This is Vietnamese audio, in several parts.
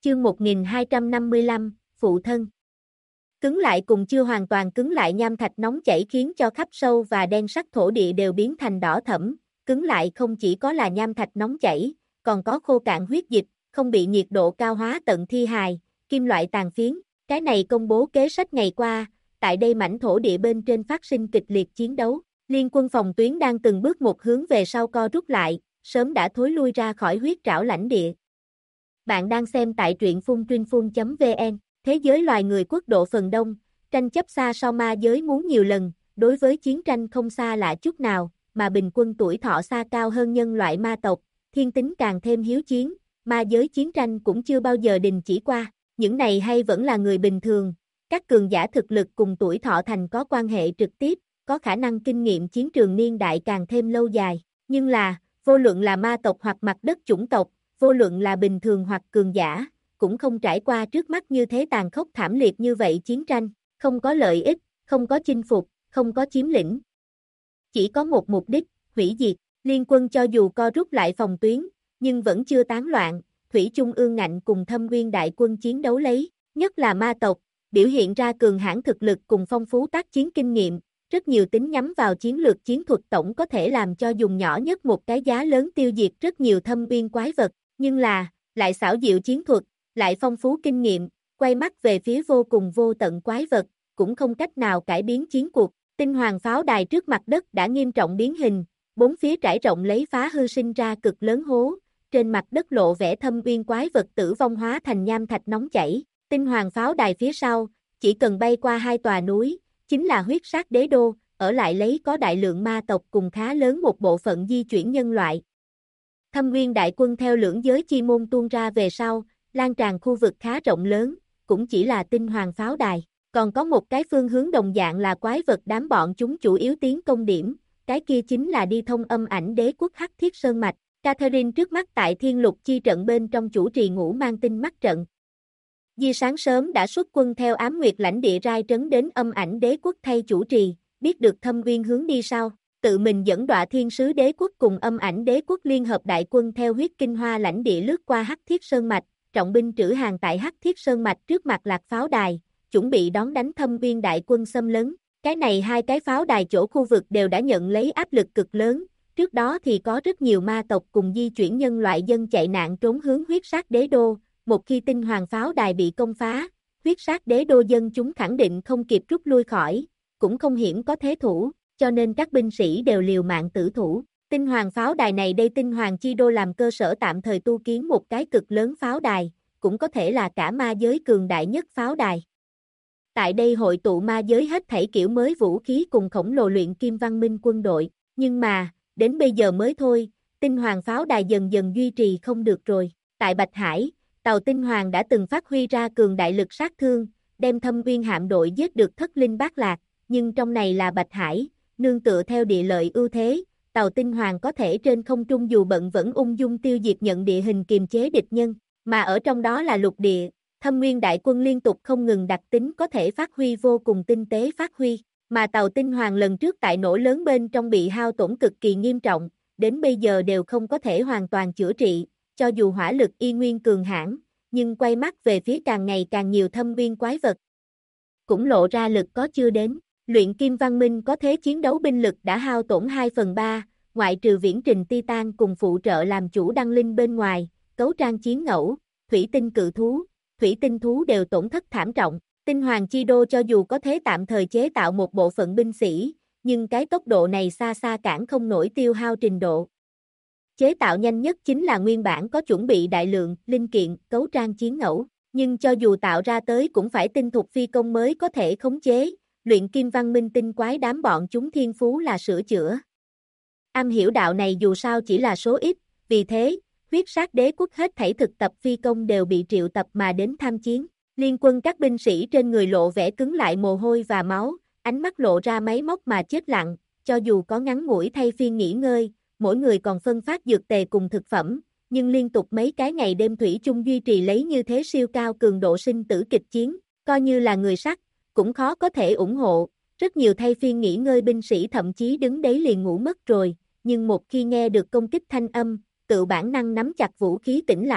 Chương 1255, Phụ thân. Cứng lại cùng chưa hoàn toàn cứng lại nham thạch nóng chảy khiến cho khắp sâu và đen sắc thổ địa đều biến thành đỏ thẫm, cứng lại không chỉ có là nham thạch nóng chảy, còn có khô cạn huyết dịch, không bị nhiệt độ cao hóa tận thi hài, kim loại tàn phiến, cái này công bố kế sách ngày qua, tại đây mảnh thổ địa bên trên phát sinh kịch liệt chiến đấu, liên quân phòng tuyến đang từng bước một hướng về sau co rút lại, sớm đã thối lui ra khỏi huyết trảo lãnh địa. Bạn đang xem tại truyện phuntrinphun.vn. Thế giới loài người quốc độ phần đông, tranh chấp xa so ma giới muốn nhiều lần, đối với chiến tranh không xa lạ chút nào, mà bình quân tuổi thọ xa cao hơn nhân loại ma tộc, thiên tính càng thêm hiếu chiến, ma giới chiến tranh cũng chưa bao giờ đình chỉ qua, những này hay vẫn là người bình thường, các cường giả thực lực cùng tuổi thọ thành có quan hệ trực tiếp, có khả năng kinh nghiệm chiến trường niên đại càng thêm lâu dài, nhưng là, vô luận là ma tộc hoặc mặt đất chủng tộc, vô luận là bình thường hoặc cường giả, cũng không trải qua trước mắt như thế tàn khốc thảm liệt như vậy chiến tranh, không có lợi ích, không có chinh phục, không có chiếm lĩnh. Chỉ có một mục đích, hủy diệt, liên quân cho dù co rút lại phòng tuyến, nhưng vẫn chưa tán loạn, thủy chung ương ngạnh cùng Thâm Nguyên đại quân chiến đấu lấy, nhất là ma tộc, biểu hiện ra cường hãn thực lực cùng phong phú tác chiến kinh nghiệm, rất nhiều tính nhắm vào chiến lược chiến thuật tổng có thể làm cho dùng nhỏ nhất một cái giá lớn tiêu diệt rất nhiều thâm uyên quái vật, nhưng là, lại xảo diệu chiến thuật, lại phong phú kinh nghiệm, quay mắt về phía vô cùng vô tận quái vật, cũng không cách nào cải biến chiến cuộc. Tinh hoàng pháo đài trước mặt đất đã nghiêm trọng biến hình, bốn phía trải rộng lấy phá hư sinh ra cực lớn hố, trên mặt đất lộ vẻ thâm uyên quái vật tử vong hóa thành nham thạch nóng chảy. Tinh hoàng pháo đài phía sau, chỉ cần bay qua hai tòa núi, chính là huyết sát đế đô, ở lại lấy có đại lượng ma tộc cùng khá lớn một bộ phận di chuyển nhân loại. Thâm Nguyên đại quân theo lưỡng giới chi môn tuôn ra về sau, lan tràn khu vực khá rộng lớn, cũng chỉ là tinh hoàng pháo đài. Còn có một cái phương hướng đồng dạng là quái vật đám bọn chúng chủ yếu tiến công điểm, cái kia chính là đi thông âm ảnh đế quốc Hắc Thiết Sơn Mạch. Catherine trước mắt tại Thiên Lục chi trận bên trong chủ trì ngũ mang tinh mắt trận. Di sáng sớm đã xuất quân theo ám nguyệt lãnh địa rai trấn đến âm ảnh đế quốc thay chủ trì, biết được Thâm Uyên hướng đi sau, tự mình dẫn đọa thiên sứ đế quốc cùng âm ảnh đế quốc liên hợp đại quân theo huyết kinh hoa lãnh địa lướt qua Hắc Thiết Sơn Mạch, trọng binh trữ hàng tại Hắc Thiết Sơn Mạch trước mặt lạc pháo đài, chuẩn bị đón đánh Thâm Uyên đại quân xâm lấn. Cái này hai cái pháo đài chỗ khu vực đều đã nhận lấy áp lực cực lớn, trước đó thì có rất nhiều ma tộc cùng di chuyển nhân loại dân chạy nạn trốn hướng huyết sát đế đô, một khi tinh hoàng pháo đài bị công phá, huyết sát đế đô dân chúng khẳng định không kịp rút lui khỏi, cũng không hiểm có thế thủ, cho nên các binh sĩ đều liều mạng tử thủ. Tinh hoàng pháo đài này đây tinh hoàng chi đô làm cơ sở tạm thời tu kiến một cái cực lớn pháo đài, cũng có thể là cả ma giới cường đại nhất pháo đài. Tại đây hội tụ ma giới hết thảy kiểu mới vũ khí cùng khổng lồ luyện kim văn minh quân đội, nhưng mà, đến bây giờ mới thôi, tinh hoàng pháo đài dần dần duy trì không được rồi. Tại Bạch Hải, tàu tinh hoàng đã từng phát huy ra cường đại lực sát thương, đem Thâm Uyên hạm đội giết được thất linh bát lạc, nhưng trong này là Bạch Hải, nương tựa theo địa lợi ưu thế, tàu tinh hoàng có thể trên không trung dù bận vẫn ung dung tiêu diệt nhận địa hình kiềm chế địch nhân, mà ở trong đó là lục địa. Thâm Nguyên đại quân liên tục không ngừng đặc tính có thể phát huy vô cùng tinh tế phát huy, mà tàu tinh hoàng lần trước tại nổ lớn bên trong bị hao tổn cực kỳ nghiêm trọng, đến bây giờ đều không có thể hoàn toàn chữa trị, cho dù hỏa lực y nguyên cường hãn, nhưng quay mắt về phía càng ngày càng nhiều thâm nguyên quái vật. Cũng lộ ra lực có chưa đến, luyện kim văn minh có thế chiến đấu binh lực đã hao tổn 2/3, ngoại trừ viễn trình Titan cùng phụ trợ làm chủ đăng linh bên ngoài, cấu trang chiến ngẫu, thủy tinh cự thú, thủy tinh thú đều tổn thất thảm trọng. Tinh hoàng chi đô cho dù có thế tạm thời chế tạo một bộ phận binh sĩ, nhưng cái tốc độ này xa xa cản không nổi tiêu hao trình độ. Chế tạo nhanh nhất chính là nguyên bản có chuẩn bị đại lượng, linh kiện, cấu trang chiến ngẫu, nhưng cho dù tạo ra tới cũng phải tinh thục phi công mới có thể khống chế, luyện kim văn minh tinh quái đám bọn chúng thiên phú là sửa chữa. Am hiểu đạo này dù sao chỉ là số ít, vì thế, huyết sát đế quốc hết thảy thực tập phi công đều bị triệu tập mà đến tham chiến. Liên quân các binh sĩ trên người lộ vẻ cứng lại mồ hôi và máu, ánh mắt lộ ra máy móc mà chết lặng, cho dù có ngắn ngủi thay phiên nghỉ ngơi, mỗi người còn phân phát dược tề cùng thực phẩm, nhưng liên tục mấy cái ngày đêm thủy chung duy trì lấy như thế siêu cao cường độ sinh tử kịch chiến, coi như là người sắt, cũng khó có thể ủng hộ, rất nhiều thay phiên nghỉ ngơi binh sĩ thậm chí đứng đấy liền ngủ mất rồi, nhưng một khi nghe được công kích thanh âm, tự bản năng nắm chặt vũ khí tỉnh lại,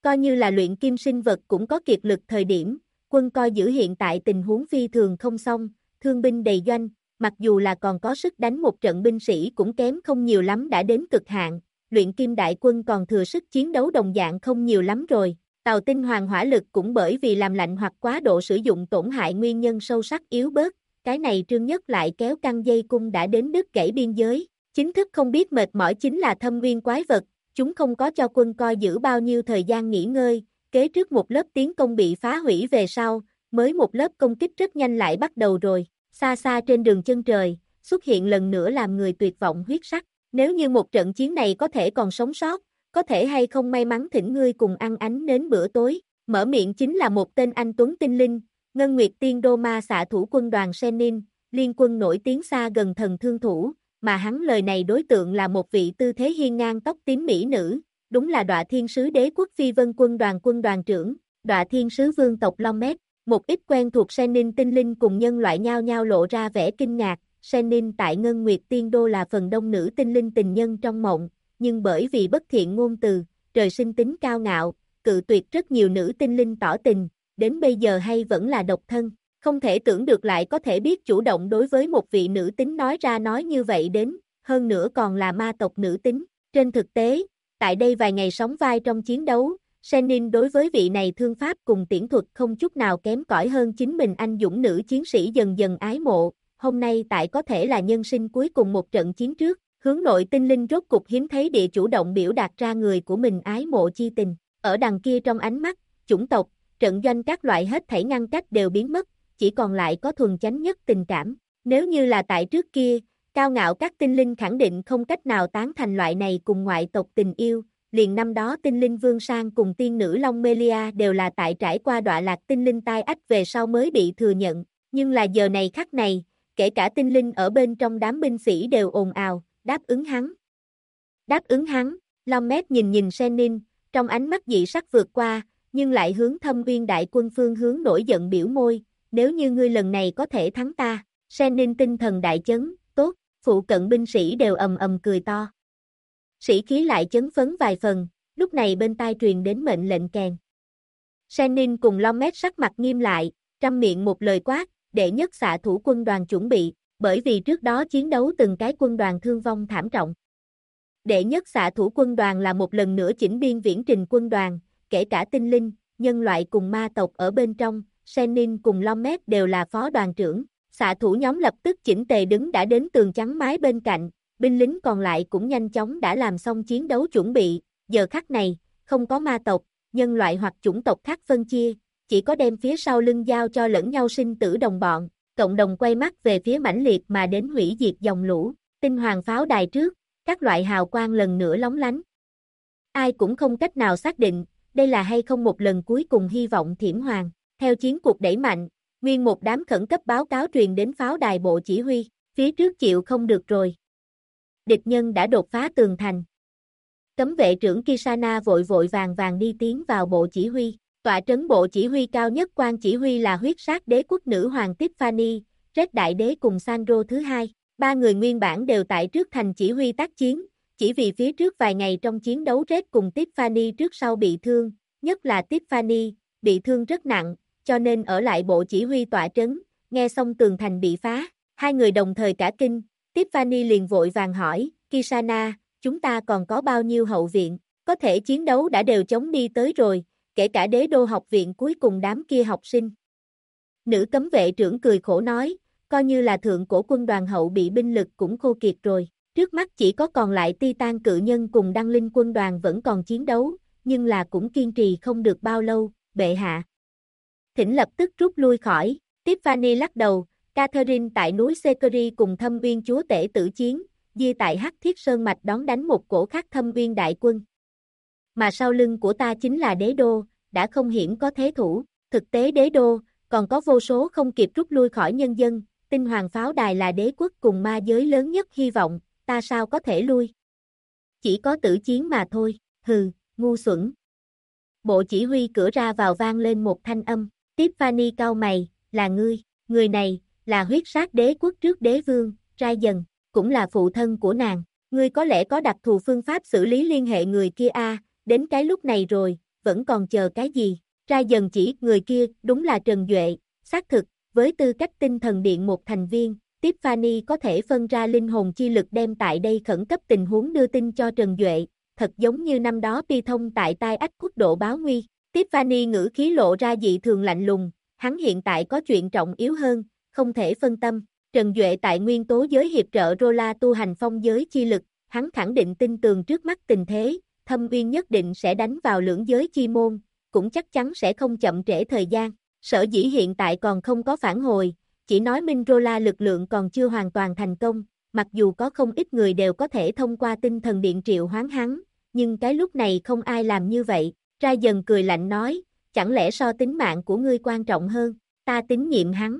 Coi như là luyện kim sinh vật cũng có kiệt lực thời điểm, quân coi giữ hiện tại tình huống phi thường không xong, thương binh đầy doanh, mặc dù là còn có sức đánh một trận binh sĩ cũng kém không nhiều lắm đã đến cực hạn, luyện kim đại quân còn thừa sức chiến đấu đồng dạng không nhiều lắm rồi. Tàu tinh hoàng hỏa lực cũng bởi vì làm lạnh hoặc quá độ sử dụng tổn hại nguyên nhân sâu sắc yếu bớt, cái này Trương Nhất lại kéo căng dây cung đã đến đứt gãy biên giới, chính thức không biết mệt mỏi chính là thâm uyên quái vật, chúng không có cho quân coi giữ bao nhiêu thời gian nghỉ ngơi, kế trước một lớp tiến công bị phá hủy về sau, mới một lớp công kích rất nhanh lại bắt đầu rồi, xa xa trên đường chân trời, xuất hiện lần nữa làm người tuyệt vọng huyết sắc, nếu như một trận chiến này có thể còn sống sót, có thể hay không may mắn thỉnh ngươi cùng ăn ánh nến bữa tối, mở miệng chính là một tên anh tuấn tinh linh, Ngân Nguyệt Tiên Đô Ma xạ thủ quân đoàn Senin, liên quân nổi tiếng xa gần thần thương thủ, mà hắn lời này đối tượng là một vị tư thế hiên ngang tóc tím mỹ nữ, đúng là Đọa Thiên Sứ Đế quốc Phi Vân quân đoàn trưởng, Đọa Thiên Sứ vương tộc Lomet, một ít quen thuộc Senin tinh linh cùng nhân loại nhao nhao lộ ra vẻ kinh ngạc, Senin tại Ngân Nguyệt Tiên Đô là phần đông nữ tinh linh tình nhân trong mộng, nhưng bởi vì bất thiện ngôn từ, trời sinh tính cao ngạo, cự tuyệt rất nhiều nữ tinh linh tỏ tình, đến bây giờ hay vẫn là độc thân, không thể tưởng được lại có thể biết chủ động đối với một vị nữ tính nói ra nói như vậy đến, hơn nữa còn là ma tộc nữ tính. Trên thực tế, tại đây vài ngày sóng vai trong chiến đấu, Senin đối với vị này thương pháp cùng tiễn thuật không chút nào kém cỏi hơn chính mình anh dũng nữ chiến sĩ dần dần ái mộ, hôm nay tại có thể là nhân sinh cuối cùng một trận chiến trước, hướng nội tinh linh rốt cục hiếm thấy địa chủ động biểu đạt ra người của mình ái mộ chi tình, ở đằng kia trong ánh mắt, chủng tộc, trận doanh các loại hết thảy ngăn cách đều biến mất, chỉ còn lại có thuần chánh nhất tình cảm, nếu như là tại trước kia, cao ngạo các tinh linh khẳng định không cách nào tán thành loại này cùng ngoại tộc tình yêu, liền năm đó tinh linh Vương Sang cùng tiên nữ Long Melia đều là tại trải qua đọa lạc tinh linh tai ách về sau mới bị thừa nhận, nhưng là giờ này khắc này, kể cả tinh linh ở bên trong đám binh sĩ đều ồn ào, đáp ứng hắn. Đáp ứng hắn, Lomet nhìn nhìn Senin, trong ánh mắt dị sắc vượt qua, nhưng lại hướng Thâm Uyên đại quân phương hướng nổi giận biểu môi, nếu như ngươi lần này có thể thắng ta, Senin tinh thần đại chấn, tốt, phụ cận binh sĩ đều ầm ầm cười to. Sĩ khí lại chấn phấn vài phần, lúc này bên tai truyền đến mệnh lệnh kèn. Senin cùng Lomet sắc mặt nghiêm lại, trăm miệng một lời quát, đệ nhất xạ thủ quân đoàn chuẩn bị, bởi vì trước đó chiến đấu từng cái quân đoàn thương vong thảm trọng. Đệ nhất xạ thủ quân đoàn là một lần nữa chỉnh biên viễn trình quân đoàn, kể cả tinh linh, nhân loại cùng ma tộc ở bên trong, Senin cùng Lomet đều là phó đoàn trưởng. Xạ thủ nhóm lập tức chỉnh tề đứng đã đến tường trắng mái bên cạnh, binh lính còn lại cũng nhanh chóng đã làm xong chiến đấu chuẩn bị, giờ khắc này, không có ma tộc, nhân loại hoặc chủng tộc khác phân chia, chỉ có đem phía sau lưng giao cho lẫn nhau sinh tử đồng bọn, cộng đồng quay mắt về phía mãnh liệt mà đến hủy diệt dòng lũ, tinh hoàng pháo đài trước, các loại hào quang lần nữa lóng lánh. Ai cũng không cách nào xác định, đây là hay không một lần cuối cùng hy vọng thiểm hoàng, theo chiến cuộc đẩy mạnh, nguyên một đám khẩn cấp báo cáo truyền đến pháo đài bộ chỉ huy, phía trước chịu không được rồi. Địch nhân đã đột phá tường thành. Cấm vệ trưởng Kisana vội vội vàng vàng đi tiến vào bộ chỉ huy, tọa trấn bộ chỉ huy cao nhất quan chỉ huy là huyết sát đế quốc nữ hoàng Tiffany, Red đại đế cùng Sandro thứ hai, ba người nguyên bản đều tại trước thành chỉ huy tác chiến, chỉ vì phía trước vài ngày trong chiến đấu Red cùng Tiffany trước sau bị thương, nhất là Tiffany, bị thương rất nặng, cho nên ở lại bộ chỉ huy tọa trấn, nghe xong tường thành bị phá, hai người đồng thời cả kinh, Tiffany liền vội vàng hỏi, Kisana, chúng ta còn có bao nhiêu hậu viện, có thể chiến đấu đã đều chống đi tới rồi, kể cả đế đô học viện cuối cùng đám kia học sinh. Nữ cấm vệ trưởng cười khổ nói, coi như là thượng cổ quân đoàn hậu bị binh lực cũng khô kiệt rồi, trước mắt chỉ có còn lại Titan cự nhân cùng đăng linh quân đoàn vẫn còn chiến đấu, nhưng là cũng kiên trì không được bao lâu, bệ hạ. Thỉnh lập tức rút lui khỏi, Tiffany lắc đầu, Catherine tại núi Sekiri cùng Thâm Uyên chúa tể tử chiến, Di tại Hắc Thiết Sơn Mạch đón đánh một cổ khác Thâm Uyên đại quân. Mà sau lưng của ta chính là đế đô, đã không hiểm có thế thủ, thực tế đế đô, còn có vô số không kịp rút lui khỏi nhân dân, tinh hoàng pháo đài là đế quốc cùng ma giới lớn nhất hy vọng, ta sao có thể lui. Chỉ có tử chiến mà thôi, hừ, ngu xuẩn. Bộ chỉ huy cửa ra vào vang lên một thanh âm, Tiffany cau mày, là ngươi, người này, là huyết sát đế quốc trước đế vương, Rai dần, cũng là phụ thân của nàng, ngươi có lẽ có đặc thù phương pháp xử lý liên hệ người kia a. Đến cái lúc này rồi, vẫn còn chờ cái gì? Ra dần chỉ, người kia, đúng là Trần Duệ, xác thực, với tư cách tinh thần điện một thành viên, Tiffany có thể phân ra linh hồn chi lực đem tại đây khẩn cấp tình huống đưa tin cho Trần Duệ, thật giống như năm đó Pi Thông tại tai ách quốc độ báo nguy. Tiffany ngữ khí lộ ra dị thường lạnh lùng, hắn hiện tại có chuyện trọng yếu hơn, không thể phân tâm. Trần Duệ tại nguyên tố giới hiệp trợ Rola tu hành phong giới chi lực, hắn khẳng định tin tường trước mắt tình thế, Thâm Uyên nhất định sẽ đánh vào lưỡng giới chi môn, cũng chắc chắn sẽ không chậm trễ thời gian. Sở dĩ hiện tại còn không có phản hồi, chỉ nói minh Rola lực lượng còn chưa hoàn toàn thành công, mặc dù có không ít người đều có thể thông qua tinh thần điện triệu hoán hắn, nhưng cái lúc này không ai làm như vậy. Ra dần cười lạnh nói, chẳng lẽ so tính mạng của ngươi quan trọng hơn, ta tín nhiệm hắn.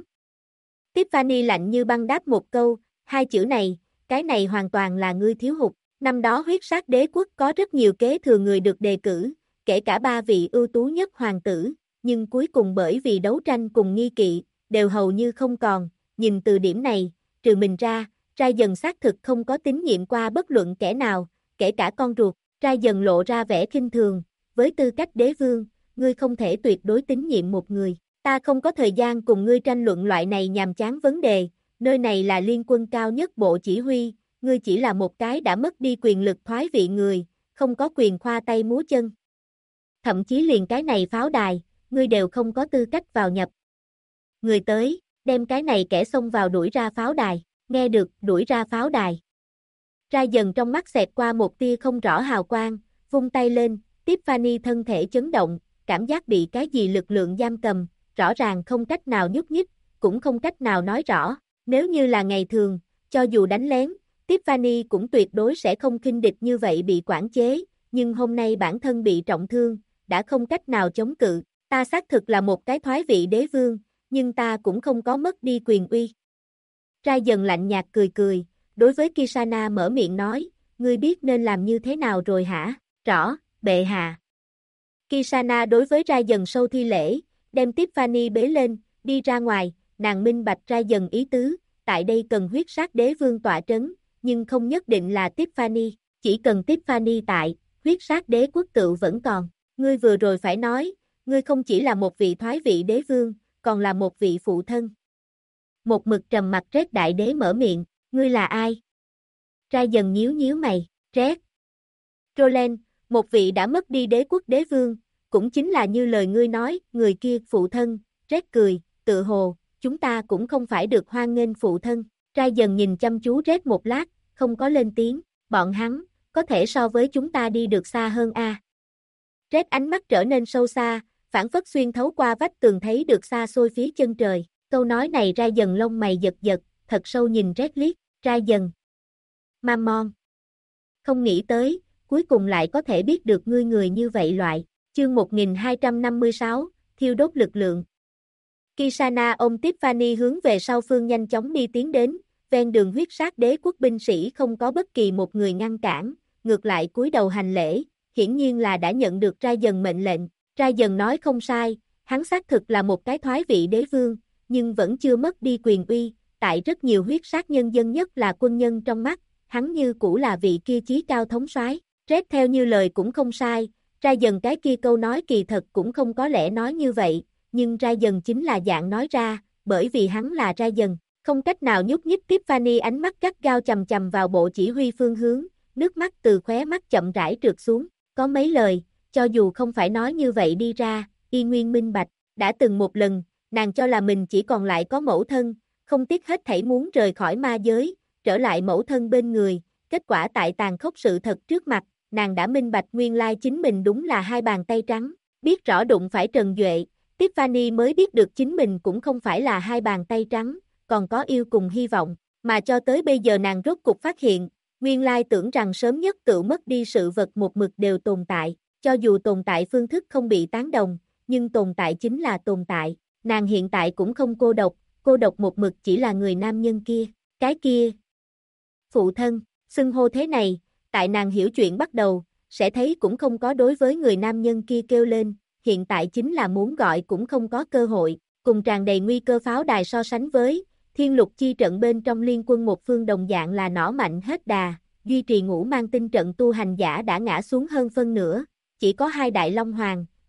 Tiffany lạnh như băng đáp một câu, hai chữ này, cái này hoàn toàn là ngươi thiếu hụt. Năm đó huyết sát đế quốc có rất nhiều kế thừa người được đề cử, kể cả 3 vị ưu tú nhất hoàng tử, nhưng cuối cùng bởi vì đấu tranh cùng nghi kỵ, đều hầu như không còn. Nhìn từ điểm này, trừ mình ra dần xác thực không có tín nhiệm qua bất luận kẻ nào, kể cả con ruột. Ra dần lộ ra vẻ khinh thường, với tư cách đế vương, ngươi không thể tuyệt đối tín nhiệm một người. Ta không có thời gian cùng ngươi tranh luận loại này nhàm chán vấn đề, nơi này là liên quân cao nhất bộ chỉ huy, ngươi chỉ là một cái đã mất đi quyền lực thoái vị người, không có quyền khoa tay múa chân. Thậm chí liền cái này pháo đài, ngươi đều không có tư cách vào nhập. Người tới, đem cái này kẻ xông vào đuổi ra pháo đài, nghe được, đuổi ra pháo đài. Ra dần trong mắt xẹt qua một tia không rõ hào quang, vung tay lên, Tiffany thân thể chấn động, cảm giác bị cái gì lực lượng giam cầm, rõ ràng không cách nào nhúc nhích, cũng không cách nào nói rõ. Nếu như là ngày thường, cho dù đánh lén, Tiffany cũng tuyệt đối sẽ không khinh địch như vậy bị quản chế, nhưng hôm nay bản thân bị trọng thương, đã không cách nào chống cự. Ta xác thực là một cái thoái vị đế vương, nhưng ta cũng không có mất đi quyền uy. Ra dần lạnh nhạt cười cười, đối với Kisana mở miệng nói, ngươi biết nên làm như thế nào rồi hả? Rõ, bệ hạ. Kisana đối với Ra dần sâu thi lễ, đem Tiffany bế lên, đi ra ngoài, nàng minh bạch Ra dần ý tứ, tại đây cần huyết sát đế vương tọa trấn, nhưng không nhất định là Tiffany, chỉ cần Tiffany tại, huyết sát đế quốc tự vẫn còn. Ngươi vừa rồi phải nói, ngươi không chỉ là một vị thoái vị đế vương, còn là một vị phụ thân. Một mực trầm mặt Rét đại đế mở miệng, ngươi là ai? Ra dần nhíu nhíu mày, Rét. Roland, một vị đã mất đi đế quốc đế vương, cũng chính là như lời ngươi nói, người kia phụ thân. Rét cười, tự hồ, chúng ta cũng không phải được hoan nghênh phụ thân. Ra dần nhìn chăm chú Rét một lát, không có lên tiếng, bọn hắn, có thể so với chúng ta đi được xa hơn a. Rét ánh mắt trở nên sâu xa, phảng phất xuyên thấu qua vách tường thấy được xa xôi phía chân trời. Câu nói này Ra dần lông mày giật giật, thật sâu nhìn Rét liếc, Ra dần. Mammon. Không nghĩ tới, cuối cùng lại có thể biết được ngươi người như vậy loại. Chương 1256, thiêu đốt lực lượng. Kisana ôm Tiffany hướng về sau phương nhanh chóng đi tiến đến, ven đường huyết sát đế quốc binh sĩ không có bất kỳ một người ngăn cản, ngược lại cúi đầu hành lễ, hiển nhiên là đã nhận được Ra dần mệnh lệnh. Ra dần nói không sai, hắn xác thực là một cái thoái vị đế vương, nhưng vẫn chưa mất đi quyền uy, tại rất nhiều huyết sát nhân dân nhất là quân nhân trong mắt, hắn như cũ là vị kia chí cao thống soái. Red theo như lời cũng không sai, Ra dần cái kia câu nói kỳ thật cũng không có lẽ nói như vậy, nhưng Ra dần chính là dạng nói ra, bởi vì hắn là Ra dần, không cách nào nhúc nhích. Tiffany ánh mắt gắt gao chầm chầm vào bộ chỉ huy phương hướng, nước mắt từ khóe mắt chậm rãi trượt xuống, có mấy lời, cho dù không phải nói như vậy đi ra, y nguyên minh bạch, đã từng một lần, nàng cho là mình chỉ còn lại có mẫu thân, không tiếc hết thảy muốn rời khỏi ma giới, trở lại mẫu thân bên người, kết quả tại tàn khốc sự thật trước mặt, nàng đã minh bạch nguyên lai chính mình đúng là hai bàn tay trắng, biết rõ đụng phải Trần Duệ, Tiffany mới biết được chính mình cũng không phải là hai bàn tay trắng, còn có yêu cùng hy vọng, mà cho tới bây giờ nàng rốt cục phát hiện, nguyên lai tưởng rằng sớm nhất tự mất đi sự vật một mực đều tồn tại, cho dù tồn tại phương thức không bị tán đồng, nhưng tồn tại chính là tồn tại, nàng hiện tại cũng không cô độc một mực chỉ là người nam nhân kia, cái kia. Phụ thân, xưng hô thế này, tại nàng hiểu chuyện bắt đầu, sẽ thấy cũng không có đối với người nam nhân kia kêu lên, hiện tại chính là muốn gọi cũng không có cơ hội, cùng tràn đầy nguy cơ pháo đài so sánh với, thiên lục chi trận bên trong liên quân một phương đồng dạng là nỏ mạnh hết đà, duy trì ngũ mang tinh trận tu hành giả đã ngã xuống hơn phân nửa, chỉ có hai đại long hoàng,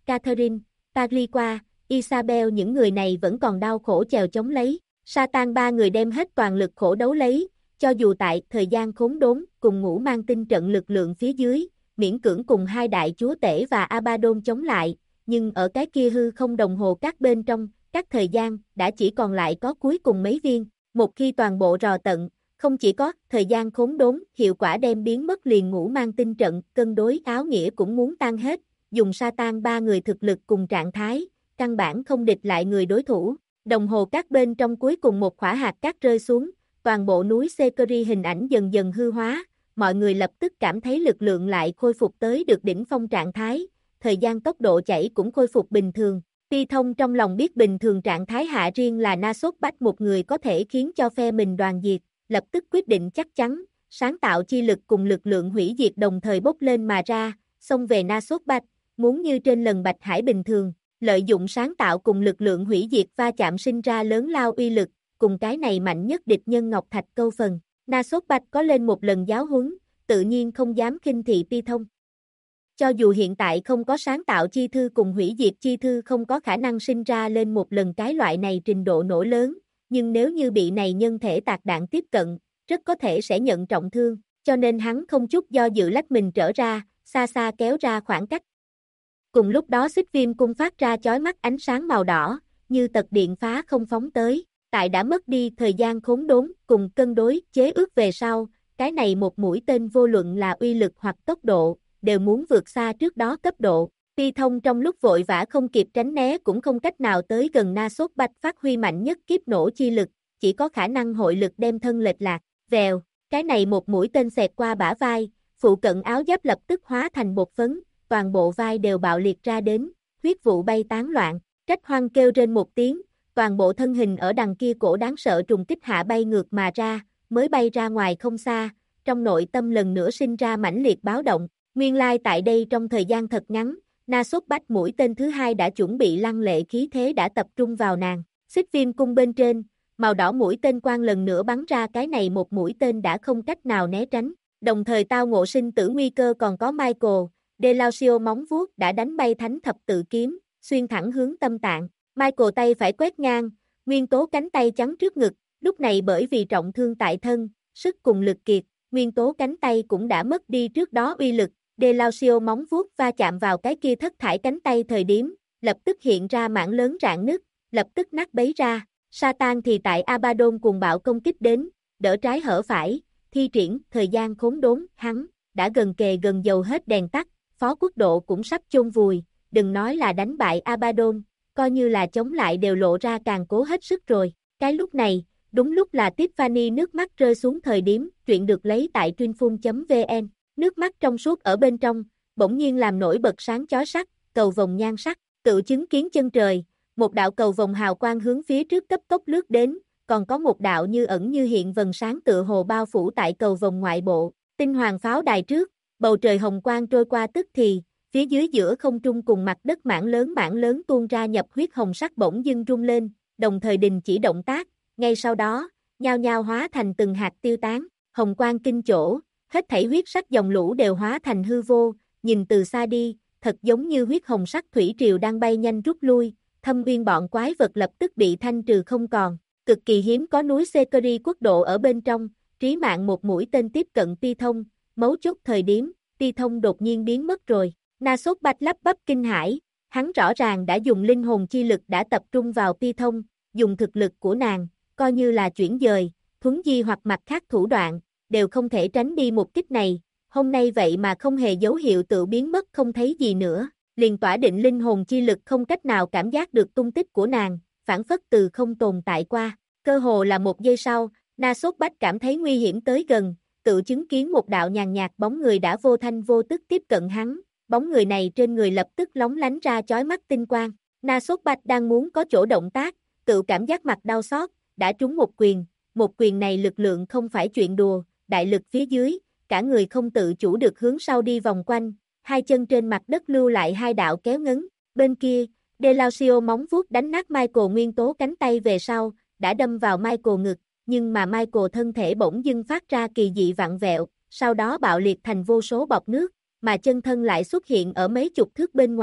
Catherine, Pagliqua, Isabel, những người này vẫn còn đau khổ chèo chống lấy. Satan ba người đem hết toàn lực khổ đấu lấy, cho dù tại thời gian khốn đốn cùng ngũ mang tinh trận lực lượng phía dưới, miễn cưỡng cùng hai đại chúa tể và Abaddon chống lại, nhưng ở cái kia hư không đồng hồ các bên trong, các thời gian đã chỉ còn lại có cuối cùng mấy viên, một khi toàn bộ rò tận, không chỉ có thời gian khốn đốn, hiệu quả đem biến mất liền ngũ mang tinh trận, cân đối áo nghĩa cũng muốn tan hết, dùng Satan ba người thực lực cùng trạng thái, căn bản không địch lại người đối thủ. Đồng hồ các bên trong cuối cùng một khỏa hạt cát rơi xuống, toàn bộ núi Sekiri hình ảnh dần dần hư hóa, mọi người lập tức cảm thấy lực lượng lại khôi phục tới được đỉnh phong trạng thái, thời gian tốc độ chảy cũng khôi phục bình thường. Ti Thông trong lòng biết bình thường trạng thái hạ riêng là Na-sốt Bách một người có thể khiến cho phe mình đoàn diệt, lập tức quyết định chắc chắn, sáng tạo chi lực cùng lực lượng hủy diệt đồng thời bốc lên mà ra, xông về Na-sốt Bách, muốn như trên lần Bạch Hải bình thường. Lợi dụng sáng tạo cùng lực lượng hủy diệt va chạm sinh ra lớn lao uy lực, cùng cái này mạnh nhất địch nhân Ngọc Thạch câu phần. Na-sốt Bách có lên một lần giáo huấn, tự nhiên không dám khinh thị Ti Thông. Cho dù hiện tại không có sáng tạo chi thư cùng hủy diệt chi thư không có khả năng sinh ra lên một lần cái loại này trình độ nổ lớn, nhưng nếu như bị này nhân thể tạc đạn tiếp cận, rất có thể sẽ nhận trọng thương, cho nên hắn không chút do dự lách mình trở ra, xa xa kéo ra khoảng cách. Cùng lúc đó xích viêm cung phát ra chói mắt ánh sáng màu đỏ, như tật điện phá không phóng tới, tại đã mất đi thời gian khốn đốn cùng cân đối chế ước về sau, cái này một mũi tên vô luận là uy lực hoặc tốc độ, đều muốn vượt xa trước đó cấp độ. Ti Thông trong lúc vội vã không kịp tránh né cũng không cách nào tới gần Na-sốt Bách phát huy mạnh nhất kiếp nổ chi lực, chỉ có khả năng hội lực đem thân lệch lạc, vèo, cái này một mũi tên xẹt qua bả vai, phụ cận áo giáp lập tức hóa thành bột phấn, toàn bộ vai đều bạo liệt ra đến, huyết vụ bay tán loạn, Trách Hoang kêu trên một tiếng, toàn bộ thân hình ở đằng kia cổ đáng sợ trùng kích hạ bay ngược mà ra, mới bay ra ngoài không xa, trong nội tâm lần nữa sinh ra mãnh liệt báo động, nguyên lai tại đây trong thời gian thật ngắn, Na-sốt Bách mũi tên thứ hai đã chuẩn bị lăng lệ khí thế đã tập trung vào nàng, xích viêm cung bên trên, màu đỏ mũi tên quang lần nữa bắn ra cái này một mũi tên đã không cách nào né tránh, đồng thời tao ngộ sinh tử nguy cơ còn có Michael, Delausio móng vuốt đã đánh bay thánh thập tự kiếm, xuyên thẳng hướng tâm tạng, Michael tay phải quét ngang, nguyên tố cánh tay chắn trước ngực, lúc này bởi vì trọng thương tại thân, sức cùng lực kiệt, nguyên tố cánh tay cũng đã mất đi trước đó uy lực, Delausio móng vuốt va chạm vào cái kia thất thải cánh tay thời điểm, lập tức hiện ra mảng lớn rạn nứt, lập tức nát bấy ra, Satan thì tại Abaddon cuồng bạo công kích đến, đỡ trái hở phải, thi triển thời gian khốn đốn, hắn đã gần kề gần dầu hết đèn tắt, phó quốc độ cũng sắp chôn vùi, đừng nói là đánh bại Abaddon, coi như là chống lại đều lộ ra càng cố hết sức rồi. Cái lúc này, đúng lúc là Tiffany nước mắt rơi xuống thời điểm, chuyện được lấy tại Trinfun.vn, nước mắt trong suốt ở bên trong, bỗng nhiên làm nổi bật sáng chói sắc, cầu vồng nhan sắc, tự chứng kiến chân trời, một đạo cầu vồng hào quang hướng phía trước cấp tốc lướt đến, còn có một đạo như ẩn như hiện vầng sáng tựa hồ bao phủ tại cầu vồng ngoại bộ, tinh hoàng pháo đài trước, bầu trời hồng quang trôi qua tức thì, phía dưới giữa không trung cùng mặt đất mảng lớn tuôn ra nhập huyết hồng sắc bỗng dưng rung lên, đồng thời đình chỉ động tác, ngay sau đó, nhao nhao hóa thành từng hạt tiêu tán, hồng quang kinh chỗ, hết thảy huyết sắc dòng lũ đều hóa thành hư vô, nhìn từ xa đi, thật giống như huyết hồng sắc thủy triều đang bay nhanh rút lui, Thâm Uyên bọn quái vật lập tức bị thanh trừ không còn, cực kỳ hiếm có núi Sekiri quốc độ ở bên trong, trí mạng một mũi tên tiếp cận Ti Thông, mấu chốt thời điểm, Ti Thông đột nhiên biến mất rồi. Na-sốt Bách lắp bắp kinh hãi, hắn rõ ràng đã dùng linh hồn chi lực đã tập trung vào Ti Thông, dùng thực lực của nàng, coi như là chuyển dời, thuấn di hoặc mặt khác thủ đoạn, đều không thể tránh đi một kích này, hôm nay vậy mà không hề dấu hiệu tự biến mất không thấy gì nữa, liền tỏa định linh hồn chi lực không cách nào cảm giác được tung tích của nàng, phản phất từ không tồn tại qua, cơ hồ là một giây sau, Na-sốt Bách cảm thấy nguy hiểm tới gần, tự chứng kiến một đạo nhàn nhạt bóng người đã vô thanh vô tức tiếp cận hắn, bóng người này trên người lập tức lóng lánh ra chói mắt tinh quang, Na-sốt Bách đang muốn có chỗ động tác, tự cảm giác mặt đau xót, đã trúng một quyền này lực lượng không phải chuyện đùa, đại lực phía dưới, cả người không tự chủ được hướng sau đi vòng quanh, hai chân trên mặt đất lưu lại hai đạo kéo ngấn, bên kia, Delausio móng vuốt đánh nát Michael nguyên tố cánh tay về sau, đã đâm vào Michael ngực, nhưng mà Michael thân thể bỗng dưng phát ra kỳ dị vặn vẹo, sau đó bạo liệt thành vô số bọt nước, mà chân thân lại xuất hiện ở mấy chục thước bên ngoài,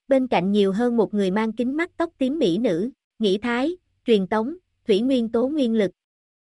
bên cạnh nhiều hơn một người mang kính mắt tóc tím mỹ nữ, nghĩ thái, truyền tống, thủy nguyên tố nguyên lực.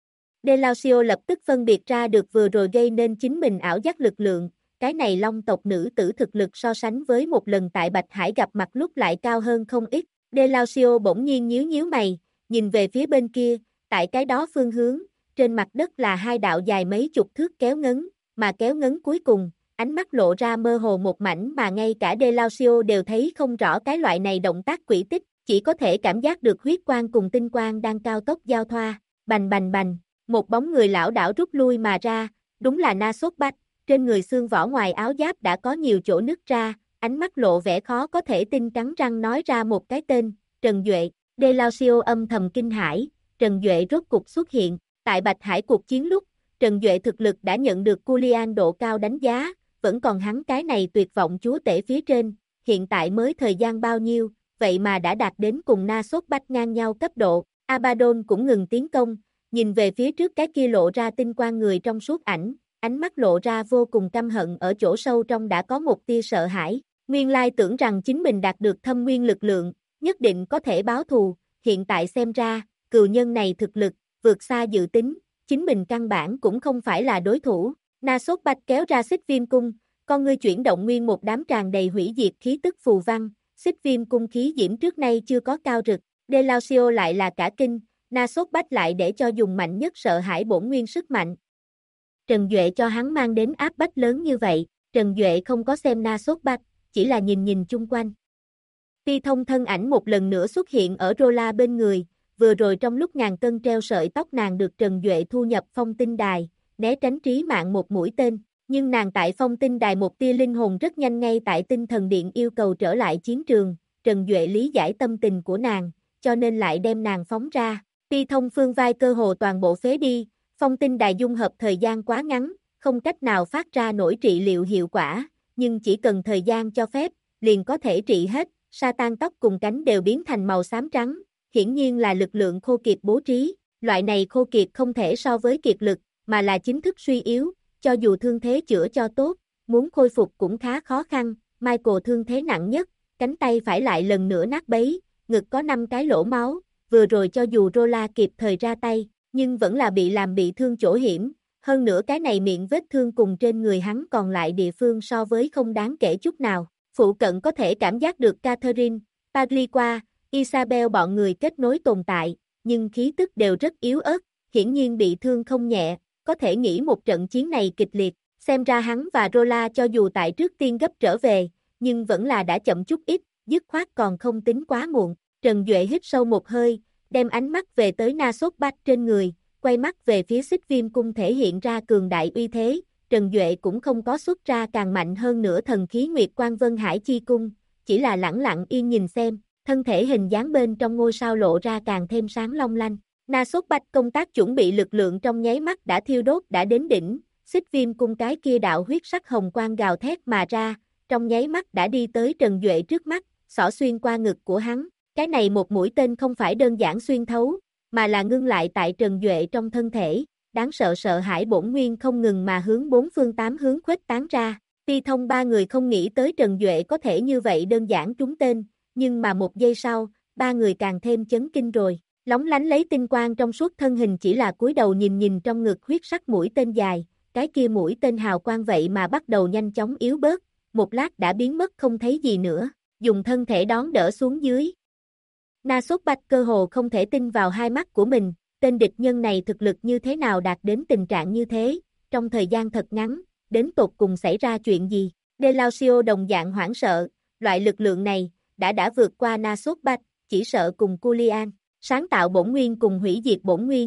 Delacio lập tức phân biệt ra được vừa rồi gây nên chính mình ảo giác lực lượng, cái này Long tộc nữ tử thực lực so sánh với một lần tại Bạch Hải gặp mặt lúc lại cao hơn không ít. Delacio bỗng nhiên nhíu nhíu mày, nhìn về phía bên kia, tại cái đó phương hướng, trên mặt đất là hai đạo dài mấy chục thước kéo ngấn, mà kéo ngấn cuối cùng, ánh mắt lộ ra mơ hồ một mảnh mà ngay cả Delacio đều thấy không rõ cái loại này động tác quỷ tích, chỉ có thể cảm giác được huyết quang cùng tinh quang đang cao tốc giao thoa, bành bành bành, một bóng người lão đảo rút lui mà ra, đúng là Na Sốt Bách, trên người xương vỏ ngoài áo giáp đã có nhiều chỗ nứt ra, ánh mắt lộ vẻ khó có thể tin cắn răng nói ra một cái tên, Trần Duệ. Delacio âm thầm kinh hãi, Trần Duệ rốt cục xuất hiện, tại Bạch Hải cuộc chiến lúc, Trần Duệ thực lực đã nhận được Culian độ cao đánh giá, vẫn còn hắn cái này tuyệt vọng chúa tể phía trên, hiện tại mới thời gian bao nhiêu, vậy mà đã đạt đến cùng Na Sốt Bách ngang nhau cấp độ, Abaddon cũng ngừng tiến công, nhìn về phía trước cái kia lộ ra tinh quang người trong suốt ảnh, ánh mắt lộ ra vô cùng căm hận ở chỗ sâu trong đã có một tia sợ hãi, nguyên lai tưởng rằng chính mình đạt được thâm nguyên lực lượng, nhất định có thể báo thù, hiện tại xem ra, cừu nhân này thực lực, vượt xa dự tính, chính mình căn bản cũng không phải là đối thủ. Na Sốt Bách kéo ra xích viêm cung, con ngươi chuyển động nguyên một đám tràn đầy hủy diệt khí tức phù văn, xích viêm cung khí diễm trước nay chưa có cao rực, Delacio lại là cả kinh, Na Sốt Bách lại để cho dùng mạnh nhất sợ hãi bổn nguyên sức mạnh. Trần Duệ cho hắn mang đến áp bách lớn như vậy, Trần Duệ không có xem Na Sốt Bách, chỉ là nhìn nhìn chung quanh. Ti Thông thân ảnh một lần nữa xuất hiện ở Rola bên người, vừa rồi trong lúc ngàn cân treo sợi tóc nàng được Trần Duệ thu nhập phong tinh đài, né tránh trí mạng một mũi tên, nhưng nàng tại phong tinh đài một tia linh hồn rất nhanh ngay tại tinh thần điện yêu cầu trở lại chiến trường, Trần Duệ lý giải tâm tình của nàng, cho nên lại đem nàng phóng ra. Ti Thông phương vai cơ hồ toàn bộ phế đi, phong tinh đài dung hợp thời gian quá ngắn, không cách nào phát ra nổi trị liệu hiệu quả, nhưng chỉ cần thời gian cho phép, liền có thể trị hết, Satan tóc cùng cánh đều biến thành màu xám trắng, hiển nhiên là lực lượng khô kiệt bố trí, loại này khô kiệt không thể so với kiệt lực, mà là chính thức suy yếu, cho dù thương thế chữa cho tốt, muốn khôi phục cũng khá khó khăn, Michael thương thế nặng nhất, cánh tay phải lại lần nữa nát bấy, ngực có 5 cái lỗ máu, vừa rồi cho dù Rola kịp thời ra tay, nhưng vẫn là bị làm bị thương chỗ hiểm, hơn nữa cái này miệng vết thương cùng trên người hắn còn lại địa phương so với không đáng kể chút nào. Phụ cận có thể cảm giác được Catherine, Pagliqua, Isabel bọn người kết nối tồn tại, nhưng khí tức đều rất yếu ớt, hiển nhiên bị thương không nhẹ, có thể nghĩ một trận chiến này kịch liệt, xem ra hắn và Rola cho dù tại trước tiên gấp trở về, nhưng vẫn là đã chậm chút ít, dứt khoát còn không tính quá muộn. Trần Duệ hít sâu một hơi, đem ánh mắt về tới Na Sốt Bách trên người, quay mắt về phía xích viêm cung thể hiện ra cường đại uy thế, Trần Duệ cũng không có xuất ra càng mạnh hơn nữa thần khí Nguyệt Quang Vân Hải Chi Cung, chỉ là lẳng lặng yên nhìn xem, thân thể hình dáng bên trong ngôi sao lộ ra càng thêm sáng long lanh. Na Sốt Bách công tác chuẩn bị lực lượng trong nháy mắt đã thiêu đốt đã đến đỉnh, xích viêm cung cái kia đạo huyết sắc hồng quang gào thét mà ra, trong nháy mắt đã đi tới Trần Duệ trước mắt, xỏ xuyên qua ngực của hắn, cái này một mũi tên không phải đơn giản xuyên thấu, mà là ngưng lại tại Trần Duệ trong thân thể, đáng sợ sợ hãi bổn nguyên không ngừng mà hướng bốn phương tám hướng khuếch tán ra. Ti Thông ba người không nghĩ tới Trần Duệ có thể như vậy đơn giản trúng tên, nhưng mà một giây sau, ba người càng thêm chấn kinh rồi. Lóng lánh lấy tinh quang trong suốt thân hình chỉ là cúi đầu nhìn nhìn trong ngực huyết sắc mũi tên dài, cái kia mũi tên hào quang vậy mà bắt đầu nhanh chóng yếu bớt, một lát đã biến mất không thấy gì nữa, dùng thân thể đón đỡ xuống dưới. Na Sốt Bách cơ hồ không thể tin vào hai mắt của mình, tên địch nhân này thực lực như thế nào đạt đến tình trạng như thế, trong thời gian thật ngắn, đến tột cùng xảy ra chuyện gì. Delacio đồng dạng hoảng sợ, loại lực lượng này, đã vượt qua Na Sốt Bách, chỉ sợ cùng Culian, sáng tạo bổn nguyên cùng hủy diệt bổn nguyên.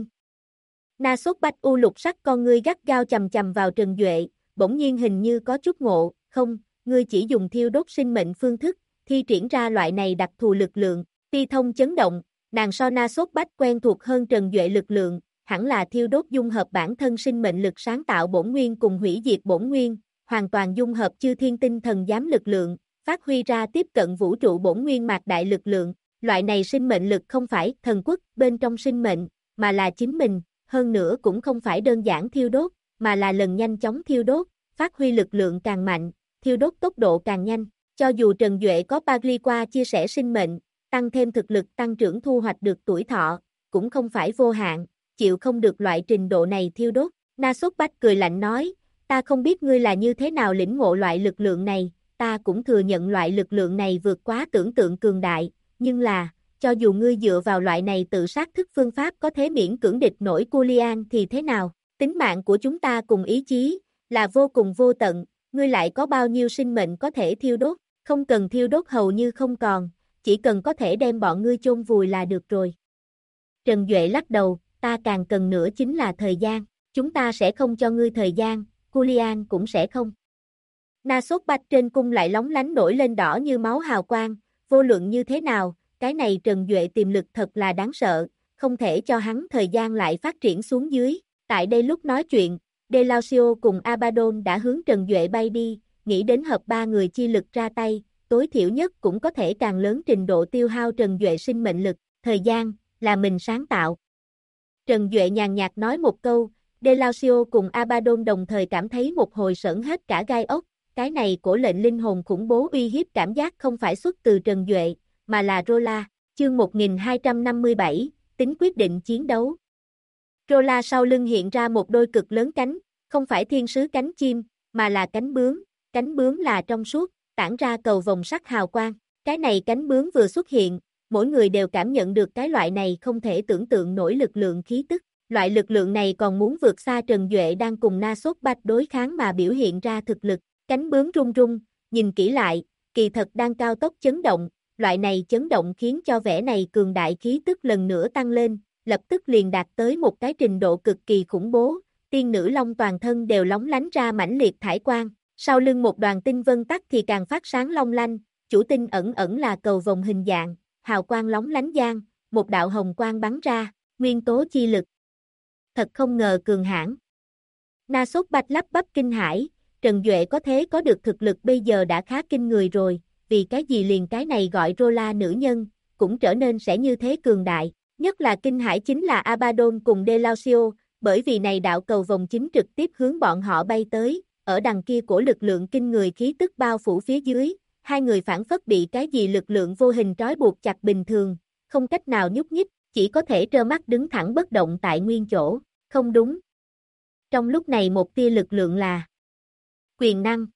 Na Sốt Bách u lục sắc con ngươi gắt gao chầm chầm vào Trần Duệ, bỗng nhiên hình như có chút ngộ, không, ngươi chỉ dùng thiêu đốt sinh mệnh phương thức, thi triển ra loại này đặc thù lực lượng. Ti Thông chấn động, nàng so Na Sốt Bách quen thuộc hơn Trần Duệ lực lượng, hẳn là thiêu đốt dung hợp bản thân sinh mệnh lực sáng tạo bổn nguyên cùng hủy diệt bổn nguyên, hoàn toàn dung hợp chư thiên tinh thần giám lực lượng, phát huy ra tiếp cận vũ trụ bổn nguyên mạc đại lực lượng, loại này sinh mệnh lực không phải thần quốc bên trong sinh mệnh, mà là chính mình, hơn nữa cũng không phải đơn giản thiêu đốt, mà là lần nhanh chóng thiêu đốt, phát huy lực lượng càng mạnh, thiêu đốt tốc độ càng nhanh. Cho dù Trần Duệ có Pagli qua chia sẻ sinh mệnh, tăng thêm thực lực tăng trưởng thu hoạch được tuổi thọ, cũng không phải vô hạn, chịu không được loại trình độ này thiêu đốt. Na Sốt Bách cười lạnh nói, ta không biết ngươi là như thế nào lĩnh ngộ loại lực lượng này, ta cũng thừa nhận loại lực lượng này vượt quá tưởng tượng cường đại, nhưng là, cho dù ngươi dựa vào loại này tự sát thức phương pháp có thể miễn cưỡng địch nổi Culian thì thế nào? Tính mạng của chúng ta cùng ý chí, là vô cùng vô tận, ngươi lại có bao nhiêu sinh mệnh có thể thiêu đốt, không cần thiêu đốt hầu như không còn, chỉ cần có thể đem bọn ngươi chôn vùi là được rồi. Trần Duệ lắc đầu, ta càng cần nữa chính là thời gian, chúng ta sẽ không cho ngươi thời gian, Culian cũng sẽ không. Na Sốt Bách trên cung lại lóng lánh nổi lên đỏ như máu hào quang, vô luận như thế nào, cái này Trần Duệ tiềm lực thật là đáng sợ, không thể cho hắn thời gian lại phát triển xuống dưới. Tại đây lúc nói chuyện, Delacio cùng Abaddon đã hướng Trần Duệ bay đi, nghĩ đến hợp ba người chi lực ra tay, tối thiểu nhất cũng có thể càng lớn trình độ tiêu hao Trần Duệ sinh mệnh lực, thời gian, là mình sáng tạo. Trần Duệ nhàn nhạt nói một câu, Delacio cùng Abaddon đồng thời cảm thấy một hồi sởn hết cả gai ốc, cái này cổ lệnh linh hồn khủng bố uy hiếp cảm giác không phải xuất từ Trần Duệ, mà là Rola, chương 1257, tính quyết định chiến đấu. Rola sau lưng hiện ra một đôi cực lớn cánh, không phải thiên sứ cánh chim, mà là cánh bướm là trong suốt, tản ra cầu vồng sắc hào quang, cái này cánh bướm vừa xuất hiện, mỗi người đều cảm nhận được cái loại này không thể tưởng tượng nổi lực lượng khí tức, loại lực lượng này còn muốn vượt xa Trần Duệ đang cùng Na Sốt Bách đối kháng mà biểu hiện ra thực lực, cánh bướm rung rung, nhìn kỹ lại, kỳ thật đang cao tốc chấn động, loại này chấn động khiến cho vẻ này cường đại khí tức lần nữa tăng lên, lập tức liền đạt tới một cái trình độ cực kỳ khủng bố, tiên nữ long toàn thân đều lóng lánh ra mãnh liệt thải quang, sau lưng một đoàn tinh vân tắc thì càng phát sáng long lanh, chủ tinh ẩn ẩn là cầu vồng hình dạng, hào quang lóng lánh giang, một đạo hồng quang bắn ra, nguyên tố chi lực. Thật không ngờ cường hãn. Na Sốt Bách lắp bắp kinh hãi, Trần Duệ có thế có được thực lực bây giờ đã khá kinh người rồi, vì cái gì liền cái này gọi Rola nữ nhân, cũng trở nên sẽ như thế cường đại. Nhất là kinh hãi chính là Abaddon cùng Delacio, bởi vì này đạo cầu vồng chính trực tiếp hướng bọn họ bay tới, ở đằng kia của lực lượng kinh người khí tức bao phủ phía dưới, hai người phản phất bị cái gì lực lượng vô hình trói buộc chặt bình thường, không cách nào nhúc nhích, chỉ có thể trơ mắt đứng thẳng bất động tại nguyên chỗ, không đúng. Trong lúc này một tia lực lượng là quyền năng.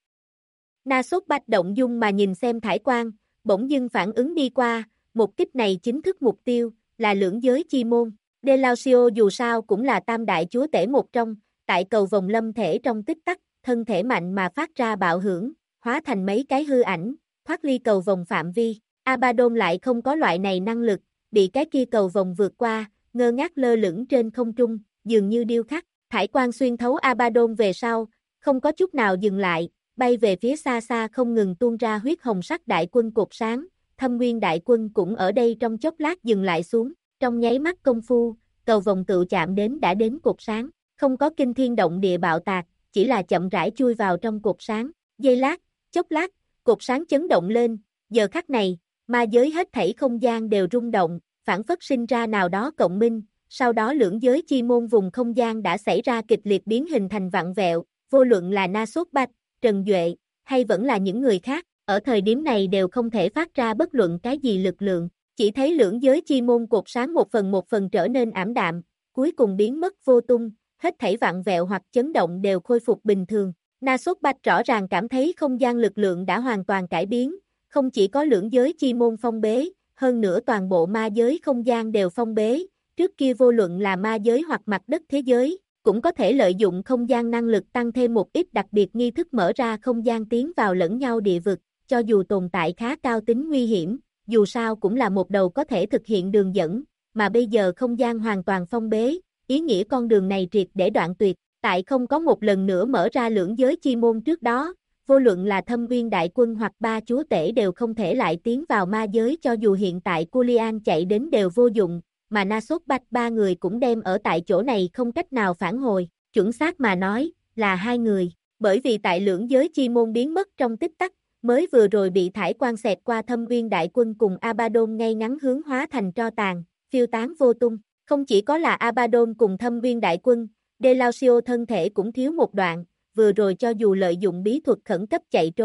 Na Sốt Bách động dung mà nhìn xem thải quang, bỗng dưng phản ứng đi qua, một kích này chính thức mục tiêu, là lưỡng giới chi môn. Delacio dù sao cũng là tam đại chúa tể một trong, tại cầu vồng lâm thể trong tích tắc, thân thể mạnh mà phát ra bạo hưởng, hóa thành mấy cái hư ảnh, thoát ly cầu vồng phạm vi. Abaddon lại không có loại này năng lực, bị cái kia cầu vồng vượt qua, ngơ ngác lơ lửng trên không trung, dường như điêu khắc. Thải quang xuyên thấu Abaddon về sau, không có chút nào dừng lại, bay về phía xa xa không ngừng tuôn ra huyết hồng sắc đại quân cột sáng, Thâm Nguyên đại quân cũng ở đây trong chốc lát dừng lại xuống, trong nháy mắt công phu, cầu vồng tự chạm đến đã đến cột sáng, không có kinh thiên động địa bạo tạc, chỉ là chậm rãi chui vào trong cột sáng, giây lát, chốc lát, cột sáng chấn động lên, giờ khắc này, ma giới hết thảy không gian đều rung động, phản phất sinh ra nào đó cộng minh, sau đó lưỡng giới chi môn vùng không gian đã xảy ra kịch liệt biến hình thành vặn vẹo, vô luận là Na Sốt Bách, Trần Duệ, hay vẫn là những người khác, ở thời điểm này đều không thể phát ra bất luận cái gì lực lượng, chỉ thấy lưỡng giới chi môn cột sáng một phần trở nên ảm đạm, cuối cùng biến mất vô tung, hết thảy vặn vẹo hoặc chấn động đều khôi phục bình thường. Na Sốt Bách rõ ràng cảm thấy không gian lực lượng đã hoàn toàn cải biến, không chỉ có lưỡng giới chi môn phong bế, hơn nữa toàn bộ ma giới không gian đều phong bế, trước kia vô luận là ma giới hoặc mặt đất thế giới, cũng có thể lợi dụng không gian năng lực tăng thêm một ít đặc biệt nghi thức mở ra không gian tiến vào lẫn nhau địa vực, cho dù tồn tại khá cao tính nguy hiểm, dù sao cũng là một đầu có thể thực hiện đường dẫn, mà bây giờ không gian hoàn toàn phong bế, ý nghĩa con đường này triệt để đoạn tuyệt, tại không có một lần nữa mở ra lưỡng giới chi môn trước đó, vô luận là Thâm Nguyên đại quân hoặc ba chúa tể đều không thể lại tiến vào ma giới cho dù hiện tại Culian chạy đến đều vô dụng, mà Na Sốt Bách ba người cũng đem ở tại chỗ này không cách nào phản hồi, chuẩn xác mà nói, là hai người, bởi vì tại lưỡng giới chi môn biến mất trong tích tắc, mới vừa rồi bị thải quang xẹt qua Thâm Nguyên đại quân cùng Abaddon ngay ngắn hướng hóa thành tro tàn, phiêu tán vô tung, không chỉ có là Abaddon cùng Thâm Nguyên đại quân, Delacio thân thể cũng thiếu một đoạn, vừa rồi cho dù lợi dụng bí thuật khẩn cấp chạy trốn,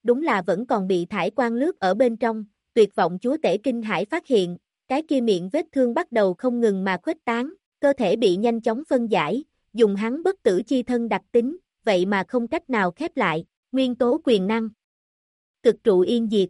đúng là vẫn còn bị thải quang lướt ở bên trong, tuyệt vọng chúa tể kinh hãi phát hiện, cái kia miệng vết thương bắt đầu không ngừng mà khuếch tán, cơ thể bị nhanh chóng phân giải, dùng hắn bất tử chi thân đặc tính, vậy mà không cách nào khép lại, nguyên tố quyền năng. Cực trụ yên diệt.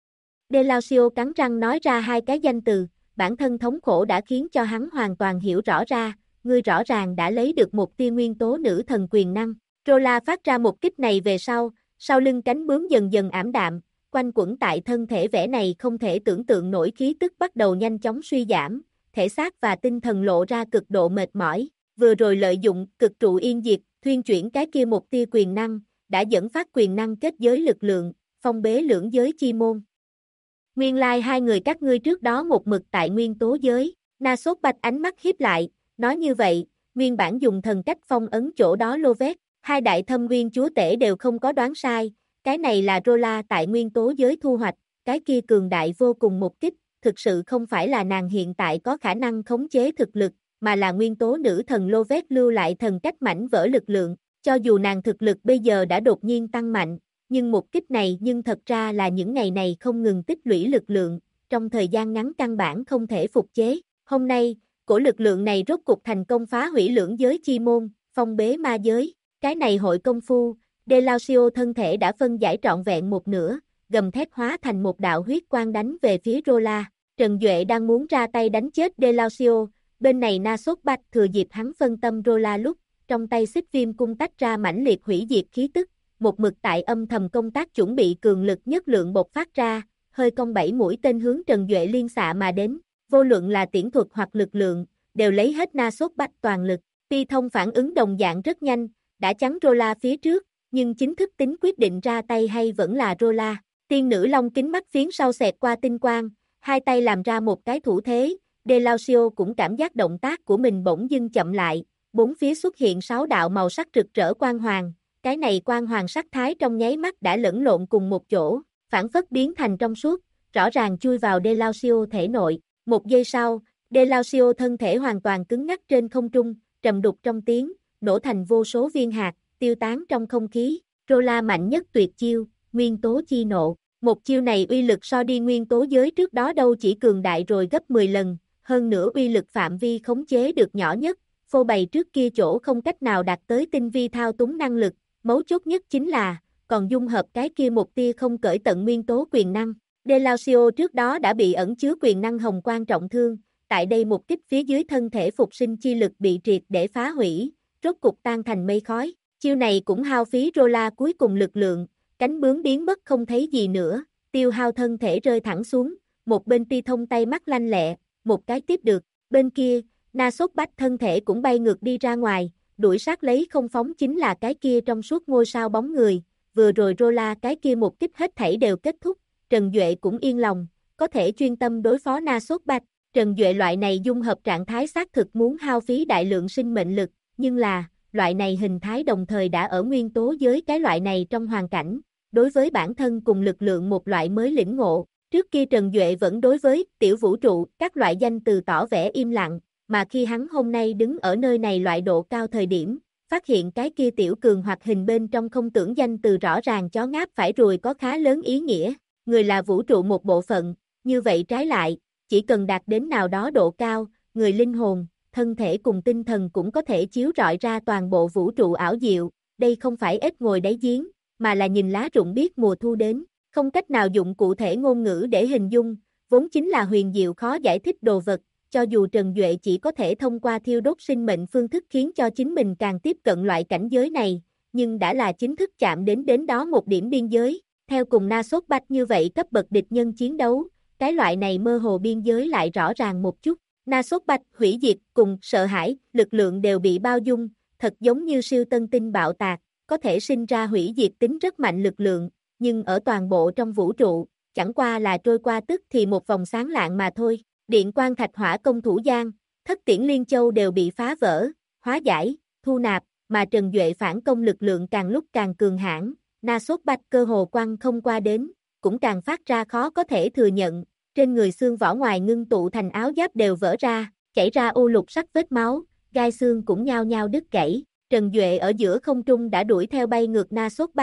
Delacio cắn răng nói ra hai cái danh từ, bản thân thống khổ đã khiến cho hắn hoàn toàn hiểu rõ ra, ngươi rõ ràng đã lấy được một tia nguyên tố nữ thần quyền năng. Rola phát ra một kích này về sau lưng cánh bướm dần dần ảm đạm, quanh quẩn tại thân thể vẻ này không thể tưởng tượng nổi khí tức bắt đầu nhanh chóng suy giảm, thể xác và tinh thần lộ ra cực độ mệt mỏi, vừa rồi lợi dụng cực trụ yên diệt, thuyên chuyển cái kia một tia quyền năng, đã dẫn phát quyền năng kết giới lực lượng, phong bế lưỡng giới chi môn. Nguyên lai hai người các ngươi trước đó một mực tại nguyên tố giới, Na Sốt Bạch ánh mắt hiếp lại, nói như vậy, nguyên bản dùng thần cách phong ấn chỗ đó lô vét, hai đại thâm nguyên chúa tể đều không có đoán sai, cái này là Rola tại nguyên tố giới thu hoạch, cái kia cường đại vô cùng một kích, thực sự không phải là nàng hiện tại có khả năng khống chế thực lực, mà là nguyên tố nữ thần lô vét lưu lại thần cách mảnh vỡ lực lượng, cho dù nàng thực lực bây giờ đã đột nhiên tăng mạnh, nhưng một kích này nhưng thật ra là những ngày này không ngừng tích lũy lực lượng, trong thời gian ngắn căn bản không thể phục chế. Hôm nay, cổ lực lượng này rốt cục thành công phá hủy lưỡng giới chi môn, phong bế ma giới. Cái này hội công phu, Delacio thân thể đã phân giải trọn vẹn một nửa, gầm thét hóa thành một đạo huyết quang đánh về phía Rola. Trần Duệ đang muốn ra tay đánh chết Delacio, bên này Na Sốt Bạch thừa dịp hắn phân tâm Rola lúc, trong tay xích viêm cung tách ra mãnh liệt hủy diệt khí tức, một mực tại âm thầm công tác chuẩn bị cường lực nhất lượng bộc phát ra, hơi cong 7 mũi tên hướng Trần Duệ liên xạ mà đến, vô luận là tiễn thuật hoặc lực lượng, đều lấy hết Na Sốt Bạch toàn lực. Pi Thông phản ứng đồng dạng rất nhanh, đã chắn Rola phía trước, nhưng chính thức tính quyết định ra tay hay vẫn là Rola. Tiên nữ long kính mắt phiến sau xẹt qua tinh quang, hai tay làm ra một cái thủ thế, Delacio cũng cảm giác động tác của mình bỗng dưng chậm lại, bốn phía xuất hiện 6 đạo màu sắc rực rỡ quang hoàng, cái này quang hoàng sắc thái trong nháy mắt đã lẫn lộn cùng một chỗ, phản phất biến thành trong suốt, rõ ràng chui vào Delacio thể nội. Một giây sau, Delacio thân thể hoàn toàn cứng ngắc trên không trung, trầm đục trong tiếng, nổ thành vô số viên hạt, tiêu tán trong không khí. Rola mạnh nhất tuyệt chiêu, nguyên tố chi nộ. Một chiêu này uy lực so đi nguyên tố giới trước đó đâu chỉ cường đại rồi gấp 10 lần, hơn nữa uy lực phạm vi khống chế được nhỏ nhất, phô bày trước kia chỗ không cách nào đạt tới tinh vi thao túng năng lực, mấu chốt nhất chính là, còn dung hợp cái kia một tia không cởi tận nguyên tố quyền năng. Delacio trước đó đã bị ẩn chứa quyền năng hồng quang trọng thương, tại đây một kích phía dưới thân thể phục sinh chi lực bị triệt để phá hủy, rốt cục tan thành mây khói. Chiêu này cũng hao phí Rola cuối cùng lực lượng, cánh bướm biến mất không thấy gì nữa, tiêu hao thân thể rơi thẳng xuống, một bên Pi Thông tay mắt lanh lẹ, một cái tiếp được, bên kia, Na Sốt Bách thân thể cũng bay ngược đi ra ngoài, đuổi sát lấy không phóng chính là cái kia trong suốt ngôi sao bóng người, vừa rồi Rola cái kia một kích hết thảy đều kết thúc, Trần Duệ cũng yên lòng, có thể chuyên tâm đối phó Na Sốt Bách. Trần Duệ loại này dung hợp trạng thái xác thực muốn hao phí đại lượng sinh mệnh lực, nhưng là, loại này hình thái đồng thời đã ở nguyên tố giới cái loại này trong hoàn cảnh, đối với bản thân cùng lực lượng một loại mới lĩnh ngộ. Trước kia Trần Duệ vẫn đối với tiểu vũ trụ các loại danh từ tỏ vẻ im lặng, mà khi hắn hôm nay đứng ở nơi này loại độ cao thời điểm, phát hiện cái kia tiểu cường hoặc hình bên trong không tưởng danh từ rõ ràng chó ngáp phải ruồi có khá lớn ý nghĩa, người là vũ trụ một bộ phận, như vậy trái lại, chỉ cần đạt đến nào đó độ cao, người linh hồn, thân thể cùng tinh thần cũng có thể chiếu rọi ra toàn bộ vũ trụ ảo diệu, đây không phải ếch ngồi đáy giếng, mà là nhìn lá rụng biết mùa thu đến, không cách nào dụng cụ thể ngôn ngữ để hình dung, vốn chính là huyền diệu khó giải thích đồ vật, cho dù Trần Duệ chỉ có thể thông qua thiêu đốt sinh mệnh phương thức khiến cho chính mình càng tiếp cận loại cảnh giới này, nhưng đã là chính thức chạm đến đó một điểm biên giới, theo cùng Na Sốt Bách như vậy cấp bậc địch nhân chiến đấu, cái loại này mơ hồ biên giới lại rõ ràng một chút. Na Sốt Bách, hủy diệt, cùng sợ hãi, lực lượng đều bị bao dung, thật giống như siêu tân tinh bạo tạc, có thể sinh ra hủy diệt tính rất mạnh lực lượng, nhưng ở toàn bộ trong vũ trụ, chẳng qua là trôi qua tức thì một vòng sáng lạng mà thôi. Điện quang thạch hỏa công thủ giang, thất tiễn liên châu đều bị phá vỡ, hóa giải, thu nạp, mà Trần Duệ phản công lực lượng càng lúc càng cường hãn, Na Sốt Bách cơ hồ quăng không qua đến, cũng càng phát ra khó có thể thừa nhận. Trên người xương vỏ ngoài ngưng tụ thành áo giáp đều vỡ ra, chảy ra u lục sắc vết máu, gai xương cũng nhao nhao đứt gãy. Trần Duệ ở giữa không trung đã đuổi theo bay ngược Na Sốt Bách,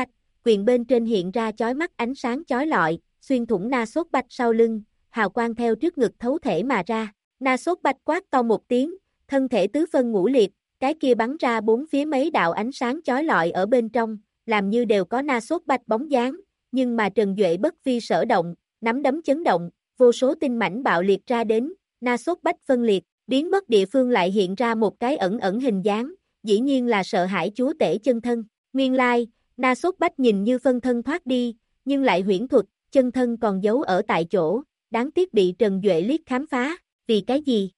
quyền bên trên hiện ra chói mắt ánh sáng chói lọi, xuyên thủng Na Sốt Bạch sau lưng, hào quang theo trước ngực thấu thể mà ra. Na Sốt Bạch quát to một tiếng, thân thể tứ phân ngũ liệt, cái kia bắn ra bốn phía mấy đạo ánh sáng chói lọi ở bên trong, làm như đều có Na Sốt Bạch bóng dáng, nhưng mà Trần Duệ bất vi sở động, nắm đấm chấn động, vô số tinh mảnh bạo liệt ra đến, Na Sốt Bạch phân liệt, biến mất địa phương lại hiện ra một cái ẩn ẩn hình dáng, dĩ nhiên là sợ hãi chúa tể chân thân. Nguyên lai, Na Sốt Bách nhìn như phân thân thoát đi, nhưng lại huyễn thuật, chân thân còn giấu ở tại chỗ, đáng tiếc bị Trần Duệ liếc khám phá, vì cái gì?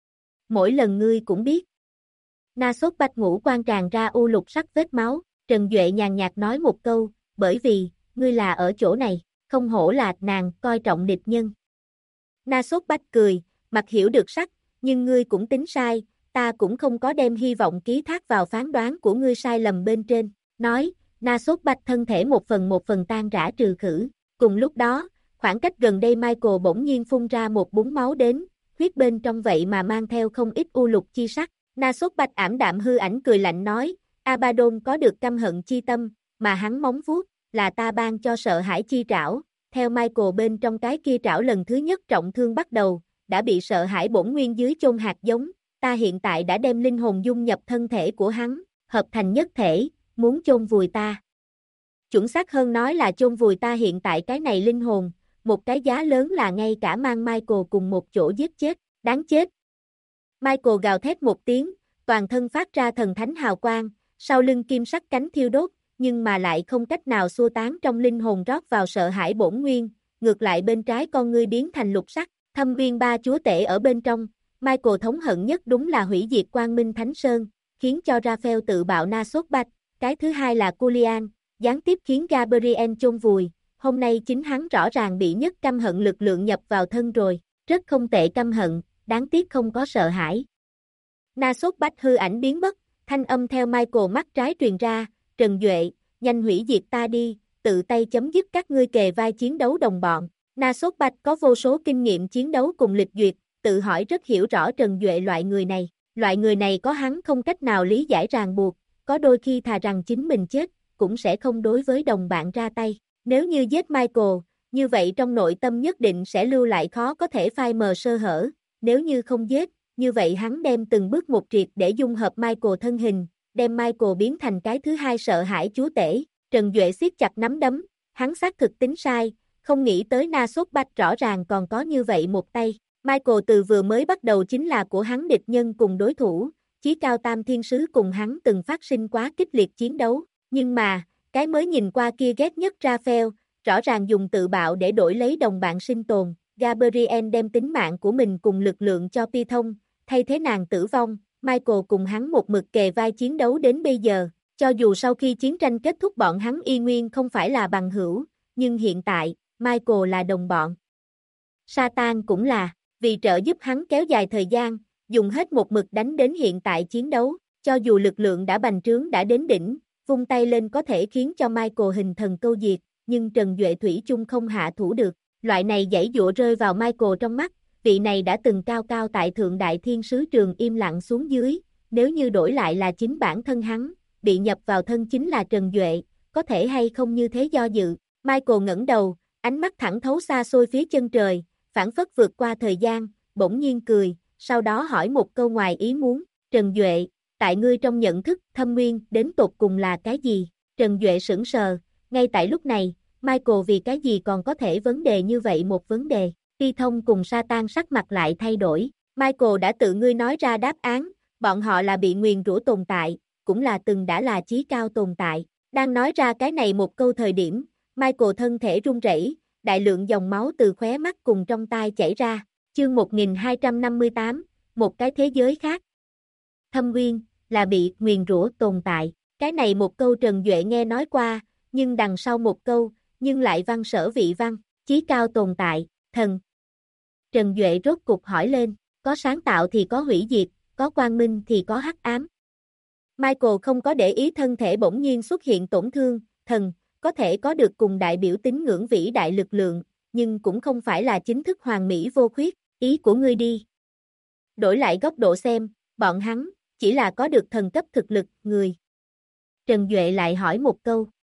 Mỗi lần ngươi cũng biết. Na Sốt Bách ngũ quan tràn ra u lục sắc vết máu, Trần Duệ nhàn nhạt nói một câu, bởi vì, ngươi là ở chỗ này, không hổ là nàng coi trọng địch nhân. Na Sốt Bách cười, mặt hiểu được sắc, nhưng ngươi cũng tính sai, ta cũng không có đem hy vọng ký thác vào phán đoán của ngươi sai lầm bên trên, nói, Na Sốt Bách thân thể một phần tan rã trừ khử. Cùng lúc đó, khoảng cách gần đây Michael bỗng nhiên phun ra một búng máu đến, huyết bên trong vậy mà mang theo không ít u lục chi sắc. Na Sốt Bách ảm đạm hư ảnh cười lạnh nói, Abaddon có được căm hận chi tâm, mà hắn móng vuốt, là ta ban cho sợ hãi chi trảo. Theo Michael bên trong cái kia trảo lần thứ nhất trọng thương bắt đầu, đã bị sợ hãi bổn nguyên dưới chôn hạt giống, ta hiện tại đã đem linh hồn dung nhập thân thể của hắn, hợp thành nhất thể, muốn chôn vùi ta. Chuẩn xác hơn nói là chôn vùi ta hiện tại cái này linh hồn, một cái giá lớn là ngay cả mang Michael cùng một chỗ giết chết, đáng chết. Michael gào thét một tiếng, toàn thân phát ra thần thánh hào quang, sau lưng kim sắc cánh thiêu đốt, nhưng mà lại không cách nào xua tán trong linh hồn rót vào sợ hãi bổn nguyên, ngược lại bên trái con ngươi biến thành lục sắc, thâm viên ba chúa tể ở bên trong. Michael thống hận nhất đúng là hủy diệt Quang Minh Thánh Sơn, khiến cho Raphael tự bạo Na Sốt Bách, cái thứ hai là Culian, gián tiếp khiến Gabriel chôn vùi, hôm nay chính hắn rõ ràng bị nhất căm hận lực lượng nhập vào thân rồi, rất không tệ căm hận, đáng tiếc không có sợ hãi. Na Sốt Bách hư ảnh biến mất, thanh âm theo Michael mắt trái truyền ra, Trần Duệ, nhanh hủy diệt ta đi, tự tay chấm dứt các ngươi kề vai chiến đấu đồng bọn. Na Sốt Bách có vô số kinh nghiệm chiến đấu cùng lịch duyệt, tự hỏi rất hiểu rõ Trần Duệ loại người này có hắn không cách nào lý giải ràng buộc, có đôi khi thà rằng chính mình chết, cũng sẽ không đối với đồng bạn ra tay. Nếu như giết Michael, như vậy trong nội tâm nhất định sẽ lưu lại khó có thể phai mờ sơ hở, nếu như không giết, như vậy hắn đem từng bước một triệt để dung hợp Michael thân hình, đem Michael biến thành cái thứ hai sợ hãi chúa tể. Trần Duệ siết chặt nắm đấm, hắn xác thực tính sai, không nghĩ tới Na Sốt Bách rõ ràng còn có như vậy một tay. Michael từ vừa mới bắt đầu chính là của hắn địch nhân cùng đối thủ, Chí Cao Tam Thiên Sứ cùng hắn từng phát sinh quá kích liệt chiến đấu, nhưng mà, cái mới nhìn qua kia ghét nhất Raphael, rõ ràng dùng tự bạo để đổi lấy đồng bạn sinh tồn, Gabriel đem tính mạng của mình cùng lực lượng cho Python, thay thế nàng tử vong, Michael cùng hắn một mực kề vai chiến đấu đến bây giờ, cho dù sau khi chiến tranh kết thúc bọn hắn y nguyên không phải là bằng hữu, nhưng hiện tại, Michael là đồng bọn. Satan cũng là, vì trợ giúp hắn kéo dài thời gian, dùng hết một mực đánh đến hiện tại chiến đấu, cho dù lực lượng đã bành trướng đã đến đỉnh, vung tay lên có thể khiến cho Michael hình thần câu diệt, nhưng Trần Duệ thủy chung không hạ thủ được, loại này giãy giụa rơi vào Michael trong mắt, vị này đã từng cao cao tại thượng đại thiên sứ trường im lặng xuống dưới, nếu như đổi lại là chính bản thân hắn, bị nhập vào thân chính là Trần Duệ, có thể hay không như thế do dự. Michael ngẩng đầu, ánh mắt thẳng thấu xa xôi phía chân trời, phảng phất vượt qua thời gian, bỗng nhiên cười, sau đó hỏi một câu ngoài ý muốn, Trần Duệ, tại ngươi trong nhận thức, thâm nguyên đến tột cùng là cái gì? Trần Duệ sững sờ, ngay tại lúc này, Michael vì cái gì còn có thể vấn đề như vậy một vấn đề, Ti Thông cùng Satan sắc mặt lại thay đổi, Michael đã tự ngươi nói ra đáp án, bọn họ là bị nguyền rủa tồn tại, cũng là từng đã là chí cao tồn tại, đang nói ra cái này một câu thời điểm, Michael thân thể run rẩy, đại lượng dòng máu từ khóe mắt cùng trong tai chảy ra, chương 1258, một cái thế giới khác. Thâm Nguyên, là bị nguyền rủa tồn tại, cái này một câu Trần Duệ nghe nói qua, nhưng đằng sau một câu, nhưng lại văn sở vị văn, chí cao tồn tại, thần. Trần Duệ rốt cục hỏi lên, có sáng tạo thì có hủy diệt, có quang minh thì có hắc ám. Michael không có để ý thân thể bỗng nhiên xuất hiện tổn thương, thần, có thể có được cùng đại biểu tín ngưỡng vĩ đại lực lượng, nhưng cũng không phải là chính thức hoàn mỹ vô khuyết, ý của ngươi đi. Đổi lại góc độ xem, bọn hắn, chỉ là có được thần cấp thực lực, người. Trần Duệ lại hỏi một câu,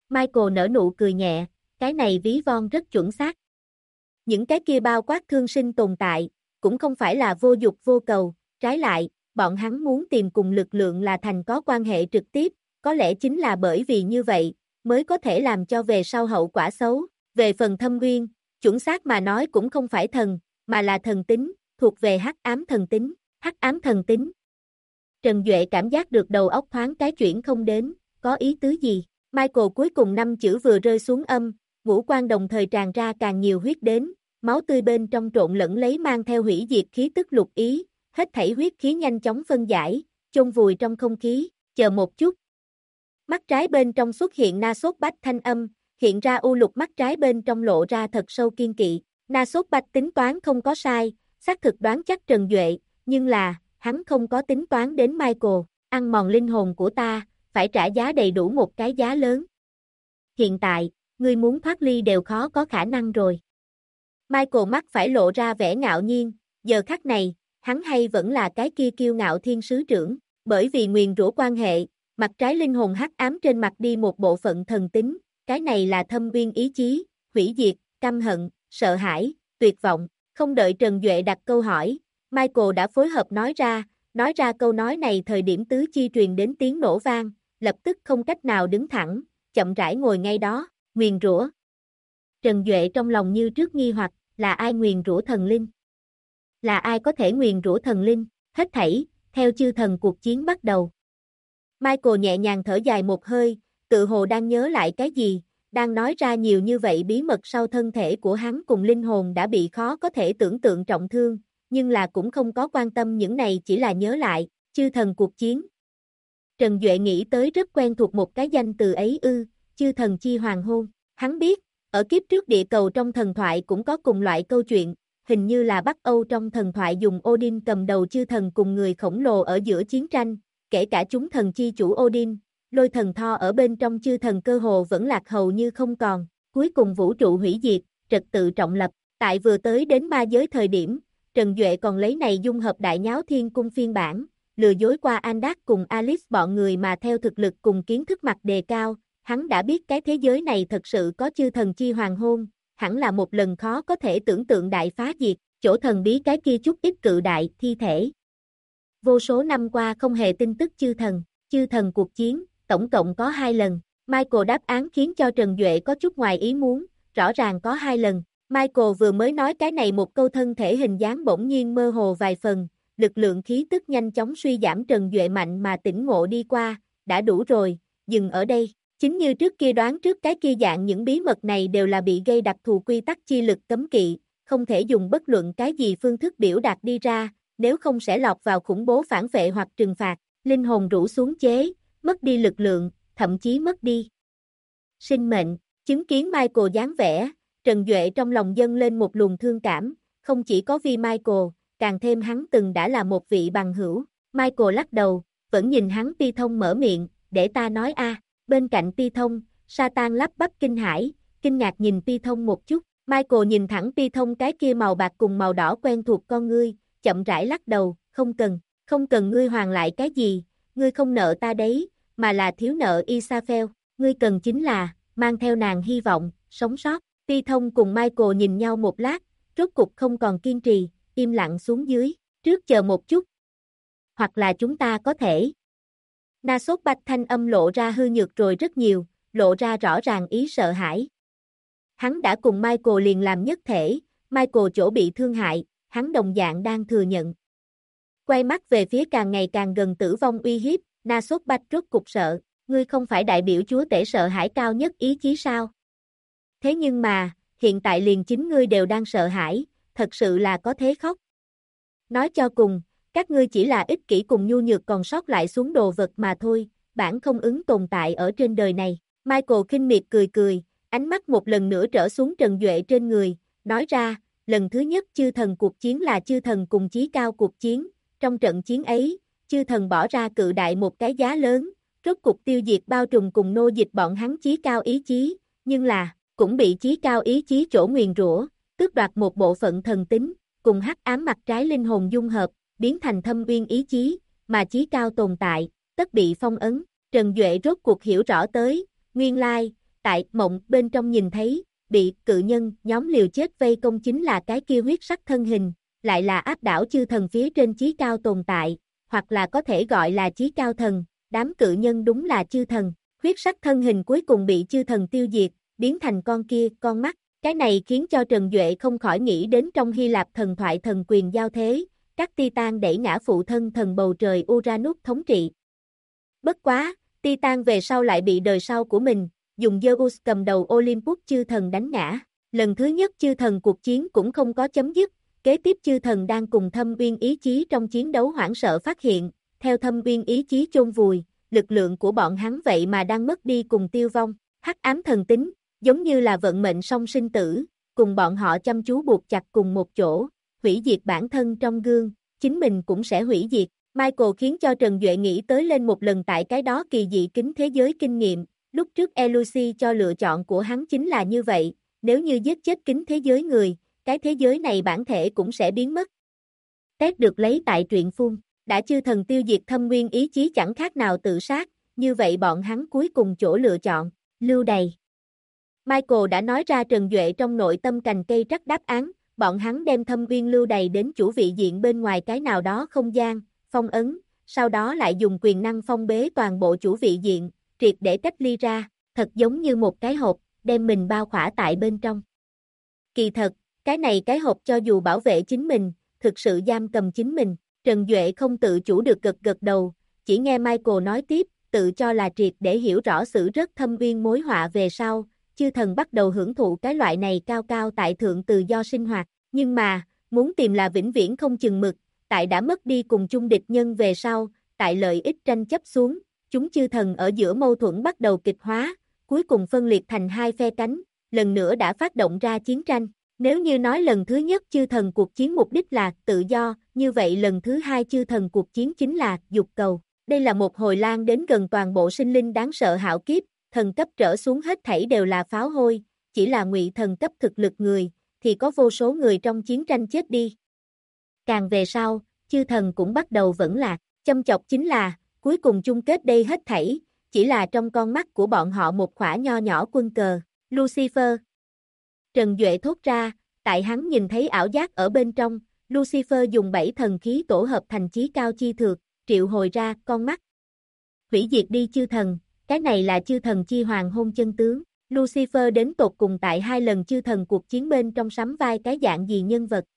Michael nở nụ cười nhẹ, cái này ví von rất chuẩn xác. Những cái kia bao quát thương sinh tồn tại, cũng không phải là vô dục vô cầu, trái lại, bọn hắn muốn tìm cùng lực lượng là thành có quan hệ trực tiếp, có lẽ chính là bởi vì như vậy, mới có thể làm cho về sau hậu quả xấu. Về phần thâm uyên, chuẩn xác mà nói cũng không phải thần, mà là thần tính, thuộc về hắc ám thần tính. Hắc ám thần tính. Trần Duệ cảm giác được đầu óc thoáng cái chuyển không đến, có ý tứ gì? Michael cuối cùng 5 chữ vừa rơi xuống âm, ngũ quan đồng thời tràn ra càng nhiều huyết đến, máu tươi bên trong trộn lẫn lấy mang theo hủy diệt khí tức lục ý, hết thảy huyết khí nhanh chóng phân giải, chôn vùi trong không khí, chờ một chút. Mắt trái bên trong xuất hiện na sốt bách thanh âm, hiện ra u lục mắt trái bên trong lộ ra thật sâu kiên kỵ, na sốt bách tính toán không có sai, xác thực đoán chắc Trần Duệ, nhưng là, hắn không có tính toán đến Michael, ăn mòn linh hồn của ta, phải trả giá đầy đủ một cái giá lớn. Hiện tại, ngươi muốn thoát ly đều khó có khả năng rồi. Michael mắt phải lộ ra vẻ ngạo nhiên, giờ khắc này, hắn hay vẫn là cái kia kiêu ngạo thiên sứ trưởng, bởi vì nguyền rủa quan hệ, mặt trái linh hồn hắc ám trên mặt đi một bộ phận thần tính, cái này là thâm uyên ý chí, hủy diệt, căm hận, sợ hãi, tuyệt vọng, không đợi Trần Duệ đặt câu hỏi, Michael đã phối hợp nói ra câu nói này thời điểm tứ chi truyền đến tiếng nổ vang, lập tức không cách nào đứng thẳng, chậm rãi ngồi ngay đó, nguyền rủa. Trần Duệ trong lòng như trước nghi hoặc, là ai nguyền rủa thần linh? Là ai có thể nguyền rủa thần linh? Hết thảy, theo chư thần cuộc chiến bắt đầu. Michael nhẹ nhàng thở dài một hơi, tự hồ đang nhớ lại cái gì, đang nói ra nhiều như vậy bí mật sau thân thể của hắn cùng linh hồn đã bị khó có thể tưởng tượng trọng thương, nhưng là cũng không có quan tâm những này chỉ là nhớ lại, chư thần cuộc chiến. Trần Duệ nghĩ tới rất quen thuộc một cái danh từ ấy chư thần chi hoàng hôn, hắn biết, ở kiếp trước địa cầu trong thần thoại cũng có cùng loại câu chuyện, hình như là Bắc Âu trong thần thoại dùng Odin cầm đầu chư thần cùng người khổng lồ ở giữa chiến tranh, kể cả chúng thần chi chủ Odin, lôi thần Thor ở bên trong chư thần cơ hồ vẫn lạc hầu như không còn, cuối cùng vũ trụ hủy diệt, trật tự trọng lập, tại vừa tới đến ma giới thời điểm, Trần Duệ còn lấy này dung hợp đại nháo thiên cung phiên bản, lừa dối qua Andak cùng Alice bọn người mà theo thực lực cùng kiến thức mặt đề cao, hắn đã biết cái thế giới này thật sự có chư thần chi hoàng hôn, hẳn là một lần khó có thể tưởng tượng đại phá diệt, chỗ thần bí cái kia chút ít cự đại thi thể. Vô số năm qua không hề tin tức chư thần cuộc chiến, tổng cộng có 2 lần, Michael đáp án khiến cho Trần Duệ có chút ngoài ý muốn, rõ ràng có 2 lần. Michael vừa mới nói cái này một câu thân thể hình dáng bỗng nhiên mơ hồ vài phần, lực lượng khí tức nhanh chóng suy giảm Trần Duệ mạnh mà tỉnh ngộ đi qua, đã đủ rồi, dừng ở đây. Chính như trước kia đoán trước cái kia dạng những bí mật này đều là bị gây đặc thù quy tắc chi lực cấm kỵ, không thể dùng bất luận cái gì phương thức biểu đạt đi ra, nếu không sẽ lọt vào khủng bố phản vệ hoặc trừng phạt, linh hồn rũ xuống chế, mất đi lực lượng, thậm chí mất đi sinh mệnh. Chứng kiến Michael dáng vẻ, Trần Duệ trong lòng dâng lên một luồng thương cảm, không chỉ có vì Michael, càng thêm hắn từng đã là một vị bằng hữu. Michael lắc đầu, vẫn nhìn hắn Pi Thông mở miệng, để ta nói bên cạnh Pi Thông, Satan lắp bắp kinh hãi, kinh ngạc nhìn Pi Thông một chút, Michael nhìn thẳng Pi Thông cái kia màu bạc cùng màu đỏ quen thuộc con ngươi, chậm rãi lắc đầu, không cần ngươi hoàn lại cái gì, ngươi không nợ ta đấy, mà là thiếu nợ Isaphel, ngươi cần chính là, mang theo nàng hy vọng, sống sót. Pi Thông cùng Michael nhìn nhau một lát, rốt cục không còn kiên trì, im lặng xuống dưới, trước chờ một chút. Hoặc là chúng ta có thể. Na sốt bạch thanh âm lộ ra hư nhược rồi rất nhiều, lộ ra rõ ràng ý sợ hãi. Hắn đã cùng Michael liền làm nhất thể, Michael chỗ bị thương hại, hắn đồng dạng đang thừa nhận. Quay mắt về phía càng ngày càng gần tử vong uy hiếp, Na sốt bạch rốt cục sợ, ngươi không phải đại biểu chúa tể sợ hãi cao nhất ý chí sao? Thế nhưng mà, hiện tại liền chính ngươi đều đang sợ hãi, thật sự là có thế khóc. Nói cho cùng, các ngươi chỉ là ích kỷ cùng nhu nhược còn sót lại xuống đồ vật mà thôi, bản không ứng tồn tại ở trên đời này. Michael khinh miệt cười, ánh mắt một lần nữa trở xuống Trần Duệ trên người, nói ra, lần thứ nhất chư thần cuộc chiến là chư thần cùng chí cao cuộc chiến, trong trận chiến ấy, chư thần bỏ ra cự đại một cái giá lớn, rốt cục tiêu diệt bao trùm cùng nô dịch bọn hắn chí cao ý chí, nhưng là, cũng bị chí cao ý chí chỗ nguyền rủa, tước đoạt một bộ phận thần tính, cùng hắc ám mặt trái linh hồn dung hợp, biến thành thâm uyên ý chí, mà chí cao tồn tại, tất bị phong ấn. Trần Duệ rốt cuộc hiểu rõ tới, nguyên lai, tại mộng bên trong nhìn thấy, bị cự nhân nhóm liều chết vây công chính là cái kia huyết sắc thân hình, lại là áp đảo chư thần phía trên chí cao tồn tại, hoặc là có thể gọi là chí cao thần, đám cự nhân đúng là chư thần, huyết sắc thân hình cuối cùng bị chư thần tiêu diệt, biến thành con kia, con mắt, cái này khiến cho Trần Duệ không khỏi nghĩ đến trong Hy Lạp thần thoại thần quyền giao thế, các Titan đẩy ngã phụ thân thần bầu trời Uranus thống trị. Bất quá, Titan về sau lại bị đời sau của mình, dùng Zeus cầm đầu Olympus chư thần đánh ngã. Lần thứ nhất chư thần cuộc chiến cũng không có chấm dứt, kế tiếp chư thần đang cùng Thâm Uyên ý chí trong chiến đấu hoảng sợ phát hiện, theo Thâm Uyên ý chí chôn vùi, lực lượng của bọn hắn vậy mà đang mất đi cùng tiêu vong. Hắc ám thần tính, giống như là vận mệnh song sinh tử, cùng bọn họ chăm chú buộc chặt cùng một chỗ, hủy diệt bản thân trong gương, chính mình cũng sẽ hủy diệt. Michael khiến cho Trần Duệ nghĩ tới lên một lần tại cái đó kỳ dị kính thế giới kinh nghiệm, lúc trước Elucy cho lựa chọn của hắn chính là như vậy, nếu như giết chết kính thế giới người, cái thế giới này bản thể cũng sẽ biến mất. Tết được lấy tại truyện phun, đã chư thần tiêu diệt Thâm Nguyên ý chí chẳng khác nào tự sát, như vậy bọn hắn cuối cùng chỗ lựa chọn, lưu đày. Michael đã nói ra Trần Duệ trong nội tâm cành cây trắc đáp án, bọn hắn đem Thâm Uyên lưu đày đến chủ vị diện bên ngoài cái nào đó không gian, phong ấn, sau đó lại dùng quyền năng phong bế toàn bộ chủ vị diện, triệt để cách ly ra, thật giống như một cái hộp, đem mình bao khỏa tại bên trong. Kỳ thật, cái này cái hộp cho dù bảo vệ chính mình, thực sự giam cầm chính mình, Trần Duệ không tự chủ được gật gật đầu, chỉ nghe Michael nói tiếp, tự cho là triệt để hiểu rõ sự rất thâm uyên mối họa về sau, chư thần bắt đầu hưởng thụ cái loại này cao cao tại thượng tự do sinh hoạt, nhưng mà, muốn tìm là vĩnh viễn không chừng mực, tại đã mất đi cùng chung địch nhân về sau, tại lợi ích tranh chấp xuống, chúng chư thần ở giữa mâu thuẫn bắt đầu kịch hóa, cuối cùng phân liệt thành hai phe cánh, lần nữa đã phát động ra chiến tranh. Nếu như nói lần thứ nhất chư thần cuộc chiến mục đích là tự do, như vậy lần thứ hai chư thần cuộc chiến chính là dục cầu. Đây là một hồi lan đến gần toàn bộ sinh linh đáng sợ hạo kiếp, thần cấp trở xuống hết thảy đều là pháo hôi, chỉ là ngụy thần cấp thực lực người, thì có vô số người trong chiến tranh chết đi. Càng về sau, chư thần cũng bắt đầu vẫn lạc, châm chọc chính là, cuối cùng chung kết đây hết thảy, chỉ là trong con mắt của bọn họ một khỏa nho nhỏ quân cờ, Lucifer. Trần Duệ thốt ra, tại hắn nhìn thấy ảo giác ở bên trong, Lucifer dùng 7 thần khí tổ hợp thành chí cao chi thược, triệu hồi ra con mắt. Hủy diệt đi chư thần, cái này là chư thần chi hoàng hôn chân tướng. Lucifer đến tột cùng tại 2 lần chư thần cuộc chiến bên trong sắm vai cái dạng gì nhân vật.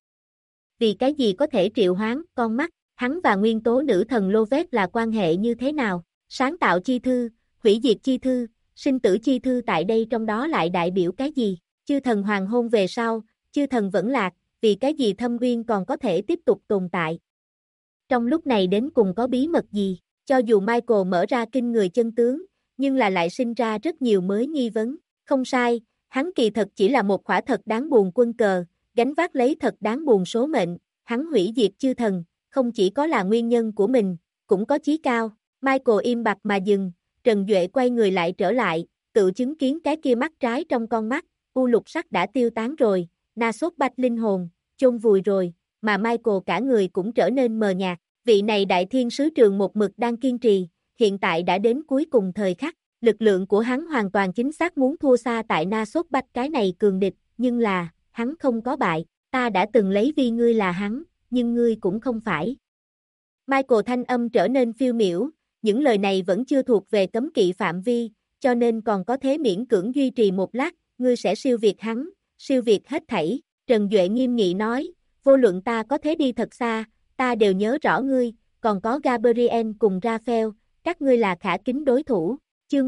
Vì cái gì có thể triệu hoán con mắt, hắn và nguyên tố nữ thần Lovet là quan hệ như thế nào, sáng tạo chi thư, hủy diệt chi thư, sinh tử chi thư tại đây trong đó lại đại biểu cái gì, chư thần hoàng hôn về sau, chư thần vẫn lạc, vì cái gì Thâm Uyên còn có thể tiếp tục tồn tại. Trong lúc này đến cùng có bí mật gì, cho dù Michael mở ra kinh người chân tướng, nhưng là lại sinh ra rất nhiều mới nghi vấn, không sai, hắn kỳ thật chỉ là một khỏa thật đáng buồn quân cờ, gánh vác lấy thật đáng buồn số mệnh, hắn hủy diệt chư thần, không chỉ có là nguyên nhân của mình, cũng có chí cao. Michael im bặt mà dừng, Trần Duệ quay người lại trở lại, tự chứng kiến cái kia mắt trái trong con mắt, u lục sắc đã tiêu tán rồi, na sốt bạch linh hồn, chôn vùi rồi, mà Michael cả người cũng trở nên mờ nhạt, vị này đại thiên sứ trường một mực đang kiên trì, hiện tại đã đến cuối cùng thời khắc, lực lượng của hắn hoàn toàn chính xác muốn thua xa tại na sốt bạch cái này cường địch, nhưng là, hắn không có bại, ta đã từng lấy vì ngươi là hắn, nhưng ngươi cũng không phải. Michael thanh âm trở nên phiêu miểu, những lời này vẫn chưa thuộc về cấm kỵ phạm vi, cho nên còn có thế miễn cưỡng duy trì một lát, ngươi sẽ siêu việt hắn, siêu việt hết thảy. Trần Duệ nghiêm nghị nói, vô luận ta có thế đi thật xa, ta đều nhớ rõ ngươi, còn có Gabriel cùng Raphael, các ngươi là khả kính đối thủ. Chương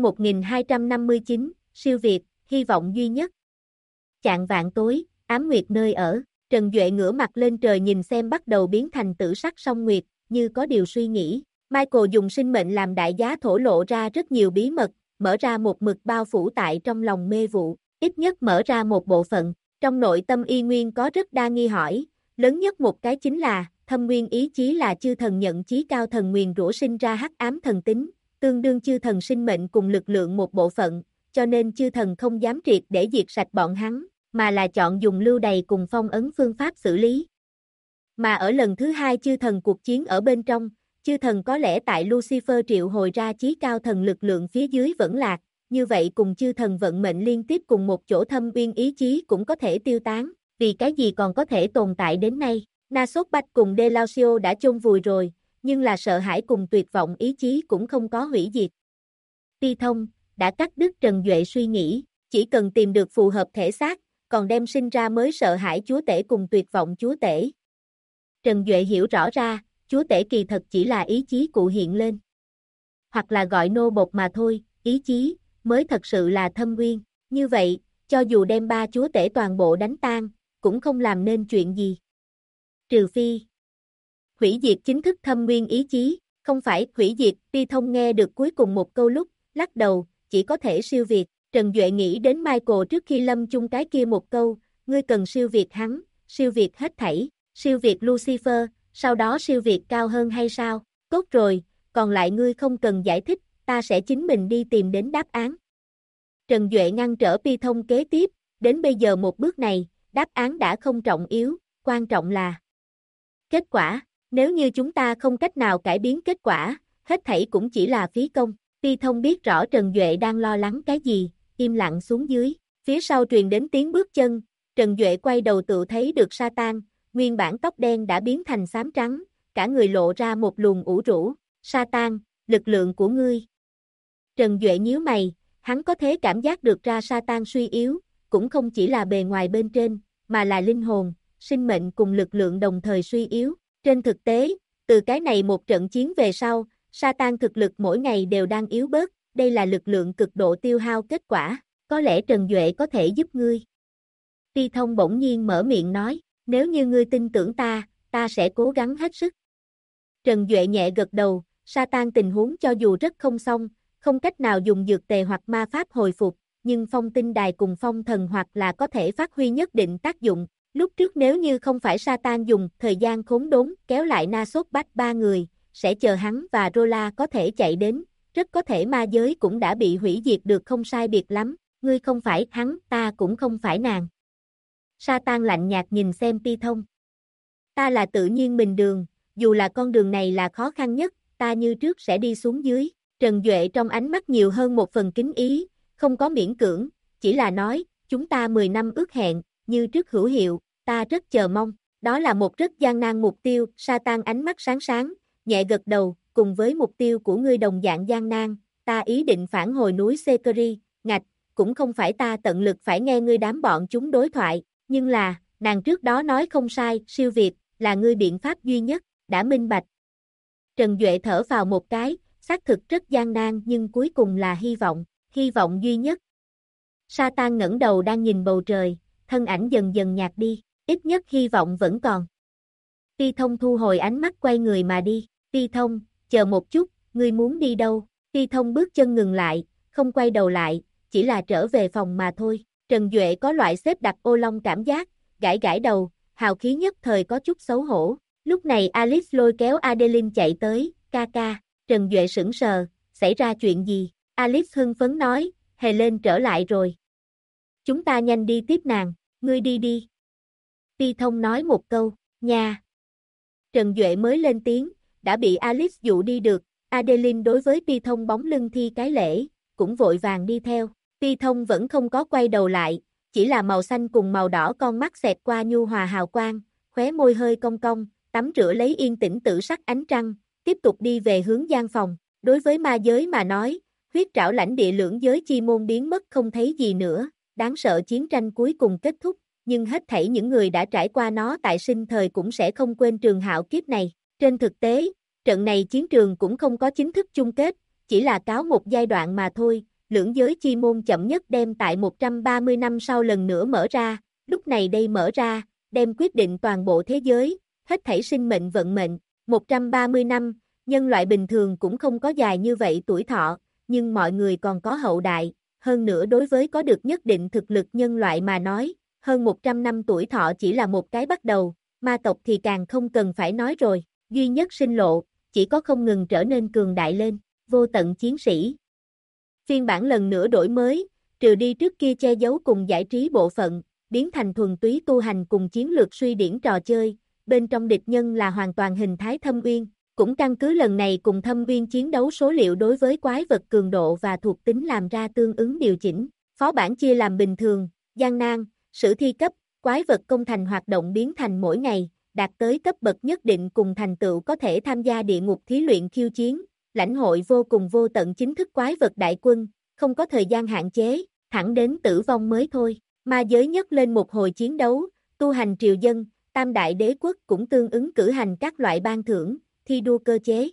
1259, siêu việt, hy vọng duy nhất. Chạng vạn tối, ám nguyệt nơi ở, Trần Duệ ngửa mặt lên trời nhìn xem bắt đầu biến thành tử sắc song nguyệt, như có điều suy nghĩ. Michael dùng sinh mệnh làm đại giá thổ lộ ra rất nhiều bí mật, mở ra một mực bao phủ tại trong lòng mê vụ, ít nhất mở ra một bộ phận. Trong nội tâm y nguyên có rất đa nghi hỏi, lớn nhất một cái chính là, Thâm Nguyên ý chí là chư thần nhận chí cao thần nguyền rủa sinh ra hắc ám thần tính, tương đương chư thần sinh mệnh cùng lực lượng một bộ phận, cho nên chư thần không dám triệt để diệt sạch bọn hắn, mà là chọn dùng lưu đày cùng phong ấn phương pháp xử lý. Mà ở lần thứ hai chư thần cuộc chiến ở bên trong, chư thần có lẽ tại Lucifer triệu hồi ra chí cao thần lực lượng phía dưới vẫn lạc, như vậy cùng chư thần vận mệnh liên tiếp cùng một chỗ thâm uyên ý chí cũng có thể tiêu tán, vì cái gì còn có thể tồn tại đến nay. Nasoth Bách cùng Delausio đã chôn vùi rồi, nhưng là sợ hãi cùng tuyệt vọng ý chí cũng không có hủy diệt. Ti Thông đã cắt đứt Trần Duệ suy nghĩ, chỉ cần tìm được phù hợp thể xác, còn đem sinh ra mới sợ hãi chúa tể cùng tuyệt vọng chúa tể. Trần Duệ hiểu rõ ra, chúa tể kỳ thật chỉ là ý chí cụ hiện lên. Hoặc là gọi nô bộc mà thôi, ý chí, mới thật sự là thâm uyên. Như vậy, cho dù đem ba chúa tể toàn bộ đánh tan, cũng không làm nên chuyện gì. Trừ phi hủy diệt chính thức thâm uyên ý chí, không phải hủy diệt. Ti Thông nghe được cuối cùng một câu lúc, lắc đầu, chỉ có thể siêu việt. Trần Duệ nghĩ đến Michael trước khi lâm chung cái kia một câu, ngươi cần siêu việt hắn, siêu việt hết thảy, siêu việt Lucifer, sau đó siêu việt cao hơn hay sao? Tốt rồi, còn lại ngươi không cần giải thích, ta sẽ chính mình đi tìm đến đáp án. Trần Duệ ngăn trở Ti Thông kế tiếp, đến bây giờ một bước này, đáp án đã không trọng yếu, quan trọng là kết quả. Nếu như chúng ta không cách nào cải biến kết quả, hết thảy cũng chỉ là phí công. Ti Thông biết rõ Trần Duệ đang lo lắng cái gì, im lặng xuống dưới. Phía sau truyền đến tiếng bước chân, Trần Duệ quay đầu tự thấy được Satan, nguyên bản tóc đen đã biến thành xám trắng, cả người lộ ra một luồng ủ rũ. Satan, lực lượng của ngươi. Trần Duệ nhíu mày, hắn có thể cảm giác được ra Satan suy yếu, cũng không chỉ là bề ngoài bên trên, mà là linh hồn, sinh mệnh cùng lực lượng đồng thời suy yếu. Trên thực tế, từ cái này một trận chiến về sau, Satan thực lực mỗi ngày đều đang yếu bớt, đây là lực lượng cực độ tiêu hao kết quả, có lẽ Trần Duệ có thể giúp ngươi. Ti Thông bỗng nhiên mở miệng nói, nếu như ngươi tin tưởng ta sẽ cố gắng hết sức. Trần Duệ nhẹ gật đầu, Satan tình huống cho dù rất không xong, không cách nào dùng dược tề hoặc ma pháp hồi phục, nhưng phong tinh đài cùng phong thần hoặc là có thể phát huy nhất định tác dụng. Lúc trước nếu như không phải Satan dùng thời gian khốn đốn kéo lại Nasoth Bách ba người, sẽ chờ hắn và Rola có thể chạy đến, rất có thể ma giới cũng đã bị hủy diệt được không sai biệt lắm, ngươi không phải hắn, ta cũng không phải nàng. Satan lạnh nhạt nhìn xem Ti Thông. Ta là tự nhiên bình đường, dù là con đường này là khó khăn nhất, ta như trước sẽ đi xuống dưới. Trần Duệ trong ánh mắt nhiều hơn một phần kính ý, không có miễn cưỡng, chỉ là nói, chúng ta 10 năm ước hẹn, như trước hữu hiệu, ta rất chờ mong. Đó là một rất gian nan mục tiêu. Satan ánh mắt sáng sáng, nhẹ gật đầu, cùng với mục tiêu của ngươi đồng dạng gian nan, ta ý định phản hồi núi Sekeri, ngạch, cũng không phải ta tận lực phải nghe ngươi đám bọn chúng đối thoại, nhưng là, nàng trước đó nói không sai, siêu việt, là ngươi biện pháp duy nhất, đã minh bạch. Trần Duệ thở vào một cái, xác thực rất gian nan nhưng cuối cùng là hy vọng duy nhất. Satan ngẩng đầu đang nhìn bầu trời, thân ảnh dần dần nhạt đi, ít nhất hy vọng vẫn còn. Ti Thông thu hồi ánh mắt quay người mà đi. Ti Thông, chờ một chút, ngươi muốn đi đâu? Ti Thông bước chân ngừng lại, không quay đầu lại, chỉ là trở về phòng mà thôi. Trần Duệ có loại xếp đặt ô long cảm giác, gãi gãi đầu, hào khí nhất thời có chút xấu hổ. Lúc này Alice lôi kéo Adeline chạy tới, ca ca. Trần Duệ sững sờ, xảy ra chuyện gì? Alice hưng phấn nói, Helen trở lại rồi. Chúng ta nhanh đi tiếp nàng, ngươi đi đi. Ti Thông nói một câu, nha. Trần Duệ mới lên tiếng, đã bị Alice dụ đi được. Adeline đối với Ti Thông bóng lưng thi cái lễ, cũng vội vàng đi theo. Ti Thông vẫn không có quay đầu lại, chỉ là màu xanh cùng màu đỏ con mắt xẹt qua nhu hòa hào quang, khóe môi hơi cong cong, tắm rửa lấy yên tĩnh tự sắc ánh trăng, tiếp tục đi về hướng gian phòng. Đối với ma giới mà nói, huyết trảo lãnh địa lưỡng giới chi môn biến mất không thấy gì nữa, đáng sợ chiến tranh cuối cùng kết thúc, nhưng hết thảy những người đã trải qua nó tại sinh thời cũng sẽ không quên trường hạo kiếp này. Trên thực tế, trận này chiến trường cũng không có chính thức chung kết, chỉ là cáo một giai đoạn mà thôi, lưỡng giới chi môn chậm nhất đem tại 130 năm sau lần nữa mở ra, lúc này đây mở ra, đem quyết định toàn bộ thế giới, hết thảy sinh mệnh vận mệnh, 130 năm, nhân loại bình thường cũng không có dài như vậy tuổi thọ, nhưng mọi người còn có hậu đại, hơn nữa đối với có được nhất định thực lực nhân loại mà nói, hơn 100 năm tuổi thọ chỉ là một cái bắt đầu, ma tộc thì càng không cần phải nói rồi, duy nhất sinh lộ, chỉ có không ngừng trở nên cường đại lên, vô tận chiến sĩ. Phiên bản lần nữa đổi mới, trừ đi trước kia che giấu cùng giải trí bộ phận, biến thành thuần túy tu hành cùng chiến lược suy điển trò chơi, bên trong địch nhân là hoàn toàn hình thái thâm uyên, Cũng căn cứ lần này cùng thâm viên chiến đấu số liệu đối với quái vật cường độ và thuộc tính làm ra tương ứng điều chỉnh. Phó bản chia làm bình thường, gian nan, sử thi cấp, quái vật công thành hoạt động biến thành mỗi ngày, đạt tới cấp bậc nhất định cùng thành tựu có thể tham gia địa ngục thí luyện khiêu chiến, lãnh hội vô cùng vô tận chính thức quái vật đại quân, không có thời gian hạn chế, thẳng đến tử vong mới thôi. Ma giới nhấc lên một hồi chiến đấu, tu hành triều dân, tam đại đế quốc cũng tương ứng cử hành các loại ban thưởng, thi đua cơ chế.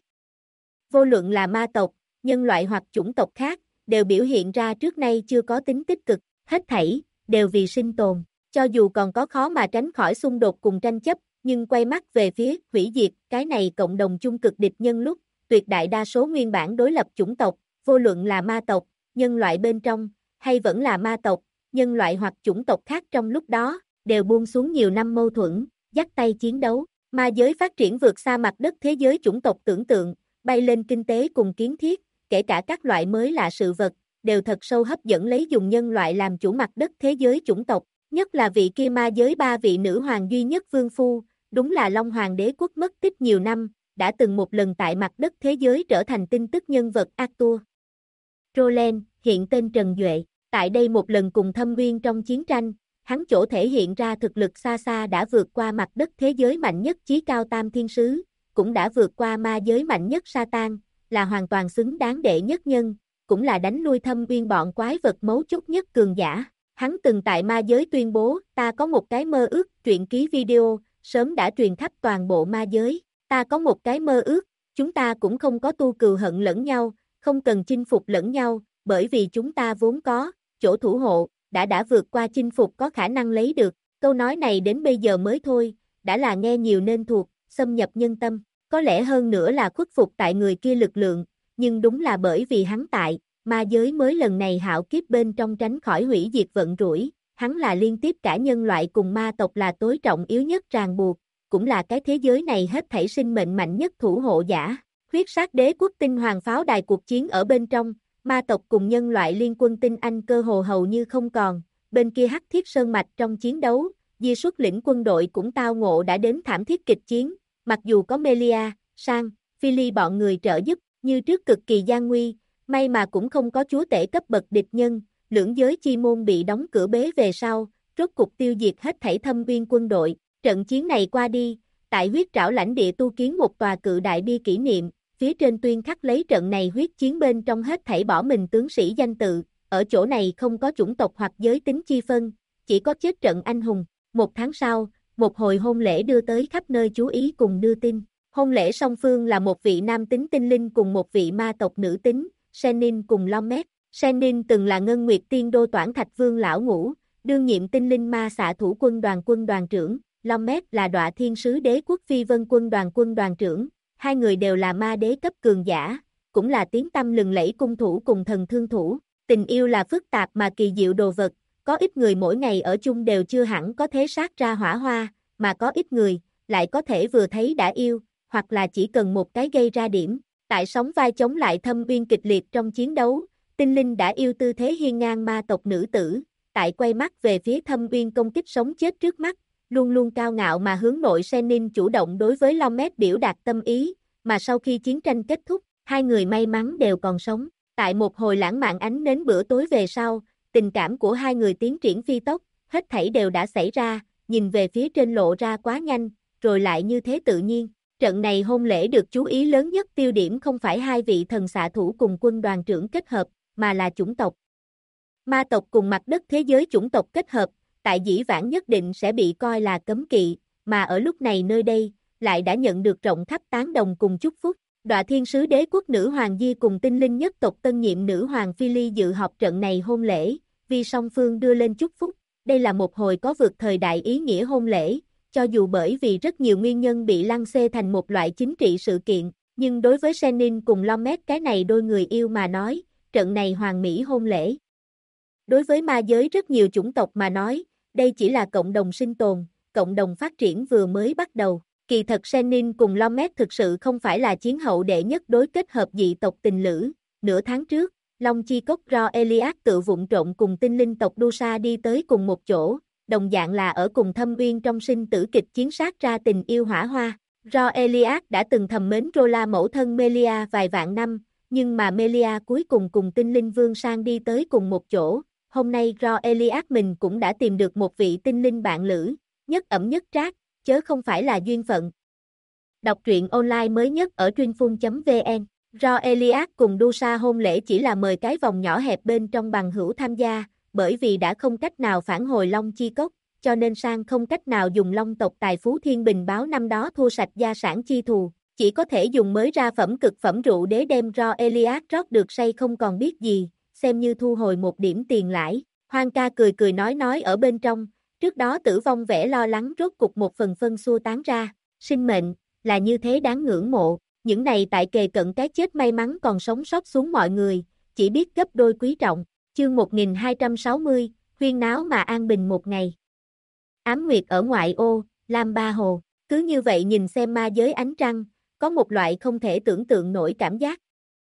Vô luận là ma tộc, nhân loại hoặc chủng tộc khác, đều biểu hiện ra trước nay chưa có tính tích cực, hết thảy, đều vì sinh tồn. Cho dù còn có khó mà tránh khỏi xung đột cùng tranh chấp, nhưng quay mắt về phía hủy diệt, cái này cộng đồng chung cực địch nhân lúc, tuyệt đại đa số nguyên bản đối lập chủng tộc, vô luận là ma tộc, nhân loại bên trong, hay vẫn là ma tộc, nhân loại hoặc chủng tộc khác trong lúc đó, đều buông xuống nhiều năm mâu thuẫn, dắt tay chiến đấu. Ma giới phát triển vượt xa mặt đất thế giới chủng tộc tưởng tượng, bay lên kinh tế cùng kiến thiết, kể cả các loại mới lạ sự vật, đều thật sâu hấp dẫn lấy dùng nhân loại làm chủ mặt đất thế giới chủng tộc, nhất là vị kia ma giới 3 vị nữ hoàng duy nhất vương phu, đúng là Long Hoàng đế quốc mất tích nhiều năm, đã từng một lần tại mặt đất thế giới trở thành tin tức nhân vật Arthur Roland, hiện tên Trần Duệ, tại đây một lần cùng thâm viên trong chiến tranh, hắn chỗ thể hiện ra thực lực xa xa đã vượt qua mặt đất thế giới mạnh nhất chí cao tam thiên sứ, cũng đã vượt qua ma giới mạnh nhất Satan, là hoàn toàn xứng đáng đệ nhất nhân, cũng là đánh lui thâm viên bọn quái vật mấu chốt nhất cường giả. Hắn từng tại ma giới tuyên bố, ta có một cái mơ ước, truyện ký video, sớm đã truyền khắp toàn bộ ma giới, ta có một cái mơ ước, chúng ta cũng không có tu cừu hận lẫn nhau, không cần chinh phục lẫn nhau, bởi vì chúng ta vốn có, chỗ thủ hộ, đã vượt qua chinh phục có khả năng lấy được, câu nói này đến bây giờ mới thôi, đã là nghe nhiều nên thuộc, xâm nhập nhân tâm, có lẽ hơn nữa là khuất phục tại người kia lực lượng, nhưng đúng là bởi vì hắn tại, ma giới mới lần này hạo kiếp bên trong tránh khỏi hủy diệt vận rủi, hắn là liên tiếp cả nhân loại cùng ma tộc là tối trọng yếu nhất ràng buộc, cũng là cái thế giới này hết thảy sinh mệnh mạnh nhất thủ hộ giả. Huyết sát đế quốc tinh hoàng pháo đài cuộc chiến ở bên trong, ma tộc cùng nhân loại liên quân tinh anh cơ hồ hầu như không còn, bên kia Hắc Thiết Sơn Mạch trong chiến đấu, Di xuất lĩnh quân đội cũng tao ngộ đã đến thảm thiết kịch chiến, mặc dù có Melia, Sang, Philly bọn người trợ giúp, như trước cực kỳ gian nguy, may mà cũng không có chúa tể cấp bậc địch nhân, lưỡng giới chi môn bị đóng cửa bế về sau, rốt cục tiêu diệt hết thảy thâm viên quân đội, trận chiến này qua đi, tại huyết trảo lãnh địa tu kiến một tòa cự đại bia kỷ niệm, phía trên tuyên khắc lấy trận này huyết chiến bên trong hết thảy bỏ mình tướng sĩ danh tự, ở chỗ này không có chủng tộc hoặc giới tính chi phân, chỉ có chết trận anh hùng. Một tháng sau, một hồi hôn lễ đưa tới khắp nơi chú ý cùng đưa tin. Hôn lễ song phương là một vị nam tính tinh linh cùng một vị ma tộc nữ tính, Senin cùng Lomet. Senin từng là Ngân Nguyệt Tiên Đô Toản Thạch Vương lão ngũ, đương nhiệm tinh linh ma xạ thủ quân đoàn trưởng, Lomet là Đọa Thiên Sứ Đế quốc Phi Vân quân đoàn trưởng, hai người đều là ma đế cấp cường giả, cũng là tiếng tăm lừng lẫy cung thủ cùng thần thương thủ. Tình yêu là phức tạp mà kỳ diệu đồ vật, có ít người mỗi ngày ở chung đều chưa hẳn có thể sát ra hỏa hoa, mà có ít người lại có thể vừa thấy đã yêu, hoặc là chỉ cần một cái gây ra điểm. Tại sóng vai chống lại thâm viên kịch liệt trong chiến đấu, tinh linh đã yêu tư thế hiên ngang ma tộc nữ tử, tại quay mắt về phía thâm viên công kích sống chết trước mắt, luôn luôn cao ngạo mà hướng nội Senin chủ động đối với Lomet biểu đạt tâm ý, mà sau khi chiến tranh kết thúc, hai người may mắn đều còn sống. Tại một hồi lãng mạn ánh nến bữa tối về sau, tình cảm của hai người tiến triển phi tốc, hết thảy đều đã xảy ra, nhìn về phía trên lộ ra quá nhanh, rồi lại như thế tự nhiên. Trận này hôn lễ được chú ý lớn nhất tiêu điểm không phải hai vị thần xạ thủ cùng quân đoàn trưởng kết hợp, mà là chủng tộc. Ma tộc cùng mặt đất thế giới chủng tộc kết hợp, tại dĩ vãng nhất định sẽ bị coi là cấm kỵ, mà ở lúc này nơi đây, lại đã nhận được rộng khắp tán đồng cùng chúc phúc. Đọa Thiên Sứ Đế quốc nữ hoàng Di cùng tinh linh nhất tộc tân nhiệm nữ hoàng Philly dự họp trận này hôn lễ, vì song phương đưa lên chúc phúc. Đây là một hồi có vượt thời đại ý nghĩa hôn lễ, cho dù bởi vì rất nhiều nguyên nhân bị lăng xê thành một loại chính trị sự kiện, nhưng đối với Senin cùng Lomet cái này đôi người yêu mà nói, trận này hoàn mỹ hôn lễ. Đối với ma giới rất nhiều chủng tộc mà nói, đây chỉ là cộng đồng sinh tồn, cộng đồng phát triển vừa mới bắt đầu. Kỳ thật Senin cùng Lomet thực sự không phải là chiến hậu đệ nhất đối kết hợp dị tộc tình lữ. Nửa tháng trước, Long Chi Cốc Ro Elias tự vụng trộn cùng tinh linh tộc Dusa đi tới cùng một chỗ, đồng dạng là ở cùng thâm uyên trong sinh tử kịch chiến sát ra tình yêu hỏa hoa. Roelias đã từng thầm mến Rola mẫu thân Melia vài vạn năm, nhưng mà Melia cuối cùng cùng tinh linh vương sang đi tới cùng một chỗ. Hôm nay Roelias mình cũng đã tìm được một vị tinh linh bạn lữ, nhất ẩm nhất trác, chớ không phải là duyên phận. Đọc truyện online mới nhất ở truyệnphun.vn. Roelias cùng Dusa hôn lễ chỉ là mời cái vòng nhỏ hẹp bên trong bằng hữu tham gia, bởi vì đã không cách nào phản hồi Long Chi Cốc, cho nên sang không cách nào dùng Long tộc tài phú thiên bình báo năm đó thua sạch gia sản chi thù, chỉ có thể dùng mới ra phẩm cực phẩm rượu đế đem Roelias rót được say không còn biết gì, xem như thu hồi một điểm tiền lãi. Hoang ca cười cười nói ở bên trong, trước đó tử vong vẻ lo lắng rốt cục một phần phân xua tán ra, sinh mệnh, là như thế đáng ngưỡng mộ, những này tại kề cận cái chết may mắn còn sống sót xuống mọi người, chỉ biết gấp đôi quý trọng. Chương 1260, huyên náo mà an bình một ngày. Ám Nguyệt ở ngoại ô, Lam Ba Hồ, cứ như vậy nhìn xem ma giới ánh trăng, có một loại không thể tưởng tượng nổi cảm giác.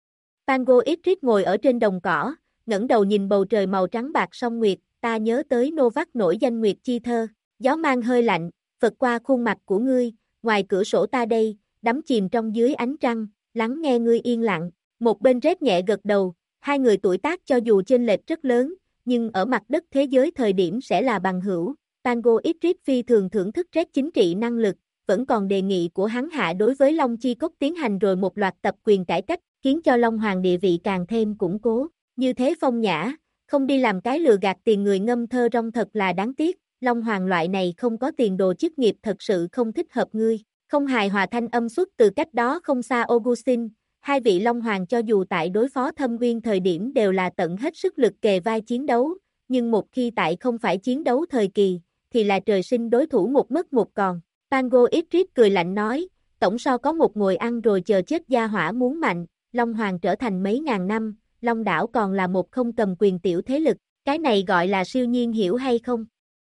Pango Idris ngồi ở trên đồng cỏ, ngẩng đầu nhìn bầu trời màu trắng bạc song nguyệt, ta nhớ tới Novak nổi danh Nguyệt chi thơ, gió mang hơi lạnh, phật qua khuôn mặt của ngươi, ngoài cửa sổ ta đây, đắm chìm trong dưới ánh trăng, lắng nghe ngươi yên lặng, một bên rét nhẹ gật đầu, hai người tuổi tác cho dù chênh lệch rất lớn, nhưng ở mặt đất thế giới thời điểm sẽ là bằng hữu. Pango Idris phi thường thưởng thức Red chính trị năng lực, vẫn còn đề nghị của hắn hạ đối với Long Chi Cốc tiến hành rồi một loạt tập quyền cải cách, khiến cho Long Hoàng địa vị càng thêm củng cố. Như thế phong nhã, không đi làm cái lừa gạt tiền người ngâm thơ rong thật là đáng tiếc, Long Hoàng loại này không có tiền đồ chức nghiệp thật sự không thích hợp ngươi. Không hài hòa thanh âm xuất từ cách đó không xa Augustin, hai vị Long Hoàng cho dù tại đối phó Thâm Uyên thời điểm đều là tận hết sức lực kề vai chiến đấu, nhưng một khi tại không phải chiến đấu thời kỳ, thì là trời sinh đối thủ một mất một còn. Pango Idris cười lạnh nói, tổng so có một ngồi ăn rồi chờ chết gia hỏa muốn mạnh, Long Hoàng trở thành mấy ngàn năm, Long đảo còn là một không cầm quyền tiểu thế lực, cái này gọi là siêu nhiên hiểu hay không?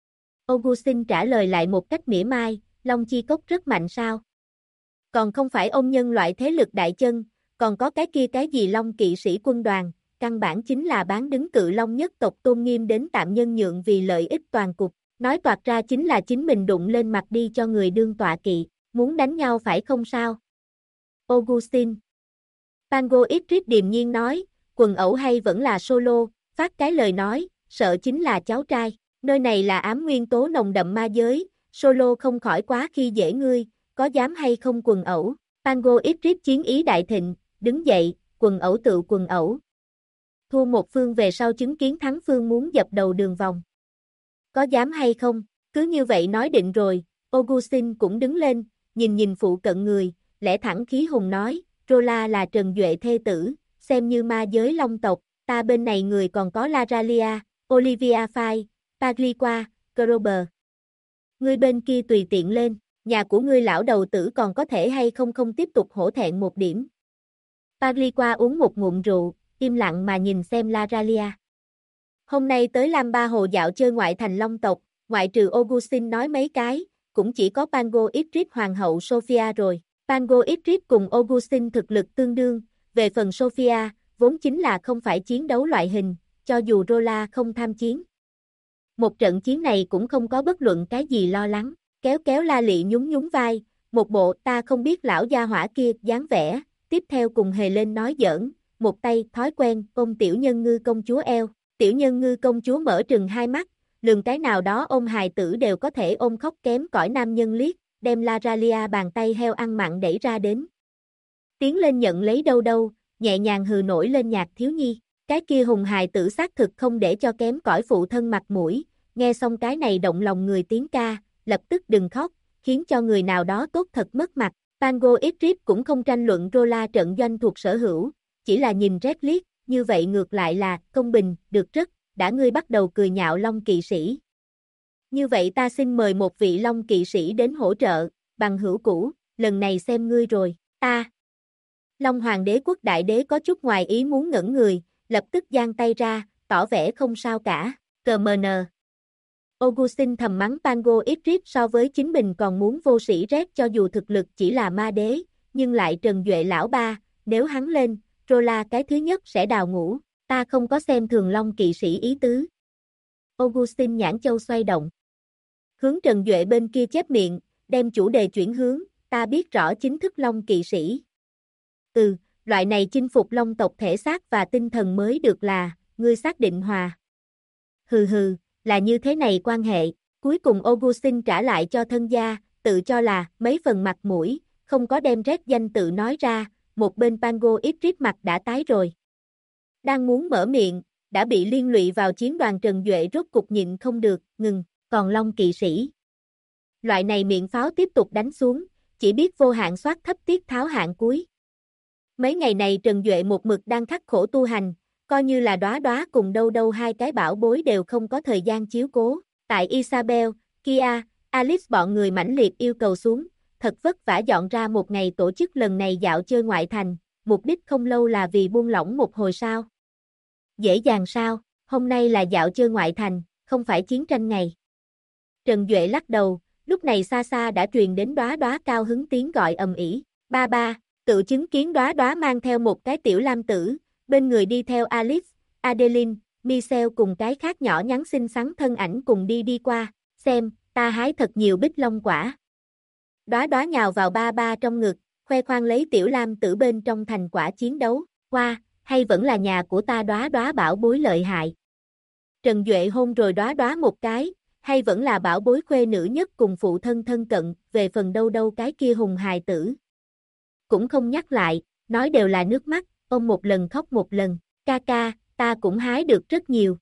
Augustin trả lời lại một cách mỉa mai, Long Chi Cốc rất mạnh sao? Còn không phải ông nhân loại thế lực đại chân, còn có cái kia cái gì Long kỵ sĩ quân đoàn, căn bản chính là bán đứng cự Long nhất tộc tôn nghiêm đến tạm nhân nhượng vì lợi ích toàn cục, nói toạc ra chính là chính mình đụng lên mặt đi cho người đương tọa kỵ, muốn đánh nhau phải không sao? Augustin. Pango Idris điềm nhiên nói, quần ẩu hay vẫn là solo, phát cái lời nói, sợ chính là cháu trai, nơi này là ám nguyên tố nồng đậm ma giới, solo không khỏi quá khi dễ ngươi, có dám hay không quần ẩu? Pango Idris chiến ý đại thịnh, đứng dậy, quần ẩu tự quần ẩu. Thua một phương về sau chứng kiến thắng phương muốn dập đầu đường vòng. Có dám hay không? Cứ như vậy nói định rồi, Augustin cũng đứng lên, nhìn phụ cận người, lẽ thẳng khí hùng nói, Rola là Trần Duệ thê tử, xem như ma giới long tộc, ta bên này người còn có Laralia, Olivia Fay, Pagliqua, Grober. Ngươi bên kia tùy tiện lên, nhà của ngươi lão đầu tử còn có thể hay không tiếp tục hổ thẹn một điểm. Pagliqua uống một ngụm rượu, im lặng mà nhìn xem Laralia. Hôm nay tới Lam Ba Hồ dạo chơi ngoại thành long tộc, ngoại trừ Augustin nói mấy cái, cũng chỉ có Pango Idris hoàng hậu Sophia rồi. Pango Idris cùng Augustin thực lực tương đương, về phần Sophia, vốn chính là không phải chiến đấu loại hình, cho dù Rola không tham chiến. Một trận chiến này cũng không có bất luận cái gì lo lắng, kéo La Lị nhún vai, một bộ ta không biết lão gia hỏa kia dáng vẻ, tiếp theo cùng hề lên nói giỡn, một tay thói quen ôm tiểu nhân ngư công chúa eo, tiểu nhân ngư công chúa mở trừng hai mắt, lường cái nào đó ôm hài tử đều có thể ôm khóc kém cỏi nam nhân liếc, đem Laralia bàn tay heo ăn mặn đẩy ra đến. Tiến lên nhận lấy đâu, nhẹ nhàng hừ nổi lên nhạc thiếu nhi, cái kia hùng hài tử xác thực không để cho kém cỏi phụ thân mặt mũi, nghe xong cái này động lòng người tiếng ca, lập tức đừng khóc, khiến cho người nào đó tốt thật mất mặt. Pango Idris cũng không tranh luận Rola trận doanh thuộc sở hữu, chỉ là nhìn Red liếc, như vậy ngược lại là công bình, được rất, đã ngươi bắt đầu cười nhạo Long kỵ sĩ. Như vậy ta xin mời một vị Long kỵ sĩ đến hỗ trợ, bằng hữu cũ, lần này xem ngươi rồi, ta. Long Hoàng đế quốc đại đế có chút ngoài ý muốn ngẩn người, lập tức giang tay ra, tỏ vẻ không sao cả, CMN. Augustin thầm mắng Pango Idris so với chính mình còn muốn vô sĩ Red cho dù thực lực chỉ là ma đế, nhưng lại Trần Duệ lão ba, nếu hắn lên, Rola cái thứ nhất sẽ đào ngũ, ta không có xem thường Long kỵ sĩ ý tứ. Augustin nhãn châu xoay động. Hướng Trần Duệ bên kia chép miệng, đem chủ đề chuyển hướng, ta biết rõ chính thức Long kỵ sĩ. Loại này chinh phục Long tộc thể xác và tinh thần mới được là, ngươi xác định hòa. Hừ, là như thế này quan hệ, cuối cùng Augustin trả lại cho thân gia, tự cho là, mấy phần mặt mũi, không có đem Red danh tự nói ra, một bên Pango Idris mặt đã tái rồi. Đang muốn mở miệng, đã bị liên lụy vào chiến đoàn Trần Duệ rốt cục nhịn không được, ngừng, còn Long kỵ sĩ. Loại này miệng pháo tiếp tục đánh xuống, chỉ biết vô hạn soát thấp tiết tháo hạng cuối. Mấy ngày này Trần Duệ một mực đang khắc khổ tu hành, coi như là Đóa Đóa cùng đâu hai cái bảo bối đều không có thời gian chiếu cố. Tại Isabel, Kia, Alice bọn người mãnh liệt yêu cầu xuống, thật vất vả dọn ra một ngày tổ chức lần này dạo chơi ngoại thành, mục đích không lâu là vì buông lỏng một hồi sao. Dễ dàng sao, hôm nay là dạo chơi ngoại thành, không phải chiến tranh ngày. Trần Duệ lắc đầu, lúc này xa xa đã truyền đến Đóa Đóa cao hứng tiếng gọi ầm ĩ. Ba, tự chứng kiến Đóa Đóa mang theo một cái tiểu lam tử, bên người đi theo Alice, Adeline, Michelle cùng cái khác nhỏ nhắn xinh xắn thân ảnh cùng đi qua, xem, ta hái thật nhiều bích long quả. Đóa Đóa nhào vào ba trong ngực, khoe khoang lấy tiểu lam tử bên trong thành quả chiến đấu, qua, hay vẫn là nhà của ta Đóa Đóa bảo bối lợi hại. Trần Duệ hôn rồi Đóa Đóa một cái, hay vẫn là bảo bối khuê nữ nhất cùng phụ thân thân cận, về phần đâu cái kia hùng hài tử. Cũng không nhắc lại, nói đều là nước mắt, ôm một lần khóc một lần, ca, ta cũng hái được rất nhiều.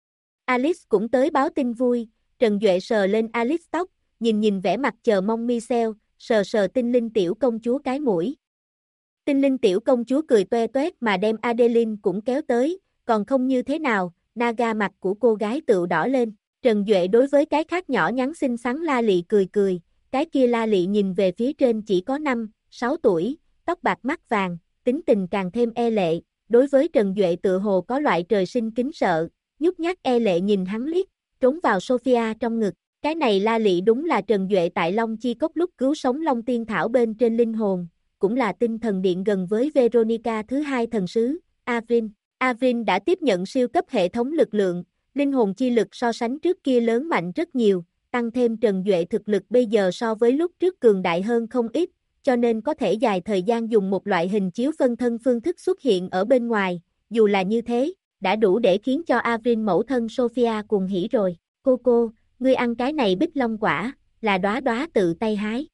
Alice cũng tới báo tin vui, Trần Duệ sờ lên Alice tóc, nhìn vẻ mặt chờ mong Michelle, sờ tinh linh tiểu công chúa cái mũi. Tinh linh tiểu công chúa cười toe toét mà đem Adeline cũng kéo tới, còn không như thế nào, naga mặt của cô gái tựu đỏ lên. Trần Duệ đối với cái khác nhỏ nhắn xinh xắn La Lị cười, cái kia La Lị nhìn về phía trên chỉ có 5-6 tuổi, tóc bạc mắt vàng, tính tình càng thêm e lệ, đối với Trần Duệ tựa hồ có loại trời sinh kính sợ, nhút nhát e lệ nhìn hắn liếc, trốn vào Sophia trong ngực, cái này La Lị đúng là Trần Duệ tại Long Chi Cốc lúc cứu sống Long Tiên Thảo bên trên linh hồn, cũng là tinh thần điện gần với Veronica thứ hai thần sứ, Avrin. Avrin đã tiếp nhận siêu cấp hệ thống lực lượng, linh hồn chi lực so sánh trước kia lớn mạnh rất nhiều, tăng thêm Trần Duệ thực lực bây giờ so với lúc trước cường đại hơn không ít, cho nên có thể dài thời gian dùng một loại hình chiếu phân thân phương thức xuất hiện ở bên ngoài, dù là như thế, đã đủ để khiến cho Avrin mẫu thân Sophia cuồng hỉ rồi. Cô, ngươi ăn cái này bích long quả, là Đóa Đóa tự tay hái.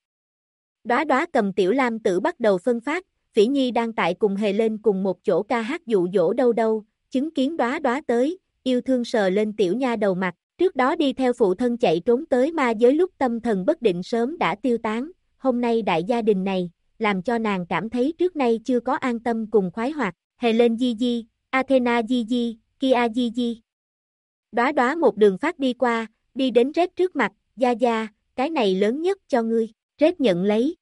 Đóa Đóa cầm tiểu lam tử bắt đầu phân phát, Phỉ Nhi đang tại cùng Hề lên cùng một chỗ ca hát dụ dỗ đâu, chứng kiến Đóa Đóa tới, yêu thương sờ lên tiểu nha đầu mặt, trước đó đi theo phụ thân chạy trốn tới ma giới lúc tâm thần bất định sớm đã tiêu tán, hôm nay đại gia đình này, làm cho nàng cảm thấy trước nay chưa có an tâm cùng khoái hoạt, Hề lên Gigi, Athena Gigi, Kia Gigi. Đóa Đóa một đường phát đi qua, đi đến Red trước mặt, Gia, cái này lớn nhất cho ngươi, Red nhận lấy.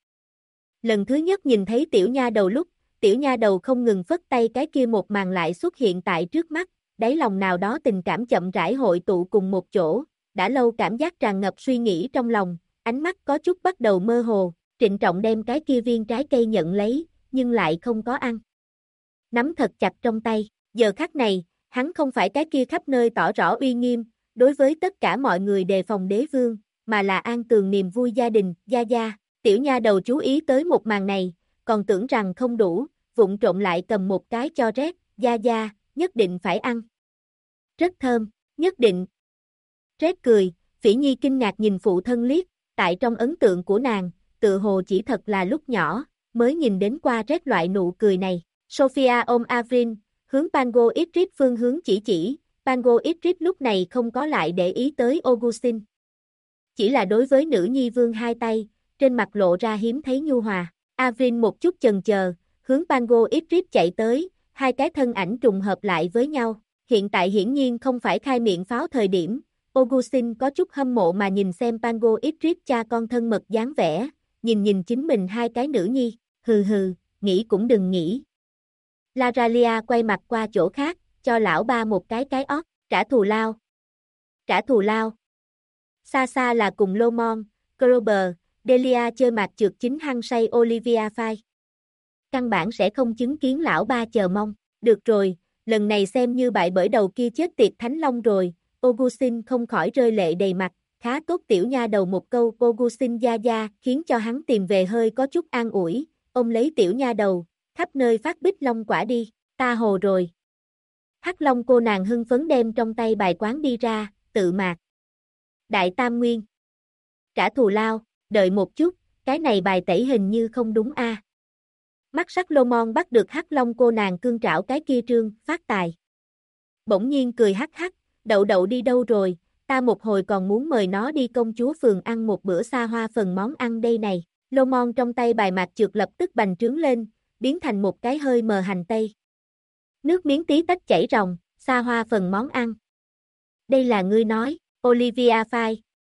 Lần thứ nhất nhìn thấy tiểu nha đầu lúc, tiểu nha đầu không ngừng phất tay cái kia một màn lại xuất hiện tại trước mắt, đáy lòng nào đó tình cảm chậm rãi hội tụ cùng một chỗ, đã lâu cảm giác tràn ngập suy nghĩ trong lòng, ánh mắt có chút bắt đầu mơ hồ, trịnh trọng đem cái kia viên trái cây nhận lấy, nhưng lại không có ăn. Nắm thật chặt trong tay, giờ khắc này, hắn không phải cái kia khắp nơi tỏ rõ uy nghiêm, đối với tất cả mọi người đề phòng đế vương, mà là an tường niềm vui gia đình, Gia. Tiểu nha đầu chú ý tới một màn này, còn tưởng rằng không đủ, vụng trộm lại cầm một cái cho Red, Gia, nhất định phải ăn. Rất thơm, nhất định. Red cười, Phỉ Nhi kinh ngạc nhìn phụ thân liếc, tại trong ấn tượng của nàng, tự hồ chỉ thật là lúc nhỏ, mới nhìn đến qua Red loại nụ cười này. Sophia ôm Avrin, hướng Pango Idris phương hướng chỉ, Pango Idris lúc này không có lại để ý tới Augustin. Chỉ là đối với nữ nhi vương hai tay, trên mặt lộ ra hiếm thấy nhu hòa. Avrin một chút chần chờ, hướng Pango Idris chạy tới, hai cái thân ảnh trùng hợp lại với nhau. Hiện tại hiển nhiên không phải khai miệng pháo thời điểm, Augustin có chút hâm mộ mà nhìn xem Pango Idris cha con thân mật dáng vẻ, nhìn chính mình hai cái nữ nhi, hừ, nghĩ cũng đừng nghĩ. Laralia quay mặt qua chỗ khác, cho lão ba một cái ót, trả thù lao. Xa là cùng Lomon, Grober, Delia chơi mạc trượt chính hăng say Olivia Fay. Căn bản sẽ không chứng kiến lão ba chờ mong, được rồi, lần này xem như bại bởi đầu kia chết tiệt Thánh Long rồi, Augustin không khỏi rơi lệ đầy mặt, khá tốt tiểu nha đầu một câu Pogusin gia gia khiến cho hắn tìm về hơi có chút an ủi, ôm lấy tiểu nha đầu, khắp nơi phát bích long quả đi, ta hồ rồi. Hắc Long cô nàng hưng phấn đem trong tay bài quán đi ra, tự mạc. Đại Tam Nguyên. Trả thù lao, đợi một chút, cái này bài tẩy hình như không đúng a. Mắt sắc Lomon bắt được Hắc Long cô nàng cương trảo cái kia trương, phát tài. Bỗng nhiên cười hắc hắc, đậu đậu đi đâu rồi, ta một hồi còn muốn mời nó đi công chúa phường ăn một bữa xa hoa phần món ăn đây này. Lomon trong tay bài mạc trượt lập tức bành trướng lên, biến thành một cái hơi mờ hành tây. Nước miếng tí tách chảy ròng, xa hoa phần món ăn. Đây là ngươi nói, Olivia Fay.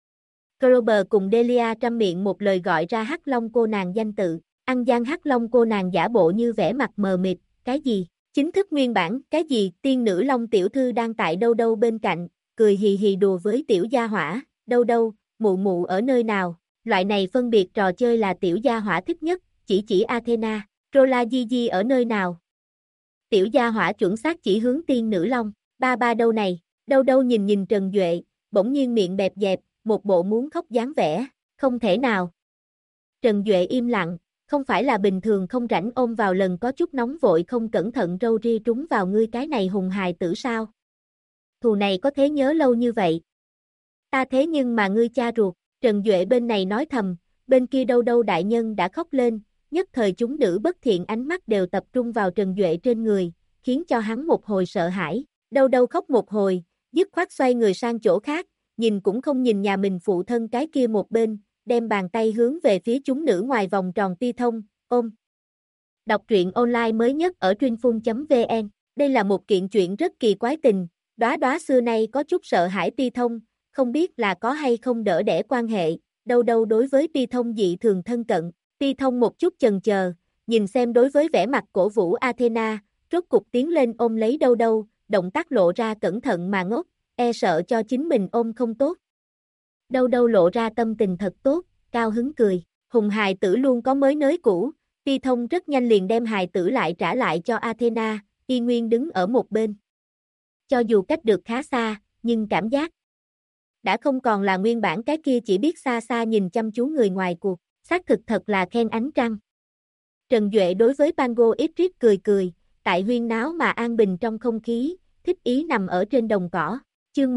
Grover cùng Delia trăm miệng một lời gọi ra Hắc Long cô nàng danh tự, ăn gian Hắc Long cô nàng giả bộ như vẻ mặt mờ mịt, cái gì, chính thức nguyên bản, cái gì, tiên nữ Long tiểu thư đang tại đâu đâu bên cạnh, cười hì hì đùa với tiểu gia hỏa, đâu đâu, mụ mụ ở nơi nào, loại này phân biệt trò chơi là tiểu gia hỏa thích nhất, chỉ Athena, Rola Gigi ở nơi nào. Tiểu gia hỏa chuẩn xác chỉ hướng tiên nữ Long, ba ba đâu này, đâu đâu nhìn nhìn Trần Duệ, bỗng nhiên miệng bẹp dẹp, một bộ muốn khóc dáng vẻ, không thể nào. Trần Duệ im lặng, không phải là bình thường không rảnh ôm vào lần có chút nóng vội không cẩn thận râu ria trúng vào ngươi cái này hùng hài tử sao? Thù này có thế nhớ lâu như vậy. Ta thế nhưng mà ngươi cha ruột, Trần Duệ bên này nói thầm, bên kia đâu đâu đại nhân đã khóc lên, nhất thời chúng nữ bất thiện ánh mắt đều tập trung vào Trần Duệ trên người, khiến cho hắn một hồi sợ hãi, đâu đâu khóc một hồi, dứt khoát xoay người sang chỗ khác, nhìn cũng không nhìn nhà mình phụ thân cái kia một bên, đem bàn tay hướng về phía chúng nữ ngoài vòng tròn ti thông, ôm. Đọc truyện online mới nhất ở truyệnphun.vn, đây là một kiện chuyện rất kỳ quái tình, đóa đóa xưa nay có chút sợ hãi ti thông, không biết là có hay không đỡ đẻ quan hệ, đâu đâu đối với ti thông dị thường thân cận, ti thông một chút chần chờ, nhìn xem đối với vẻ mặt cổ vũ Athena, rốt cục tiến lên ôm lấy đâu đâu, động tác lộ ra cẩn thận mà ngốc, e sợ cho chính mình ôm không tốt. Đâu đâu lộ ra tâm tình thật tốt, cao hứng cười, hùng hài tử luôn có mới nới cũ, ti thông rất nhanh liền đem hài tử lại trả lại cho Athena, y nguyên đứng ở một bên. Cho dù cách được khá xa, nhưng cảm giác đã không còn là nguyên bản cái kia chỉ biết xa xa nhìn chăm chú người ngoài cuộc, xác thực thật là khen ánh trăng. Trần Duệ đối với Pango Idris cười cười, tại huyên náo mà an bình trong không khí, thích ý nằm ở trên đồng cỏ, chương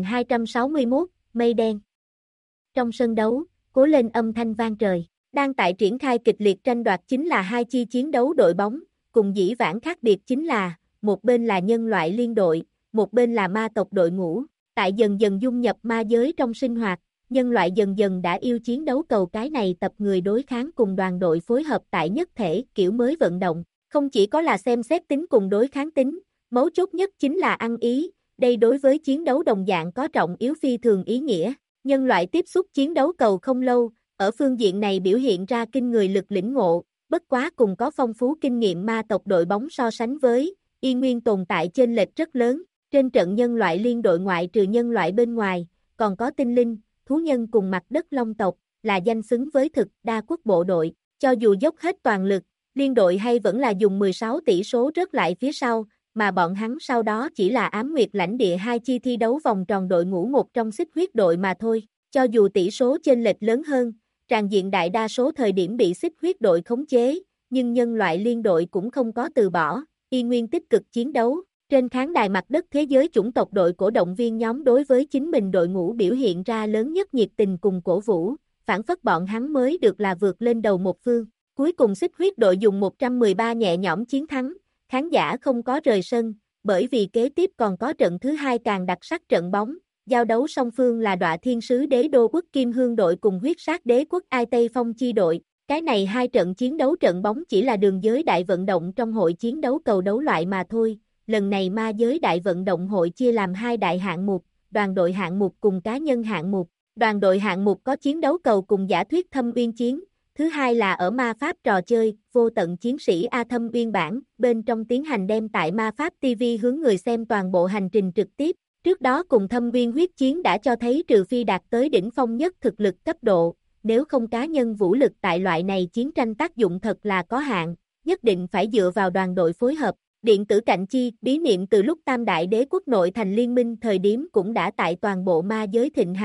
1261, mây đen. Trong sân đấu, cố lên âm thanh vang trời, đang tại triển khai kịch liệt tranh đoạt chính là hai chi chiến đấu đội bóng, cùng dĩ vãng khác biệt chính là, một bên là nhân loại liên đội, một bên là ma tộc đội ngũ, tại dần dần dung nhập ma giới trong sinh hoạt, nhân loại dần dần đã yêu chiến đấu cầu cái này tập người đối kháng cùng đoàn đội phối hợp tại nhất thể kiểu mới vận động, không chỉ có là xem xét tính cùng đối kháng tính, mấu chốt nhất chính là ăn ý, đây đối với chiến đấu đồng dạng có trọng yếu phi thường ý nghĩa. Nhân loại tiếp xúc chiến đấu cầu không lâu, ở phương diện này biểu hiện ra kinh người lực lĩnh ngộ, bất quá cùng có phong phú kinh nghiệm ma tộc đội bóng so sánh với, y nguyên tồn tại chênh lệch rất lớn, trên trận nhân loại liên đội ngoại trừ nhân loại bên ngoài, còn có tinh linh, thú nhân cùng mặt đất long tộc, là danh xứng với thực đa quốc bộ đội, cho dù dốc hết toàn lực, liên đội hay vẫn là dùng 16 tỷ số rớt lại phía sau, mà bọn hắn sau đó chỉ là ám nguyệt lãnh địa hai chi thi đấu vòng tròn đội ngũ một trong xích huyết đội mà thôi, cho dù tỷ số chênh lệch lớn hơn, tràn diện đại đa số thời điểm bị xích huyết đội khống chế, nhưng nhân loại liên đội cũng không có từ bỏ, y nguyên tích cực chiến đấu, trên khán đài mặt đất thế giới chủng tộc đội cổ động viên nhóm đối với chính mình đội ngũ biểu hiện ra lớn nhất nhiệt tình cùng cổ vũ, phản phất bọn hắn mới được là vượt lên đầu một phương, cuối cùng xích huyết đội dùng 113 nhẹ nhõm chiến thắng. Khán giả không có rời sân, bởi vì kế tiếp còn có trận thứ hai càng đặc sắc trận bóng, giao đấu song phương là Đọa Thiên Sứ Đế Đô Quốc Kim Hương đội cùng Huyết Sát Đế Quốc Ai Tây Phong chi đội. Cái này hai trận chiến đấu trận bóng chỉ là đường giới đại vận động trong hội chiến đấu cầu đấu loại mà thôi. Lần này ma giới đại vận động hội chia làm hai đại hạng mục, đoàn đội hạng mục cùng cá nhân hạng mục. Đoàn đội hạng mục có chiến đấu cầu cùng giả thuyết thâm uyên chiến. Thứ hai là ở ma pháp trò chơi, vô tận chiến sĩ A Thâm Uyên bản, bên trong tiến hành đem tại ma pháp TV hướng người xem toàn bộ hành trình trực tiếp. Trước đó cùng Thâm Uyên huyết chiến đã cho thấy trừ phi đạt tới đỉnh phong nhất thực lực cấp độ, nếu không cá nhân vũ lực tại loại này chiến tranh tác dụng thật là có hạn, nhất định phải dựa vào đoàn đội phối hợp. Điện tử cạnh chi, bí niệm từ lúc Tam Đại Đế quốc nội thành liên minh thời điểm cũng đã tại toàn bộ ma giới thịnh hành.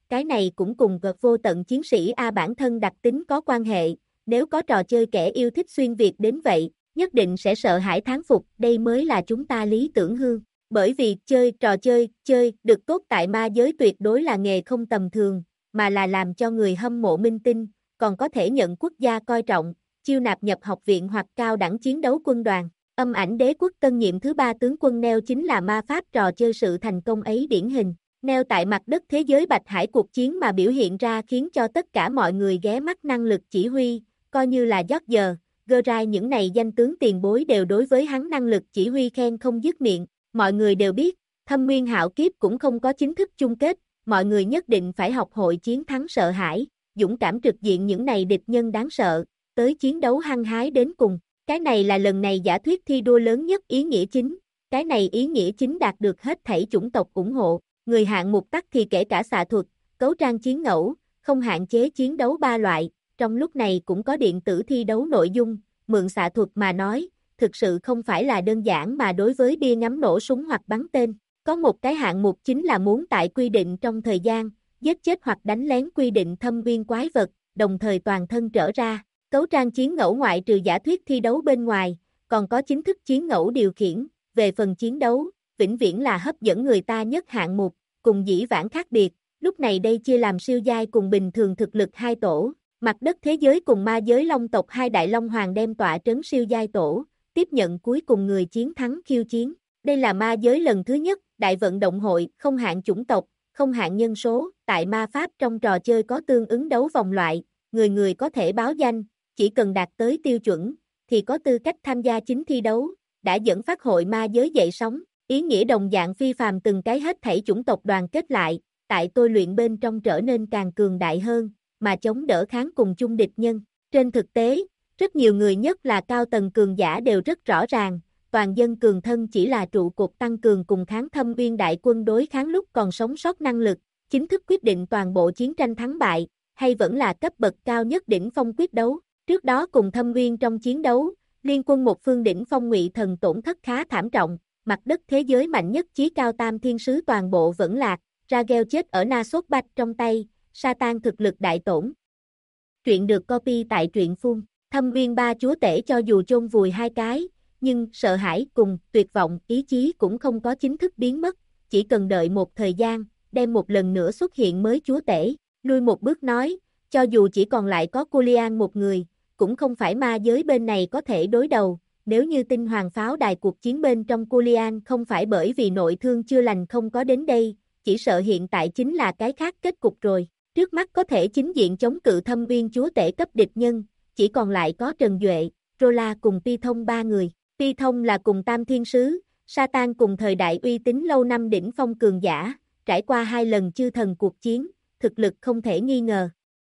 cái này cũng cùng vật vô tận chiến sĩ A bản thân đặc tính có quan hệ, nếu có trò chơi kẻ yêu thích xuyên Việt đến vậy, nhất định sẽ sợ hãi thán phục, đây mới là chúng ta lý tưởng hương. Bởi vì trò chơi được tốt tại ma giới tuyệt đối là nghề không tầm thường, mà là làm cho người hâm mộ minh tinh, còn có thể nhận quốc gia coi trọng, chiêu nạp nhập học viện hoặc cao đẳng chiến đấu quân đoàn. Âm ảnh đế quốc tân nhiệm thứ 3 tướng quân Neo chính là ma pháp trò chơi sự thành công ấy điển hình. Neo tại mặt đất thế giới Bạch Hải cuộc chiến mà biểu hiện ra khiến cho tất cả mọi người ghé mắt năng lực chỉ huy, coi như là George, Gerai những này danh tướng tiền bối đều đối với hắn năng lực chỉ huy khen không dứt miệng. Mọi người đều biết, Thâm Nguyên Hạo Kiếp cũng không có chính thức chung kết, mọi người nhất định phải học hội chiến thắng sợ hãi, dũng cảm trực diện những này địch nhân đáng sợ, tới chiến đấu hăng hái đến cùng. Cái này là lần này giả thuyết thi đua lớn nhất ý nghĩa chính, cái này ý nghĩa chính đạt được hết thảy chủng tộc ủng hộ, người hạng mục tắc thì kể cả xạ thuật, cấu trang chiến ngẫu, không hạn chế chiến đấu 3 loại, trong lúc này cũng có điện tử thi đấu nội dung, mượn xạ thuật mà nói, thực sự không phải là đơn giản mà đối với bia ngắm nổ súng hoặc bắn tên, có một cái hạng mục chính là muốn tại quy định trong thời gian, giết chết hoặc đánh lén quy định thâm viên quái vật, đồng thời toàn thân trở ra. Cấu trang chiến ngẫu ngoại trừ giả thuyết thi đấu bên ngoài, còn có chính thức chiến ngẫu điều khiển, về phần chiến đấu, vĩnh viễn là hấp dẫn người ta nhất hạng mục, cùng dĩ vãng khác biệt, lúc này đây chia làm siêu giai cùng bình thường thực lực 2 tổ, mặt đất thế giới cùng ma giới long tộc 2 đại long hoàng đem tọa trấn siêu giai tổ, tiếp nhận cuối cùng người chiến thắng khiêu chiến. Đây là ma giới lần thứ nhất, đại vận động hội, không hạn chủng tộc, không hạn nhân số, tại ma pháp trong trò chơi có tương ứng đấu vòng loại, người người có thể báo danh, chỉ cần đạt tới tiêu chuẩn, thì có tư cách tham gia chính thi đấu, đã dẫn phát hội ma giới dậy sóng, ý nghĩa đồng dạng phi phàm từng cái hết thảy chủng tộc đoàn kết lại, tại tôi luyện bên trong trở nên càng cường đại hơn, mà chống đỡ kháng cùng chung địch nhân. Trên thực tế, rất nhiều người nhất là cao tầng cường giả đều rất rõ ràng, toàn dân cường thân chỉ là trụ cột tăng cường cùng kháng thâm viên đại quân đối kháng lúc còn sống sót năng lực, chính thức quyết định toàn bộ chiến tranh thắng bại, hay vẫn là cấp bậc cao nhất đỉnh phong quyết đấu. Trước đó cùng thâm viên trong chiến đấu, liên quân một phương đỉnh phong Ngụy Thần tổn thất khá thảm trọng, mặt đất thế giới mạnh nhất chí cao tam thiên sứ toàn bộ vẫn lạc, Ragel chết ở Nasốt Bạch trong tay, Satan thực lực đại tổn. Truyện được copy tại truyện phun, thâm viên 3 chúa tể cho dù chôn vùi 2 cái, nhưng sợ hãi cùng tuyệt vọng ý chí cũng không có chính thức biến mất, chỉ cần đợi một thời gian, đem một lần nữa xuất hiện mới chúa tể, lui một bước nói, cho dù chỉ còn lại có Culian một người, cũng không phải ma giới bên này có thể đối đầu, nếu như tinh hoàng pháo đài cuộc chiến bên trong Culian không phải bởi vì nội thương chưa lành không có đến đây, chỉ sợ hiện tại chính là cái khác kết cục rồi, trước mắt có thể chính diện chống cự thâm viên chúa tể cấp địch nhân, chỉ còn lại có Trần Duệ, Rola cùng Pi Thông 3 người, Pi Thông là cùng tam thiên sứ, Satan cùng thời đại uy tín lâu năm đỉnh phong cường giả, trải qua 2 lần chư thần cuộc chiến, thực lực không thể nghi ngờ.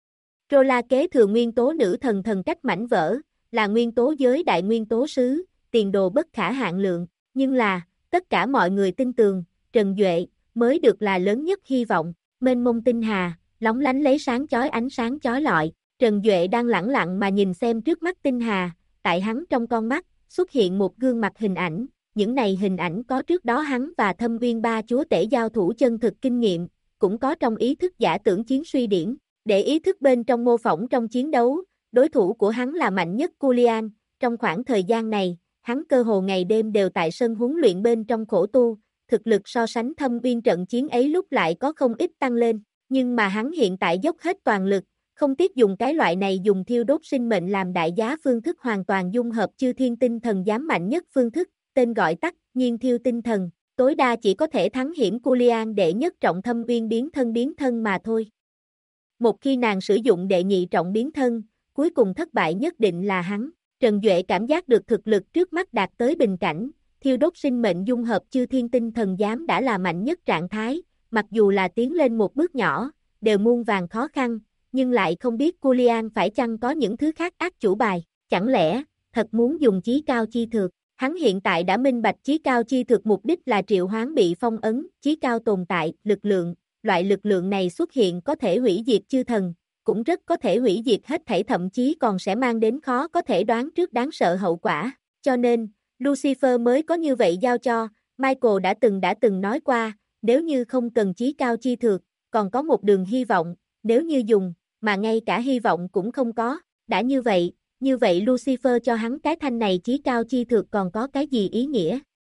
Rola kế thừa nguyên tố nữ thần thần cách mảnh vỡ, là nguyên tố giới đại nguyên tố sứ, tiền đồ bất khả hạn lượng, nhưng là, tất cả mọi người tin tưởng, Trần Duệ, mới được là lớn nhất hy vọng, mênh mông tinh hà, lóng lánh lấy sáng chói ánh sáng chói lọi, Trần Duệ đang lẳng lặng mà nhìn xem trước mắt tinh hà, tại hắn trong con mắt, xuất hiện một gương mặt hình ảnh, những này hình ảnh có trước đó hắn và thâm viên 3 chúa tể giao thủ chân thực kinh nghiệm, cũng có trong ý thức giả tưởng chiến suy điển. Để ý thức bên trong mô phỏng trong chiến đấu, đối thủ của hắn là mạnh nhất Culian, trong khoảng thời gian này, hắn cơ hồ ngày đêm đều tại sân huấn luyện bên trong khổ tu, thực lực so sánh thâm viên trận chiến ấy lúc lại có không ít tăng lên, nhưng mà hắn hiện tại dốc hết toàn lực, không tiếc dùng cái loại này dùng thiêu đốt sinh mệnh làm đại giá phương thức hoàn toàn dung hợp chư thiên tinh thần giám mạnh nhất phương thức, tên gọi tắt, nhiên thiêu tinh thần, tối đa chỉ có thể thắng hiểm Culian đệ nhất trọng thâm viên biến thân mà thôi. Một khi nàng sử dụng đệ nhị trọng biến thân, cuối cùng thất bại nhất định là hắn. Trần Duệ cảm giác được thực lực trước mắt đạt tới bình cảnh, thiêu đốt sinh mệnh dung hợp chư thiên tinh thần giám đã là mạnh nhất trạng thái, mặc dù là tiến lên một bước nhỏ, đều muôn vàn khó khăn, nhưng lại không biết Culian phải chăng có những thứ khác ác chủ bài, chẳng lẽ, thật muốn dùng chí cao chi thực. Hắn hiện tại đã minh bạch chí cao chi thực mục đích là triệu hoán bị phong ấn, chí cao tồn tại, lực lượng. Loại lực lượng này xuất hiện có thể hủy diệt chư thần, cũng rất có thể hủy diệt hết thảy thậm chí còn sẽ mang đến khó có thể đoán trước đáng sợ hậu quả. Cho nên, Lucifer mới có như vậy giao cho, Michael đã từng nói qua, nếu như không cần chí cao chi thược, còn có một đường hy vọng, nếu như dùng, mà ngay cả hy vọng cũng không có, đã như vậy Lucifer cho hắn cái thanh này chí cao chi thực còn có cái gì ý nghĩa?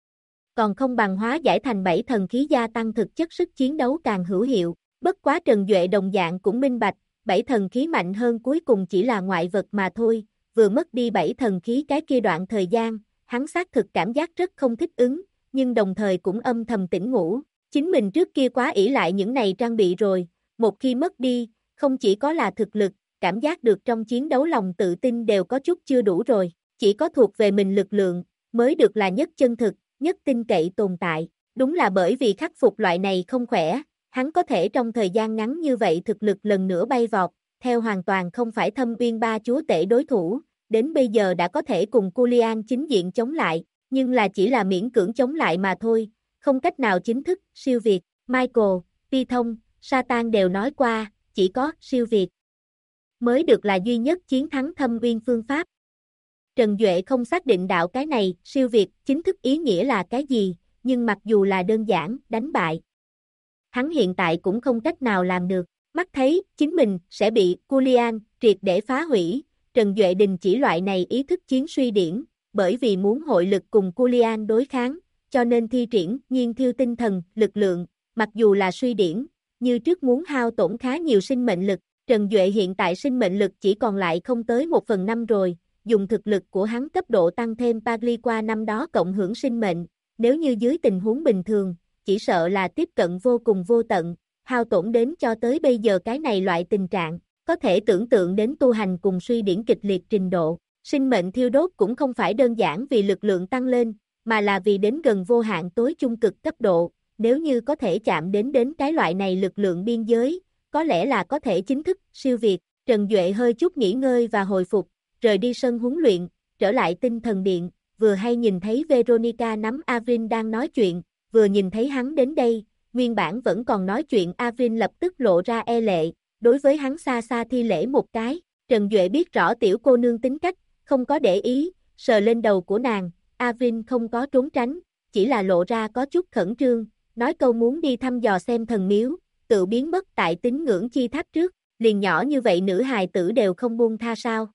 Còn không bằng hóa giải thành 7 thần khí gia tăng thực chất sức chiến đấu càng hữu hiệu, bất quá Trần Duệ đồng dạng cũng minh bạch, 7 thần khí mạnh hơn cuối cùng chỉ là ngoại vật mà thôi, vừa mất đi 7 thần khí cái kia đoạn thời gian, hắn xác thực cảm giác rất không thích ứng, nhưng đồng thời cũng âm thầm tỉnh ngủ, chính mình trước kia quá ỷ lại những này trang bị rồi, một khi mất đi, không chỉ có là thực lực, cảm giác được trong chiến đấu lòng tự tin đều có chút chưa đủ rồi, chỉ có thuộc về mình lực lượng, mới được là nhất chân thực, nhất tin cậy tồn tại, đúng là bởi vì khắc phục loại này không khỏe, hắn có thể trong thời gian ngắn như vậy thực lực lần nữa bay vọt, theo hoàn toàn không phải Thâm Uyên ba chúa tể đối thủ, đến bây giờ đã có thể cùng Culian chính diện chống lại, nhưng là chỉ là miễn cưỡng chống lại mà thôi, không cách nào chính thức, siêu việt, Michael, Pi Thông, Satan đều nói qua, chỉ có siêu việt mới được là duy nhất chiến thắng Thâm Uyên phương pháp. Trần Duệ không xác định đạo cái này, siêu việt, chính thức ý nghĩa là cái gì, nhưng mặc dù là đơn giản, đánh bại, hắn hiện tại cũng không cách nào làm được, mắt thấy, chính mình, sẽ bị, Culian, triệt để phá hủy, Trần Duệ đình chỉ loại này ý thức chiến suy điển, bởi vì muốn hội lực cùng Culian đối kháng, cho nên thi triển, nhiên thiêu tinh thần, lực lượng, mặc dù là suy điển, như trước muốn hao tổn khá nhiều sinh mệnh lực, Trần Duệ hiện tại sinh mệnh lực chỉ còn lại không tới 1/5 rồi, dùng thực lực của hắn cấp độ tăng thêm Pagli qua năm đó cộng hưởng sinh mệnh, nếu như dưới tình huống bình thường, chỉ sợ là tiếp cận vô cùng vô tận, hao tổn đến cho tới bây giờ cái này loại tình trạng, có thể tưởng tượng đến tu hành cùng suy điển kịch liệt trình độ, sinh mệnh thiêu đốt cũng không phải đơn giản vì lực lượng tăng lên, mà là vì đến gần vô hạn tối trung cực cấp độ, nếu như có thể chạm đến cái loại này lực lượng biên giới, có lẽ là có thể chính thức siêu việt. Trần Duệ hơi chút nghỉ ngơi và hồi phục, rời đi sân huấn luyện, trở lại tinh thần điện, vừa hay nhìn thấy Veronica nắm Avin đang nói chuyện, vừa nhìn thấy hắn đến đây, nguyên bản vẫn còn nói chuyện Avin lập tức lộ ra e lệ, đối với hắn xa xa thi lễ một cái, Trần Duệ biết rõ tiểu cô nương tính cách, không có để ý, sờ lên đầu của nàng, Avin không có trốn tránh, chỉ là lộ ra có chút khẩn trương, nói câu muốn đi thăm dò xem thần miếu, tự biến mất tại tín ngưỡng chi tháp trước, liền nhỏ như vậy nữ hài tử đều không buông tha sao.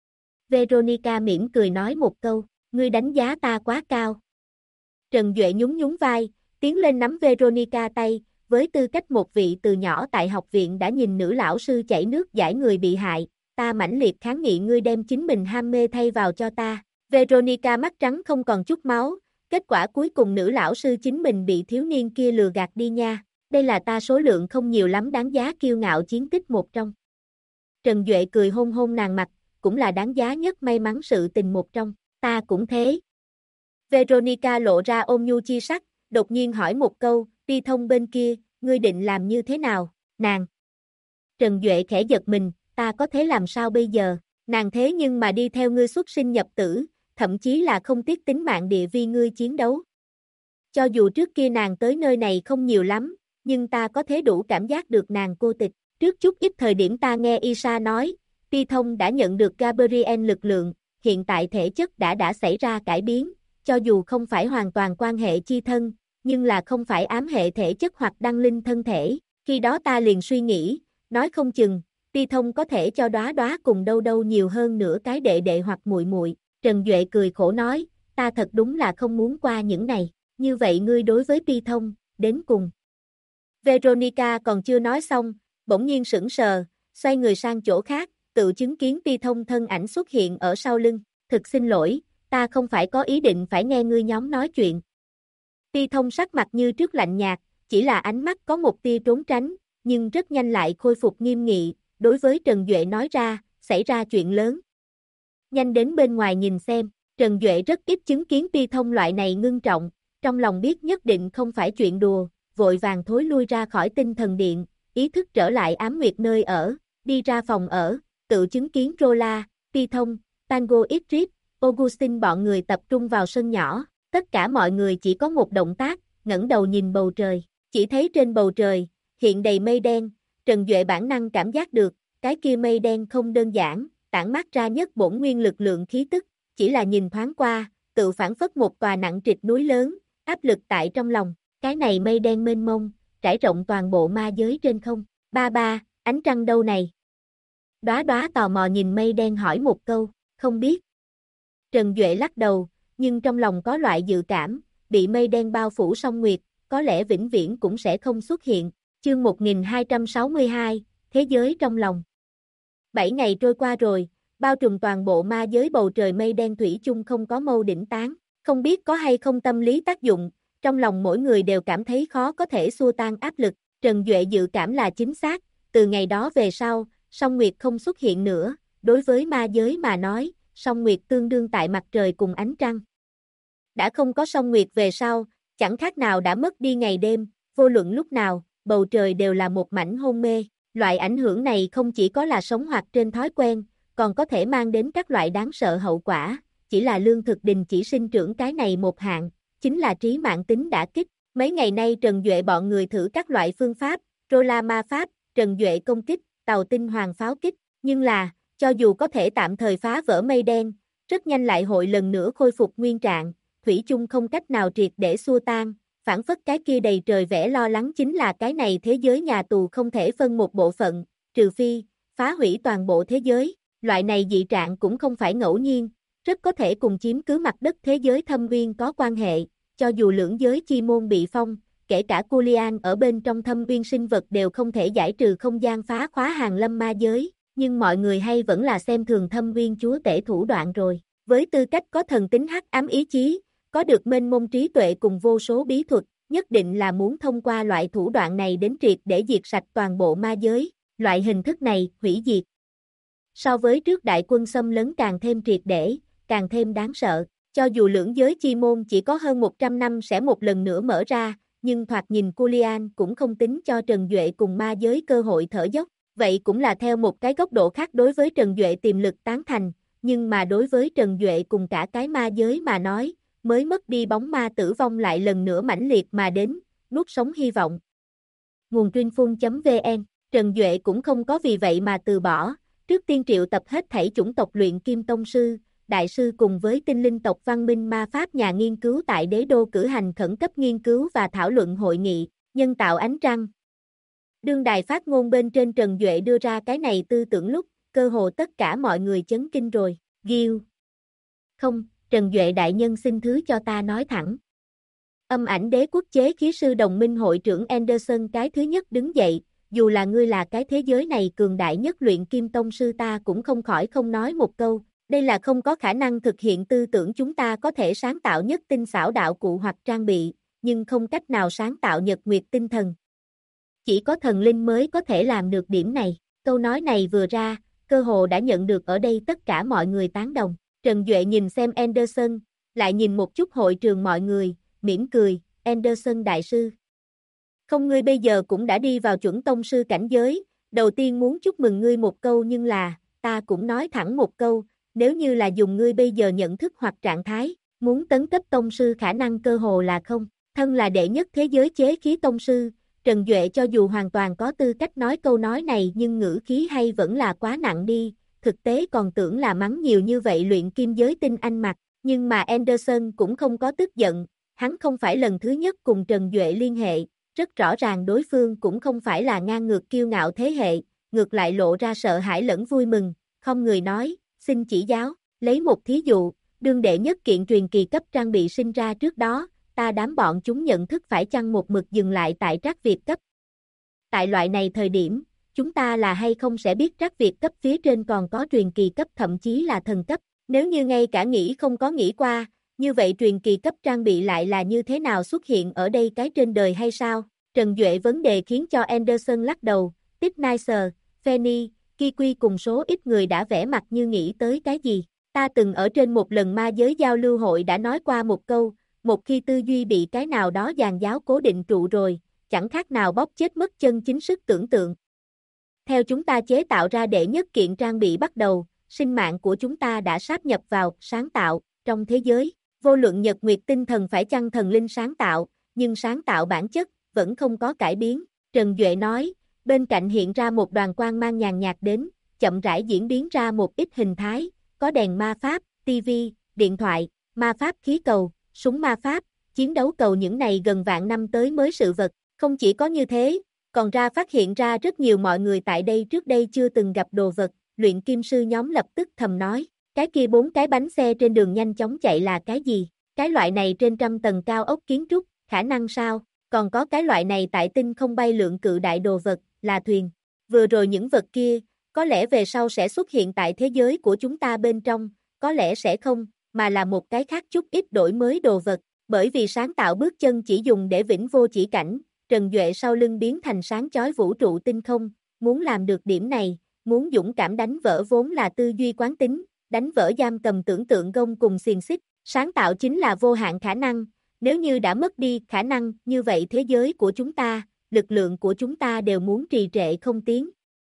Veronica mỉm cười nói một câu, ngươi đánh giá ta quá cao. Trần Duệ nhún nhún vai, tiến lên nắm Veronica tay, với tư cách một vị từ nhỏ tại học viện đã nhìn nữ lão sư chảy nước giải người bị hại, ta mãnh liệt kháng nghị ngươi đem chính mình ham mê thay vào cho ta. Veronica mắt trắng không còn chút máu, kết quả cuối cùng nữ lão sư chính mình bị thiếu niên kia lừa gạt đi nha, đây là ta số lượng không nhiều lắm đáng giá kiêu ngạo chiến tích một trong. Trần Duệ cười hôn hôn nàng mặt, cũng là đáng giá nhất may mắn sự tình một trong, ta cũng thế. Veronica lộ ra ôn nhu chi sắc, đột nhiên hỏi một câu, Pi Thông bên kia, ngươi định làm như thế nào, nàng? Trần Duệ khẽ giật mình, ta có thế làm sao bây giờ, nàng thế nhưng mà đi theo ngươi xuất sinh nhập tử, thậm chí là không tiếc tính mạng địa vi ngươi chiến đấu. Cho dù trước kia nàng tới nơi này không nhiều lắm, nhưng ta có thế đủ cảm giác được nàng cô tịch, trước chút ít thời điểm ta nghe Isa nói, Pi Thông đã nhận được Gabriel lực lượng, hiện tại thể chất đã xảy ra cải biến, cho dù không phải hoàn toàn quan hệ chi thân, nhưng là không phải ám hệ thể chất hoặc đăng linh thân thể, khi đó ta liền suy nghĩ, nói không chừng, Pi Thông có thể cho đóa đóa cùng đâu đâu nhiều hơn nửa cái đệ đệ hoặc muội muội. Trần Duệ cười khổ nói, ta thật đúng là không muốn qua những này, như vậy ngươi đối với Pi Thông, đến cùng. Veronica còn chưa nói xong, bỗng nhiên sững sờ, xoay người sang chỗ khác, tự chứng kiến Pi Thông thân ảnh xuất hiện ở sau lưng, thực xin lỗi, ta không phải có ý định phải nghe ngươi nhóm nói chuyện. Pi Thông sắc mặt như trước lạnh nhạt, chỉ là ánh mắt có một tia trốn tránh, nhưng rất nhanh lại khôi phục nghiêm nghị, đối với Trần Duệ nói ra, xảy ra chuyện lớn. Nhanh đến bên ngoài nhìn xem, Trần Duệ rất ít chứng kiến Pi Thông loại này ngưng trọng, trong lòng biết nhất định không phải chuyện đùa, vội vàng thối lui ra khỏi tinh thần điện, ý thức trở lại ám nguyệt nơi ở, đi ra phòng ở, tự chứng kiến Rola, Pi Thông, Tango Idris, Augustine bọn người tập trung vào sân nhỏ, tất cả mọi người chỉ có một động tác, ngẩng đầu nhìn bầu trời, chỉ thấy trên bầu trời, hiện đầy mây đen, Trần Duệ bản năng cảm giác được, cái kia mây đen không đơn giản, tản mát ra nhất bổn nguyên lực lượng khí tức, chỉ là nhìn thoáng qua, tự phản phất một tòa nặng trịch núi lớn, áp lực tại trong lòng, cái này mây đen mênh mông, trải rộng toàn bộ ma giới trên không. Ba ba, ánh trăng đâu này? Đóa Đóa tò mò nhìn mây đen hỏi một câu, không biết. Trần Duệ lắc đầu, nhưng trong lòng có loại dự cảm, bị mây đen bao phủ song nguyệt, có lẽ vĩnh viễn cũng sẽ không xuất hiện. Chương 1262, Thế giới trong lòng. 7 ngày trôi qua rồi, bao trùm toàn bộ ma giới bầu trời mây đen thủy chung không có mâu đỉnh tán, không biết có hay không tâm lý tác dụng, trong lòng mỗi người đều cảm thấy khó có thể xua tan áp lực. Trần Duệ dự cảm là chính xác, từ ngày đó về sau, song nguyệt không xuất hiện nữa, đối với ma giới mà nói, song nguyệt tương đương tại mặt trời cùng ánh trăng. Đã không có song nguyệt về sau, chẳng khác nào đã mất đi ngày đêm, vô luận lúc nào, bầu trời đều là một mảnh hôn mê. Loại ảnh hưởng này không chỉ có là sống hoạt trên thói quen, còn có thể mang đến các loại đáng sợ hậu quả, chỉ là lương thực đình chỉ sinh trưởng cái này một hạng, chính là trí mạng tính đả kích. Mấy ngày nay Trần Duệ bọn người thử các loại phương pháp, Rola ma pháp, Trần Duệ công kích, tàu tinh hoàng pháo kích, nhưng là, cho dù có thể tạm thời phá vỡ mây đen, rất nhanh lại hội lần nữa khôi phục nguyên trạng, thủy chung không cách nào triệt để xua tan, phản phất cái kia đầy trời vẻ lo lắng chính là cái này thế giới nhà tù không thể phân một bộ phận, trừ phi, phá hủy toàn bộ thế giới, loại này dị trạng cũng không phải ngẫu nhiên, rất có thể cùng chiếm cứ mặt đất thế giới thâm uyên có quan hệ, cho dù lưỡng giới chi môn bị phong, kể cả Culian ở bên trong thâm uyên sinh vật đều không thể giải trừ không gian phá khóa hàng lâm ma giới, nhưng mọi người hay vẫn là xem thường thâm uyên chúa tể thủ đoạn rồi, với tư cách có thần tính hắc ám ý chí, có được mênh mông trí tuệ cùng vô số bí thuật, nhất định là muốn thông qua loại thủ đoạn này đến triệt để diệt sạch toàn bộ ma giới, loại hình thức này, hủy diệt. So với trước đại quân xâm lấn càng thêm triệt để, càng thêm đáng sợ, cho dù lưỡng giới chi môn chỉ có hơn 100 năm sẽ một lần nữa mở ra, nhưng thoạt nhìn Culian cũng không tính cho Trần Duệ cùng ma giới cơ hội thở dốc, vậy cũng là theo một cái góc độ khác đối với Trần Duệ tiềm lực tán thành, nhưng mà đối với Trần Duệ cùng cả cái ma giới mà nói, mới mất đi bóng ma tử vong lại lần nữa mãnh liệt mà đến, nuốt sống hy vọng. Nguồn Truyinphun.vn, Trần Duệ cũng không có vì vậy mà từ bỏ, trước tiên triệu tập hết thảy chủng tộc luyện kim tông sư, đại sư cùng với tinh linh tộc văn minh ma pháp nhà nghiên cứu tại đế đô cử hành khẩn cấp nghiên cứu và thảo luận hội nghị, nhân tạo ánh trăng. Đương đài phát ngôn bên trên Trần Duệ đưa ra cái này tư tưởng lúc, cơ hồ tất cả mọi người chấn kinh rồi, Ghiêu. Không, Trần Duệ đại nhân xin thứ cho ta nói thẳng. Âm ảnh đế quốc chế khí sư đồng minh hội trưởng Anderson cái thứ nhất đứng dậy, dù là ngươi là cái thế giới này cường đại nhất luyện kim tông sư ta cũng không khỏi không nói một câu, đây là không có khả năng thực hiện tư tưởng chúng ta có thể sáng tạo nhất tinh xảo đạo cụ hoặc trang bị, nhưng không cách nào sáng tạo nhật nguyệt tinh thần. Chỉ có thần linh mới có thể làm được điểm này, câu nói này vừa ra, cơ hồ đã nhận được ở đây tất cả mọi người tán đồng. Trần Duệ nhìn xem Anderson, lại nhìn một chút hội trường mọi người, mỉm cười, Anderson đại sư. Không ngươi bây giờ cũng đã đi vào chuẩn tông sư cảnh giới, đầu tiên muốn chúc mừng ngươi một câu nhưng là, ta cũng nói thẳng một câu, nếu như là dùng ngươi bây giờ nhận thức hoặc trạng thái, muốn tấn cấp tông sư khả năng cơ hồ là không, thân là đệ nhất thế giới chế khí tông sư, Trần Duệ cho dù hoàn toàn có tư cách nói câu nói này nhưng ngữ khí hay vẫn là quá nặng đi, thực tế còn tưởng là mắng nhiều như vậy luyện kim giới tinh anh mặt, nhưng mà Anderson cũng không có tức giận, hắn không phải lần thứ nhất cùng Trần Duệ liên hệ, rất rõ ràng đối phương cũng không phải là ngang ngược kiêu ngạo thế hệ, ngược lại lộ ra sợ hãi lẫn vui mừng, không người nói, xin chỉ giáo, lấy một thí dụ, đương đệ nhất kiện truyền kỳ cấp trang bị sinh ra trước đó, ta đám bọn chúng nhận thức phải chăng một mực dừng lại tại trắc Việt cấp. Tại loại này thời điểm, chúng ta là hay không sẽ biết trắc Việt cấp phía trên còn có truyền kỳ cấp thậm chí là thần cấp, nếu như ngay cả nghĩ không có nghĩ qua, như vậy truyền kỳ cấp trang bị lại là như thế nào xuất hiện ở đây cái trên đời hay sao? Trần Duệ vấn đề khiến cho Anderson lắc đầu, Tip Nicer, Fanny, Kiwi cùng số ít người đã vẽ mặt như nghĩ tới cái gì. Ta từng ở trên một lần ma giới giao lưu hội đã nói qua một câu, một khi tư duy bị cái nào đó giàn giáo cố định trụ rồi, chẳng khác nào bóp chết mất chân chính sức tưởng tượng. Theo chúng ta chế tạo ra đệ nhất kiện trang bị bắt đầu, sinh mạng của chúng ta đã sáp nhập vào sáng tạo trong thế giới. Vô luận nhật nguyệt tinh thần phải chăng thần linh sáng tạo, nhưng sáng tạo bản chất vẫn không có cải biến. Trần Duệ nói, bên cạnh hiện ra một đoàn quang mang nhàn nhạt đến, chậm rãi diễn biến ra một ít hình thái, có đèn ma pháp, tivi, điện thoại, ma pháp khí cầu, súng ma pháp, chiến đấu cầu những này gần vạn năm tới mới sự vật, Không chỉ có như thế, còn phát hiện ra rất nhiều mọi người tại đây trước đây chưa từng gặp đồ vật, luyện kim sư nhóm lập tức thầm nói, cái kia 4 cái bánh xe trên đường nhanh chóng chạy là cái gì? Cái loại này trên trăm tầng cao ốc kiến trúc, khả năng sao? Còn có cái loại này tại tinh không bay lượn cự đại đồ vật, là thuyền. Vừa rồi những vật kia, có lẽ về sau sẽ xuất hiện tại thế giới của chúng ta bên trong, có lẽ sẽ không, mà là một cái khác chút ít đổi mới đồ vật, bởi vì sáng tạo bước chân chỉ dùng để vĩnh vô chỉ cảnh, Trần Duệ sau lưng biến thành sáng chói vũ trụ tinh không, muốn làm được điểm này, muốn dũng cảm đánh vỡ vốn là tư duy quán tính, đánh vỡ giam cầm tưởng tượng gông cùng xiềng xích, sáng tạo chính là vô hạn khả năng, nếu như đã mất đi khả năng, như vậy thế giới của chúng ta, lực lượng của chúng ta đều muốn trì trệ không tiến.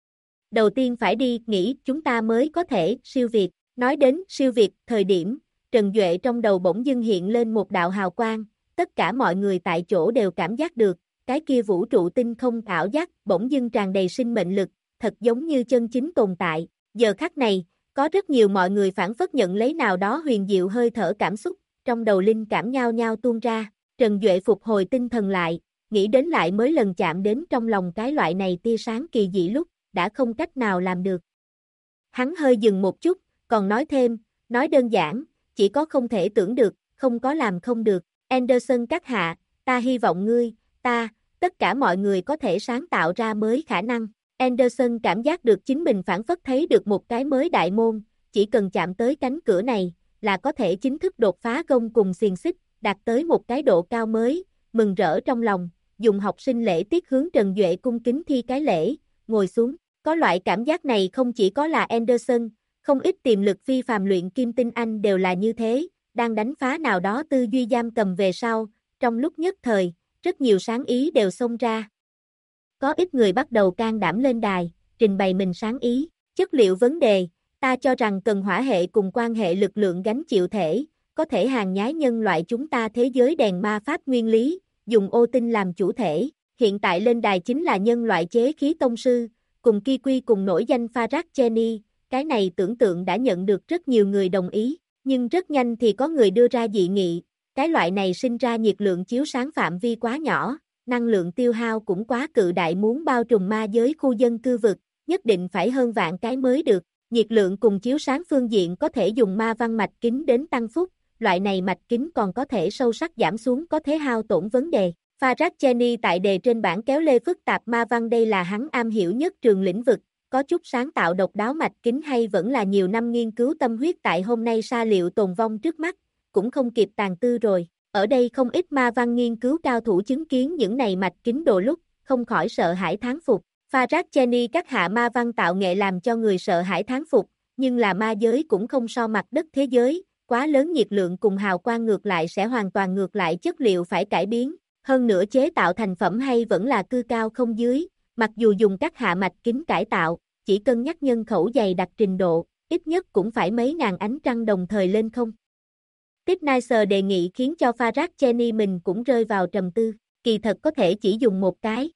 Đầu tiên phải đi nghĩ chúng ta mới có thể siêu việt, nói đến siêu việt, thời điểm, Trần Duệ trong đầu bỗng dưng hiện lên một đạo hào quang, tất cả mọi người tại chỗ đều cảm giác được, cái kia vũ trụ tinh không ảo giác bỗng dưng tràn đầy sinh mệnh lực, thật giống như chân chính tồn tại. Giờ khắc này, có rất nhiều mọi người phản phất nhận lấy nào đó huyền diệu hơi thở cảm xúc, trong đầu linh cảm nhao nhao tuôn ra, Trần Duệ phục hồi tinh thần lại, nghĩ đến lại mới lần chạm đến trong lòng cái loại này tia sáng kỳ dị lúc, đã không cách nào làm được. Hắn hơi dừng một chút, còn nói thêm, nói đơn giản, chỉ có không thể tưởng được, không có làm không được. Anderson các hạ, ta hy vọng ngươi, tất cả mọi người có thể sáng tạo ra mới khả năng. Anderson cảm giác được chính mình phản phất thấy được một cái mới đại môn, chỉ cần chạm tới cánh cửa này, là có thể chính thức đột phá gông cùng xiềng xích, đạt tới một cái độ cao mới, mừng rỡ trong lòng, dùng học sinh lễ tiết hướng Trần Duệ cung kính thi cái lễ, ngồi xuống. Có loại cảm giác này không chỉ có là Anderson, không ít tiềm lực phi phàm luyện kim tinh anh đều là như thế, đang đánh phá nào đó tư duy giam cầm về sau, trong lúc nhất thời, rất nhiều sáng ý đều xông ra. Có ít người bắt đầu can đảm lên đài, trình bày mình sáng ý, chất liệu vấn đề, ta cho rằng cần hỏa hệ cùng quan hệ lực lượng gánh chịu thể, có thể hàng nhái nhân loại chúng ta thế giới đèn ma pháp nguyên lý, dùng ô tinh làm chủ thể, hiện tại lên đài chính là nhân loại chế khí tông sư, cùng Kiwi cùng nổi danh Farah Jenny, cái này tưởng tượng đã nhận được rất nhiều người đồng ý, nhưng rất nhanh thì có người đưa ra dị nghị, cái loại này sinh ra nhiệt lượng chiếu sáng phạm vi quá nhỏ, năng lượng tiêu hao cũng quá cự đại muốn bao trùm ma giới khu dân cư vực, nhất định phải hơn vạn cái mới được, nhiệt lượng cùng chiếu sáng phương diện có thể dùng ma văn mạch kính đến tăng phúc, loại này mạch kính còn có thể sâu sắc giảm xuống có thế hao tổn vấn đề. Farah Jenny tại đề trên bảng kéo lê phức tạp ma văn đây là hắn am hiểu nhất trường lĩnh vực, có chút sáng tạo độc đáo mạch kính hay vẫn là nhiều năm nghiên cứu tâm huyết tại hôm nay sa liệu tồn vong trước mắt, cũng không kịp tàn tư rồi. Ở đây không ít ma văn nghiên cứu cao thủ chứng kiến những này mạch kính đồ lúc, không khỏi sợ hãi thán phục. Farah Jenny các hạ ma văn tạo nghệ làm cho người sợ hãi thán phục, nhưng là ma giới cũng không so mặt đất thế giới, quá lớn nhiệt lượng cùng hào quang ngược lại sẽ hoàn toàn ngược lại chất liệu phải cải biến. Hơn nữa chế tạo thành phẩm hay vẫn là cư cao không dưới, mặc dù dùng các hạ mạch kính cải tạo, chỉ cân nhắc nhân khẩu dày đặc trình độ, ít nhất cũng phải mấy ngàn ánh trăng đồng thời lên không. Tiếp Nicer đề nghị khiến cho Farah Jenny mình cũng rơi vào trầm tư, kỳ thật có thể chỉ dùng một cái.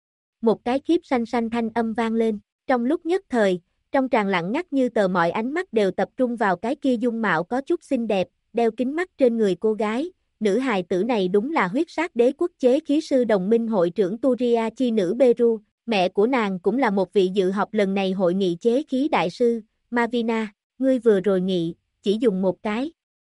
Một cái khiếp xanh xanh thanh âm vang lên, trong lúc nhất thời, trong tràng lặng ngắt như tờ mọi ánh mắt đều tập trung vào cái kia dung mạo có chút xinh đẹp, đeo kính mắt trên người cô gái. Nữ hài tử này đúng là huyết sát đế quốc chế khí sư đồng minh hội trưởng Turia chi nữ Beru, mẹ của nàng cũng là một vị dự họp lần này hội nghị chế khí đại sư, Mavina, ngươi vừa rồi nghị, chỉ dùng một cái.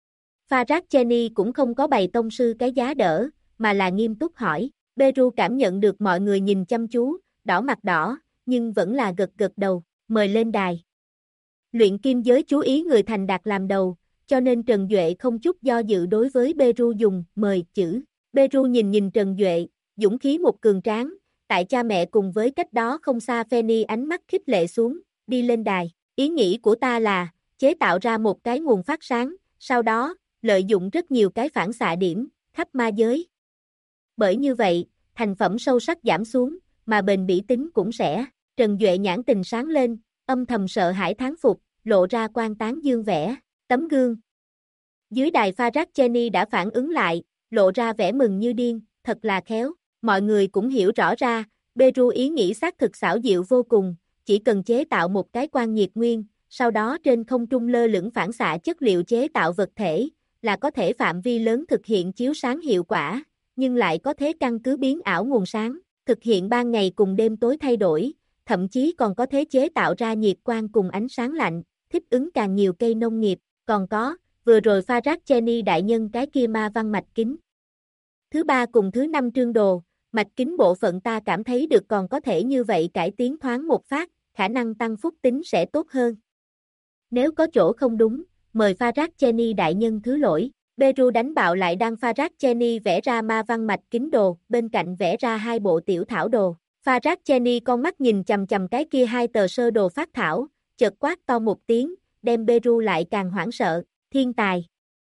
Farah Jenny cũng không có bày tông sư cái giá đỡ, mà là nghiêm túc hỏi, Beru cảm nhận được mọi người nhìn chăm chú, đỏ mặt đỏ, nhưng vẫn là gật gật đầu, mời lên đài. Luyện kim giới chú ý người thành đạt làm đầu, cho nên Trần Duệ không chút do dự đối với Beru dùng mời chữ. Beru nhìn Trần Duệ, dũng khí một cường tráng, tại cha mẹ cùng với cách đó không xa Fanny ánh mắt khích lệ xuống, đi lên đài. Ý nghĩ của ta là, chế tạo ra một cái nguồn phát sáng, sau đó, lợi dụng rất nhiều cái phản xạ điểm, khắp ma giới. Bởi như vậy, thành phẩm sâu sắc giảm xuống, mà bền bỉ tính cũng sẽ. Trần Duệ nhãn tình sáng lên, âm thầm sợ hãi thán phục, lộ ra quan tán dương vẻ. Tấm gương. Dưới đài Farah Jenny đã phản ứng lại, lộ ra vẻ mừng như điên, thật là khéo. Mọi người cũng hiểu rõ ra, Beru ý nghĩ xác thực xảo diệu vô cùng, chỉ cần chế tạo một cái quan nhiệt nguyên, sau đó trên không trung lơ lửng phản xạ chất liệu chế tạo vật thể, là có thể phạm vi lớn thực hiện chiếu sáng hiệu quả, nhưng lại có thế căn cứ biến ảo nguồn sáng, thực hiện ban ngày cùng đêm tối thay đổi, thậm chí còn có thế chế tạo ra nhiệt quang cùng ánh sáng lạnh, thích ứng càng nhiều cây nông nghiệp, còn có, vừa rồi Farad Cheni đại nhân cái kia ma văn mạch kính. Thứ ba cùng thứ năm trương đồ, mạch kính bộ phận ta cảm thấy được còn có thể như vậy cải tiến thoáng một phát, khả năng tăng phúc tính sẽ tốt hơn. Nếu có chỗ không đúng, mời Farad Cheni đại nhân thứ lỗi. Beru đánh bạo lại đang Farad Cheni vẽ ra ma văn mạch kính đồ, bên cạnh vẽ ra hai bộ tiểu thảo đồ. Farad Cheni con mắt nhìn chầm chầm cái kia hai tờ sơ đồ phát thảo, chợt quát to một tiếng, đem Beru lại càng hoảng sợ, thiên tài.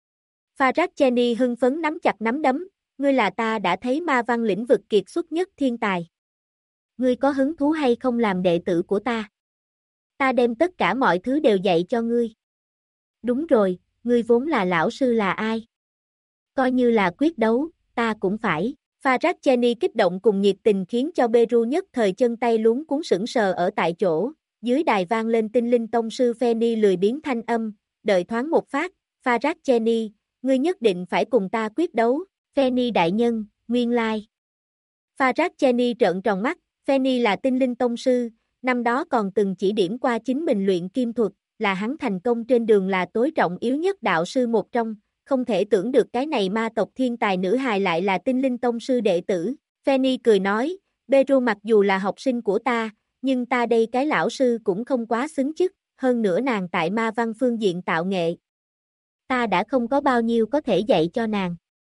Farad Cheni hưng phấn nắm chặt nắm đấm, ngươi là ta đã thấy ma văn lĩnh vực kiệt xuất nhất thiên tài. Ngươi có hứng thú hay không làm đệ tử của ta? Ta đem tất cả mọi thứ đều dạy cho ngươi. Đúng rồi, ngươi vốn là lão sư là ai? Coi như là quyết đấu, ta cũng phải. Farad Cheni kích động cùng nhiệt tình khiến cho Beru nhất thời chân tay luống cuống sững sờ ở tại chỗ, dưới đài vang lên tinh linh tông sư Feni lười biếng thanh âm, đợi thoáng một phát, Farad Cheni, ngươi nhất định phải cùng ta quyết đấu, Feni đại nhân, nguyên lai. Farad Cheni trợn tròn mắt, Feni là tinh linh tông sư, năm đó còn từng chỉ điểm qua chính mình luyện kim thuật, là hắn thành công trên đường là tối trọng yếu nhất đạo sư một trong, không thể tưởng được cái này ma tộc thiên tài nữ hài lại là tinh linh tông sư đệ tử. Fanny cười nói, Beru mặc dù là học sinh của ta, nhưng ta đây cái lão sư cũng không quá xứng chức, hơn nữa nàng tại ma văn phương diện tạo nghệ. Ta đã không có bao nhiêu có thể dạy cho nàng.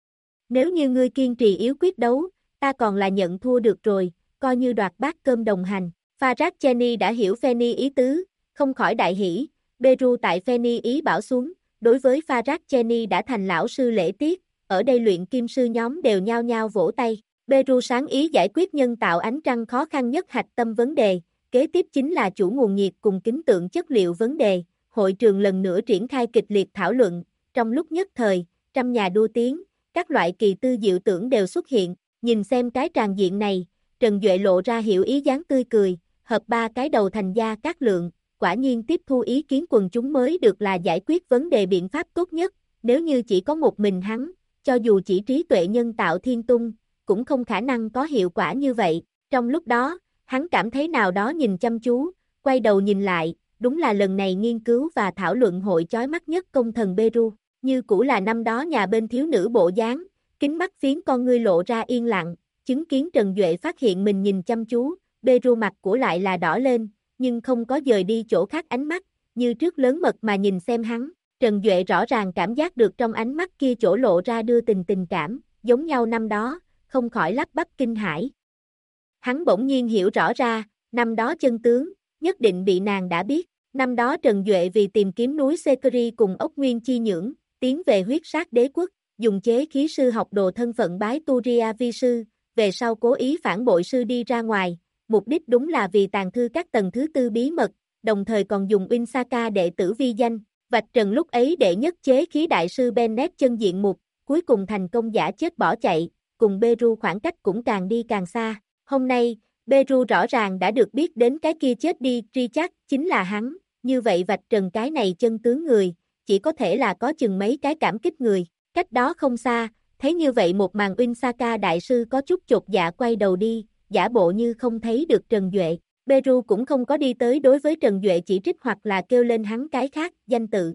Nếu như ngươi kiên trì yếu quyết đấu, ta còn là nhận thua được rồi, coi như đoạt bát cơm đồng hành. Farad Cheni đã hiểu Fanny ý tứ, không khỏi đại hỉ, Beru tại Fanny ý bảo xuống, đối với Farad Cheni đã thành lão sư lễ tiết, ở đây luyện kim sư nhóm đều nhao nhao vỗ tay. Beru sáng ý giải quyết nhân tạo ánh trăng khó khăn nhất hạch tâm vấn đề, kế tiếp chính là chủ nguồn nhiệt cùng kính tượng chất liệu vấn đề, hội trường lần nữa triển khai kịch liệt thảo luận, trong lúc nhất thời, trăm nhà đua tiếng, các loại kỳ tư diệu tưởng đều xuất hiện, nhìn xem cái tràng diện này, Trần Duệ lộ ra hiểu ý dáng tươi cười, hợp ba cái đầu thành gia cát lượng, quả nhiên tiếp thu ý kiến quần chúng mới được là giải quyết vấn đề biện pháp tốt nhất, nếu như chỉ có một mình hắn, cho dù chỉ trí tuệ nhân tạo thiên tung, cũng không khả năng có hiệu quả như vậy. Trong lúc đó, hắn cảm thấy nào đó nhìn chăm chú, quay đầu nhìn lại, đúng là lần này nghiên cứu và thảo luận hội chói mắt nhất công thần Beru, như cũ là năm đó nhà bên thiếu nữ bộ dáng, kính mắt phiến con ngươi lộ ra yên lặng, chứng kiến Trần Duệ phát hiện mình nhìn chăm chú, Beru mặt của lại là đỏ lên, nhưng không có dời đi chỗ khác ánh mắt, như trước lớn mật mà nhìn xem hắn. Trần Duệ rõ ràng cảm giác được trong ánh mắt kia chỗ lộ ra đưa tình cảm, giống nhau năm đó, không khỏi lắp bắp kinh hãi. Hắn bỗng nhiên hiểu rõ ra, năm đó chân tướng, nhất định bị nàng đã biết. Năm đó Trần Duệ vì tìm kiếm núi Sekiri cùng ốc nguyên chi nhưỡng, tiến về huyết sát đế quốc, dùng chế khí sư học đồ thân phận bái Turia vi sư, về sau cố ý phản bội sư đi ra ngoài, mục đích đúng là vì tàng thư các tầng thứ tư bí mật, đồng thời còn dùng Winsaka đệ tử vi danh, vạch trần lúc ấy đệ nhất chế khí đại sư Bennett chân diện mục, cuối cùng thành công giả chết bỏ chạy, cùng Beru khoảng cách cũng càng đi càng xa. Hôm nay, Beru rõ ràng đã được biết đến cái kia chết đi, Richard chính là hắn, như vậy vạch trần cái này chân tướng người, chỉ có thể là có chừng mấy cái cảm kích người, cách đó không xa, thấy như vậy một màn Winsaka đại sư có chút chột dạ quay đầu đi, giả bộ như không thấy được Trần Duệ. Beru cũng không có đi tới đối với Trần Duệ chỉ trích hoặc là kêu lên hắn cái khác, danh tự.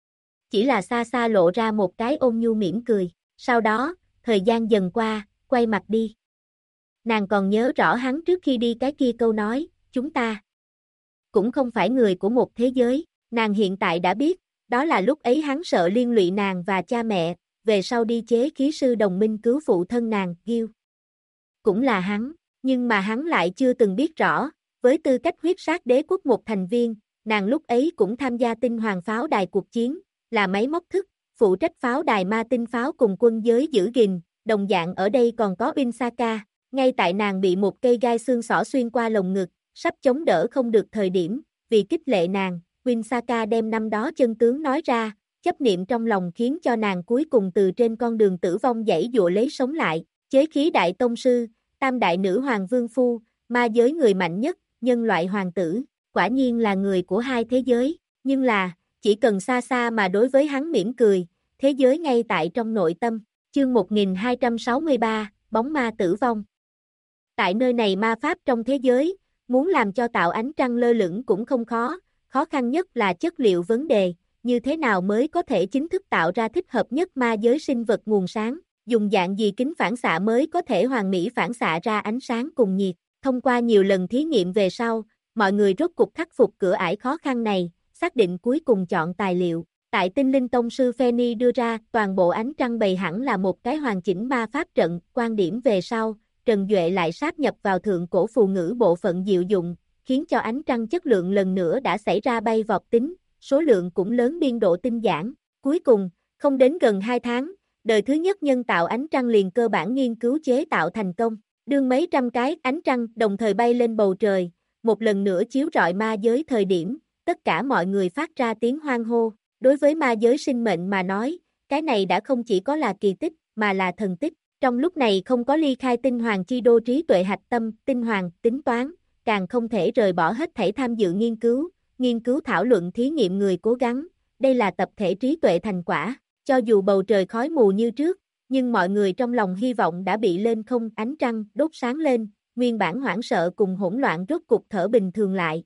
Chỉ là xa xa lộ ra một cái ôn nhu mỉm cười, sau đó, thời gian dần qua, quay mặt đi. Nàng còn nhớ rõ hắn trước khi đi cái kia câu nói, chúng ta cũng không phải người của một thế giới, nàng hiện tại đã biết, đó là lúc ấy hắn sợ liên lụy nàng và cha mẹ, về sau đi chế khí sư đồng minh cứu phụ thân nàng, Gil. Cũng là hắn, nhưng mà hắn lại chưa từng biết rõ, với tư cách huyết sát đế quốc một thành viên, nàng lúc ấy cũng tham gia tinh hoàng pháo đài cuộc chiến, là máy móc thức, phụ trách pháo đài ma tinh pháo cùng quân giới giữ gìn, đồng dạng ở đây còn có Winsaka, ngay tại nàng bị một cây gai xương xỏ xuyên qua lồng ngực, sắp chống đỡ không được thời điểm, vì kích lệ nàng, Winsaka đem năm đó chân tướng nói ra, chấp niệm trong lòng khiến cho nàng cuối cùng từ trên con đường tử vong giãy giụa lấy sống lại, chế khí đại tông sư, tam đại nữ hoàng vương phu, ma giới người mạnh nhất, nhân loại hoàng tử, quả nhiên là người của hai thế giới, nhưng là, chỉ cần xa xa mà đối với hắn mỉm cười, thế giới ngay tại trong nội tâm, Chương 1263, Bóng ma tử vong. Tại nơi này ma pháp trong thế giới, muốn làm cho tạo ánh trăng lơ lửng cũng không khó, khó khăn nhất là chất liệu vấn đề, như thế nào mới có thể chính thức tạo ra thích hợp nhất ma giới sinh vật nguồn sáng, dùng dạng gì kính phản xạ mới có thể hoàn mỹ phản xạ ra ánh sáng cùng nhiệt. Thông qua nhiều lần thí nghiệm về sau, mọi người rốt cục khắc phục cửa ải khó khăn này, xác định cuối cùng chọn tài liệu. Tại Tinh Linh Tông sư Phenny đưa ra, toàn bộ ánh trăng bày hẳn là một cái hoàn chỉnh ma pháp trận, quan điểm về sau, Trần Duệ lại sáp nhập vào thượng cổ phù ngữ bộ phận diệu dụng, khiến cho ánh trăng chất lượng lần nữa đã xảy ra bay vọt tính, số lượng cũng lớn biên độ tinh giản. Cuối cùng, không đến gần 2 tháng, đời thứ nhất nhân tạo ánh trăng liền cơ bản nghiên cứu chế tạo thành công, đương mấy trăm cái ánh trăng đồng thời bay lên bầu trời, một lần nữa chiếu rọi ma giới thời điểm, tất cả mọi người phát ra tiếng hoan hô. Đối với ma giới sinh mệnh mà nói, cái này đã không chỉ có là kỳ tích, mà là thần tích. Trong lúc này không có ly khai tinh hoàng chi đô trí tuệ hạch tâm, tinh hoàng, tính toán, càng không thể rời bỏ hết thảy tham dự nghiên cứu thảo luận thí nghiệm người cố gắng, đây là tập thể trí tuệ thành quả. Cho dù bầu trời khói mù như trước, nhưng mọi người trong lòng hy vọng đã bị lên không ánh trăng đốt sáng lên, nguyên bản hoảng sợ cùng hỗn loạn rốt cục thở bình thường lại.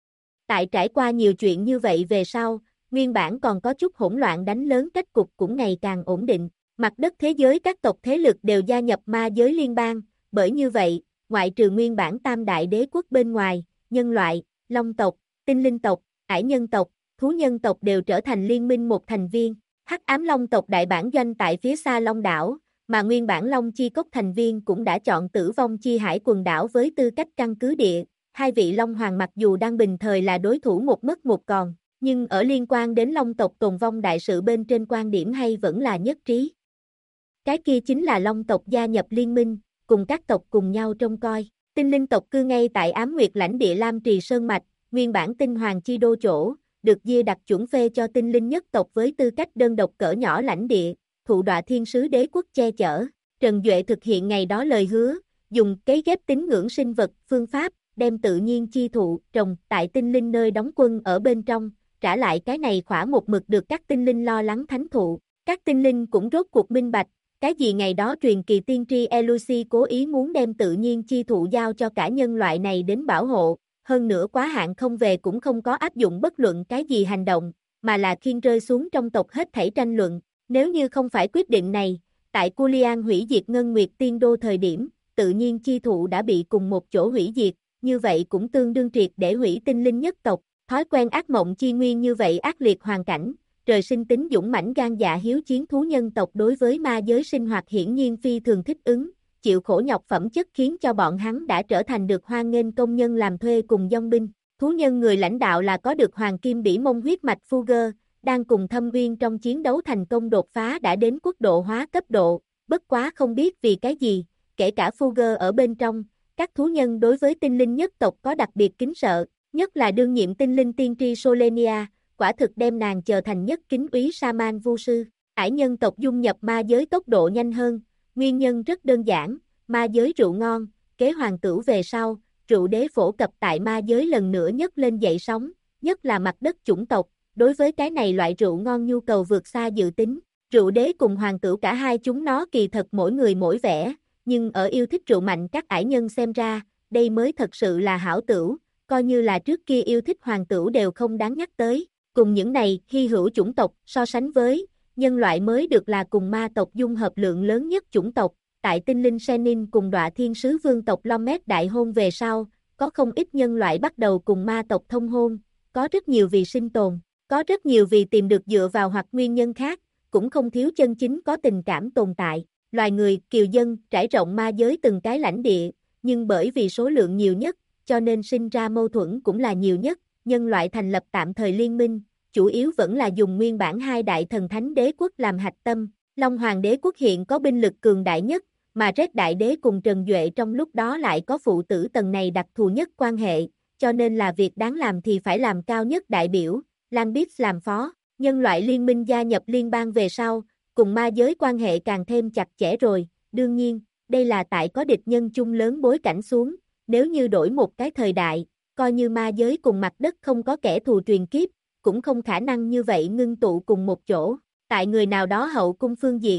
Tại trải qua nhiều chuyện như vậy về sau, nguyên bản còn có chút hỗn loạn đánh lớn cách cục cũng ngày càng ổn định. Mặt đất thế giới các tộc thế lực đều gia nhập ma giới liên bang, bởi như vậy, ngoại trừ nguyên bản tam đại đế quốc bên ngoài, nhân loại, long tộc, tinh linh tộc, ải nhân tộc, thú nhân tộc đều trở thành liên minh một thành viên. Hắc ám long tộc đại bản doanh tại phía xa Long đảo, mà nguyên bản Long Chi Cốc thành viên cũng đã chọn Tử Vong Chi Hải quần đảo với tư cách căn cứ địa. Hai vị Long Hoàng mặc dù đang bình thời là đối thủ một mất một còn, nhưng ở liên quan đến Long tộc tồn vong đại sự bên trên quan điểm hay vẫn là nhất trí. Cái kia chính là Long tộc gia nhập liên minh, cùng các tộc cùng nhau trông coi. Tinh linh tộc cư ngay tại Ám Nguyệt lãnh địa Lam Trì Sơn Mạch, nguyên bản tinh hoàng chi đô chỗ, được Dia đặt chuẩn phê cho tinh linh nhất tộc với tư cách đơn độc cỡ nhỏ lãnh địa, thụ đọa thiên sứ đế quốc che chở. Trần Duệ thực hiện ngày đó lời hứa, dùng cấy ghép tín ngưỡng sinh vật, phương pháp, đem tự nhiên chi thụ trồng tại tinh linh nơi đóng quân ở bên trong, trả lại cái này khỏa một mực được các tinh linh lo lắng thánh thụ. Các tinh linh cũng rốt cuộc minh bạch, cái gì ngày đó truyền kỳ tiên tri Elusi cố ý muốn đem tự nhiên chi thụ giao cho cả nhân loại này đến bảo hộ, hơn nữa quá hạn không về cũng không có áp dụng bất luận cái gì hành động, mà là khiêng rơi xuống trong tộc hết thảy tranh luận. Nếu như không phải quyết định này, tại Culian hủy diệt Ngân Nguyệt Tiên Đô thời điểm, tự nhiên chi thụ đã bị cùng một chỗ hủy diệt, như vậy cũng tương đương triệt để hủy tinh linh nhất tộc. Thói quen ác mộng chi nguyên như vậy ác liệt hoàn cảnh, trời sinh tính dũng mãnh gan dạ hiếu chiến thú nhân tộc đối với ma giới sinh hoạt hiển nhiên phi thường thích ứng, chịu khổ nhọc phẩm chất khiến cho bọn hắn đã trở thành được hoan nghênh công nhân làm thuê cùng dòng binh. Thú nhân người lãnh đạo là có được hoàng kim bỉ mông huyết mạch Fugger, đang cùng Thâm Uyên trong chiến đấu thành công đột phá đã đến quốc độ hóa cấp độ, bất quá không biết vì cái gì, kể cả Fugger ở bên trong, các thú nhân đối với tinh linh nhất tộc có đặc biệt kính sợ, nhất là đương nhiệm tinh linh tiên tri Solenia, quả thực đem nàng trở thành nhất kính úy Saman Vu sư. Ải nhân tộc dung nhập ma giới tốc độ nhanh hơn, nguyên nhân rất đơn giản, ma giới rượu ngon, kế hoàng tửu về sau, rượu đế phổ cập tại ma giới lần nữa nhấc lên dậy sóng, nhất là mặt đất chủng tộc, đối với cái này loại rượu ngon nhu cầu vượt xa dự tính. Rượu đế cùng hoàng tửu cả hai chúng nó kỳ thật mỗi người mỗi vẻ, nhưng ở yêu thích rượu mạnh các ải nhân xem ra, đây mới thật sự là hảo tửu, coi như là trước kia yêu thích hoàng tửu đều không đáng nhắc tới. Cùng những này hy hữu chủng tộc so sánh với, nhân loại mới được là cùng ma tộc dung hợp lượng lớn nhất chủng tộc. Tại tinh linh Senin cùng đọa thiên sứ vương tộc Lomet đại hôn về sau, có không ít nhân loại bắt đầu cùng ma tộc thông hôn, có rất nhiều vì sinh tồn, có rất nhiều vì tìm được dựa vào hoặc nguyên nhân khác, cũng không thiếu chân chính có tình cảm tồn tại. Loài người, kiều dân, trải rộng ma giới từng cái lãnh địa, nhưng bởi vì số lượng nhiều nhất, cho nên sinh ra mâu thuẫn cũng là nhiều nhất. Nhân loại thành lập tạm thời liên minh, chủ yếu vẫn là dùng nguyên bản hai đại thần thánh đế quốc làm hạch tâm. Long Hoàng đế quốc hiện có binh lực cường đại nhất, mà Red đại đế cùng Trần Duệ trong lúc đó lại có phụ tử tầng này đặc thù nhất quan hệ, cho nên là việc đáng làm thì phải làm cao nhất đại biểu, Lambis làm phó. Nhân loại liên minh gia nhập liên bang về sau, cùng ma giới quan hệ càng thêm chặt chẽ rồi, đương nhiên, đây là tại có địch nhân chung lớn bối cảnh xuống, nếu như đổi một cái thời đại, coi như ma giới cùng mặt đất không có kẻ thù truyền kiếp, cũng không khả năng như vậy ngưng tụ cùng một chỗ. Tại người nào đó hậu cung phương diện,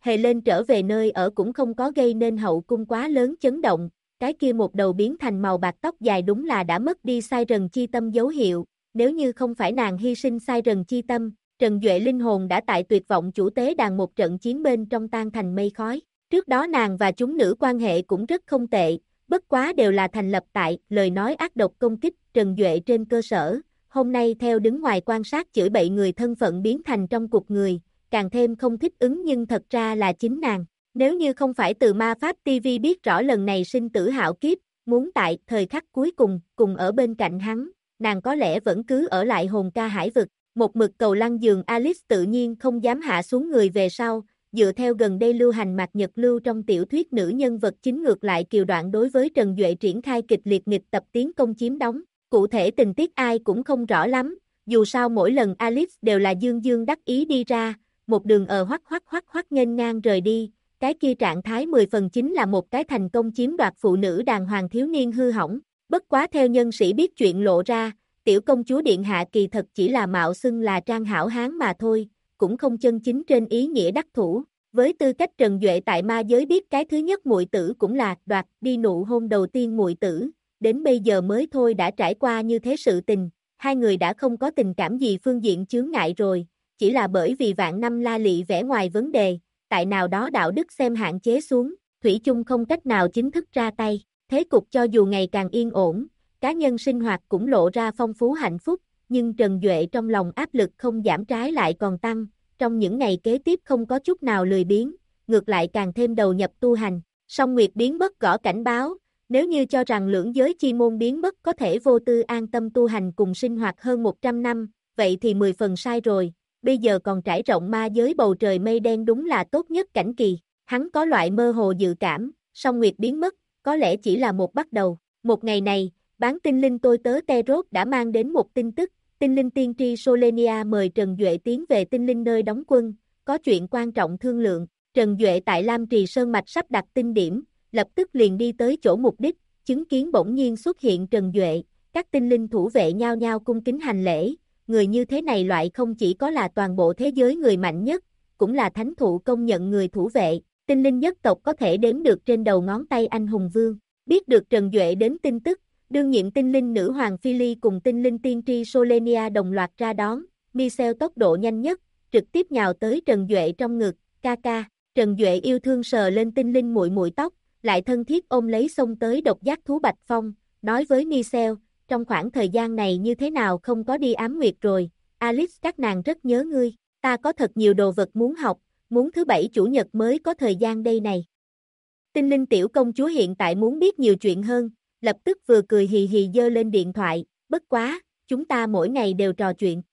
hề lên trở về nơi ở cũng không có gây nên hậu cung quá lớn chấn động, cái kia một đầu biến thành màu bạc tóc dài đúng là đã mất đi sai rần chi tâm dấu hiệu, nếu như không phải nàng hy sinh sai rần chi tâm, Trần Duệ linh hồn đã tại tuyệt vọng chủ tế đàn một trận chiến bên trong tan thành mây khói. Trước đó nàng và chúng nữ quan hệ cũng rất không tệ, bất quá đều là thành lập tại lời nói ác độc công kích Trần Duệ trên cơ sở. Hôm nay theo đứng ngoài quan sát chửi bậy người thân phận biến thành trong cuộc người, càng thêm không thích ứng nhưng thật ra là chính nàng. Nếu như không phải từ Ma Pháp TV biết rõ lần này sinh tử hạo kiếp, muốn tại thời khắc cuối cùng ở bên cạnh hắn, nàng có lẽ vẫn cứ ở lại hồn ca hải vực. Một mực cầu lăng giường Alice tự nhiên không dám hạ xuống người về sau, dựa theo gần đây lưu hành Mạc Nhật Lưu trong tiểu thuyết nữ nhân vật chính ngược lại kiều đoạn đối với Trần Duệ triển khai kịch liệt nghịch tập tiến công chiếm đóng. Cụ thể tình tiết ai cũng không rõ lắm, dù sao mỗi lần Alice đều là dương dương đắc ý đi ra, một đường hoắc nghênh ngang rời đi, cái kia trạng thái 10 phần chính là một cái thành công chiếm đoạt phụ nữ đàng hoàng thiếu niên hư hỏng. Bất quá theo nhân sĩ biết chuyện lộ ra, tiểu công chúa điện hạ kỳ thật chỉ là mạo xưng là trang hảo hán mà thôi, cũng không chân chính trên ý nghĩa đắc thủ. Với tư cách Trần Duệ tại ma giới biết cái thứ nhất muội tử cũng là đoạt đi nụ hôn đầu tiên muội tử, đến bây giờ mới thôi đã trải qua như thế sự tình, hai người đã không có tình cảm gì phương diện chướng ngại rồi, chỉ là bởi vì vạn năm la lị vẻ ngoài vấn đề, tại nào đó đạo đức xem hạn chế xuống, thủy chung không cách nào chính thức ra tay, thế cục cho dù ngày càng yên ổn, cá nhân sinh hoạt cũng lộ ra phong phú hạnh phúc, nhưng Trần Duệ trong lòng áp lực không giảm trái lại còn tăng, trong những ngày kế tiếp không có chút nào lười biếng, ngược lại càng thêm đầu nhập tu hành. Song Nguyệt biến bất gõ cảnh báo, nếu như cho rằng lưỡng giới chi môn biến bất có thể vô tư an tâm tu hành cùng sinh hoạt hơn 100 năm, vậy thì 10 phần sai rồi, bây giờ còn trải rộng ma giới bầu trời mây đen đúng là tốt nhất cảnh kỳ. Hắn có loại mơ hồ dự cảm, Song Nguyệt biến mất, có lẽ chỉ là một bắt đầu. Một ngày này, bán tinh linh tôi tớ Terốt đã mang đến một tin tức, tinh linh tiên tri Solenia mời Trần Duệ tiến về tinh linh nơi đóng quân, có chuyện quan trọng thương lượng. Trần Duệ tại Lam Trì Sơn Mạch sắp đặt tinh điểm, lập tức liền đi tới chỗ mục đích, chứng kiến bỗng nhiên xuất hiện Trần Duệ, các tinh linh thủ vệ nhao nhao cung kính hành lễ, người như thế này loại không chỉ có là toàn bộ thế giới người mạnh nhất, cũng là thánh thụ công nhận người thủ vệ, tinh linh nhất tộc có thể đếm được trên đầu ngón tay anh hùng vương. Biết được Trần Duệ đến tin tức, đương nhiệm tinh linh nữ hoàng Phili cùng tinh linh tiên tri Solenia đồng loạt ra đón, Michelle tốc độ nhanh nhất, trực tiếp nhào tới Trần Duệ trong ngực, ca ca. Trần Duệ yêu thương sờ lên tinh linh muội muội tóc, lại thân thiết ôm lấy xông tới độc giác thú Bạch Phong, nói với Michelle, trong khoảng thời gian này như thế nào không có đi ám nguyệt rồi, Alice các nàng rất nhớ ngươi, ta có thật nhiều đồ vật muốn học, muốn thứ bảy chủ nhật mới có thời gian đây này. Tinh linh tiểu công chúa hiện tại muốn biết nhiều chuyện hơn, lập tức vừa cười hì hì giơ lên điện thoại, bất quá, chúng ta mỗi ngày đều trò chuyện.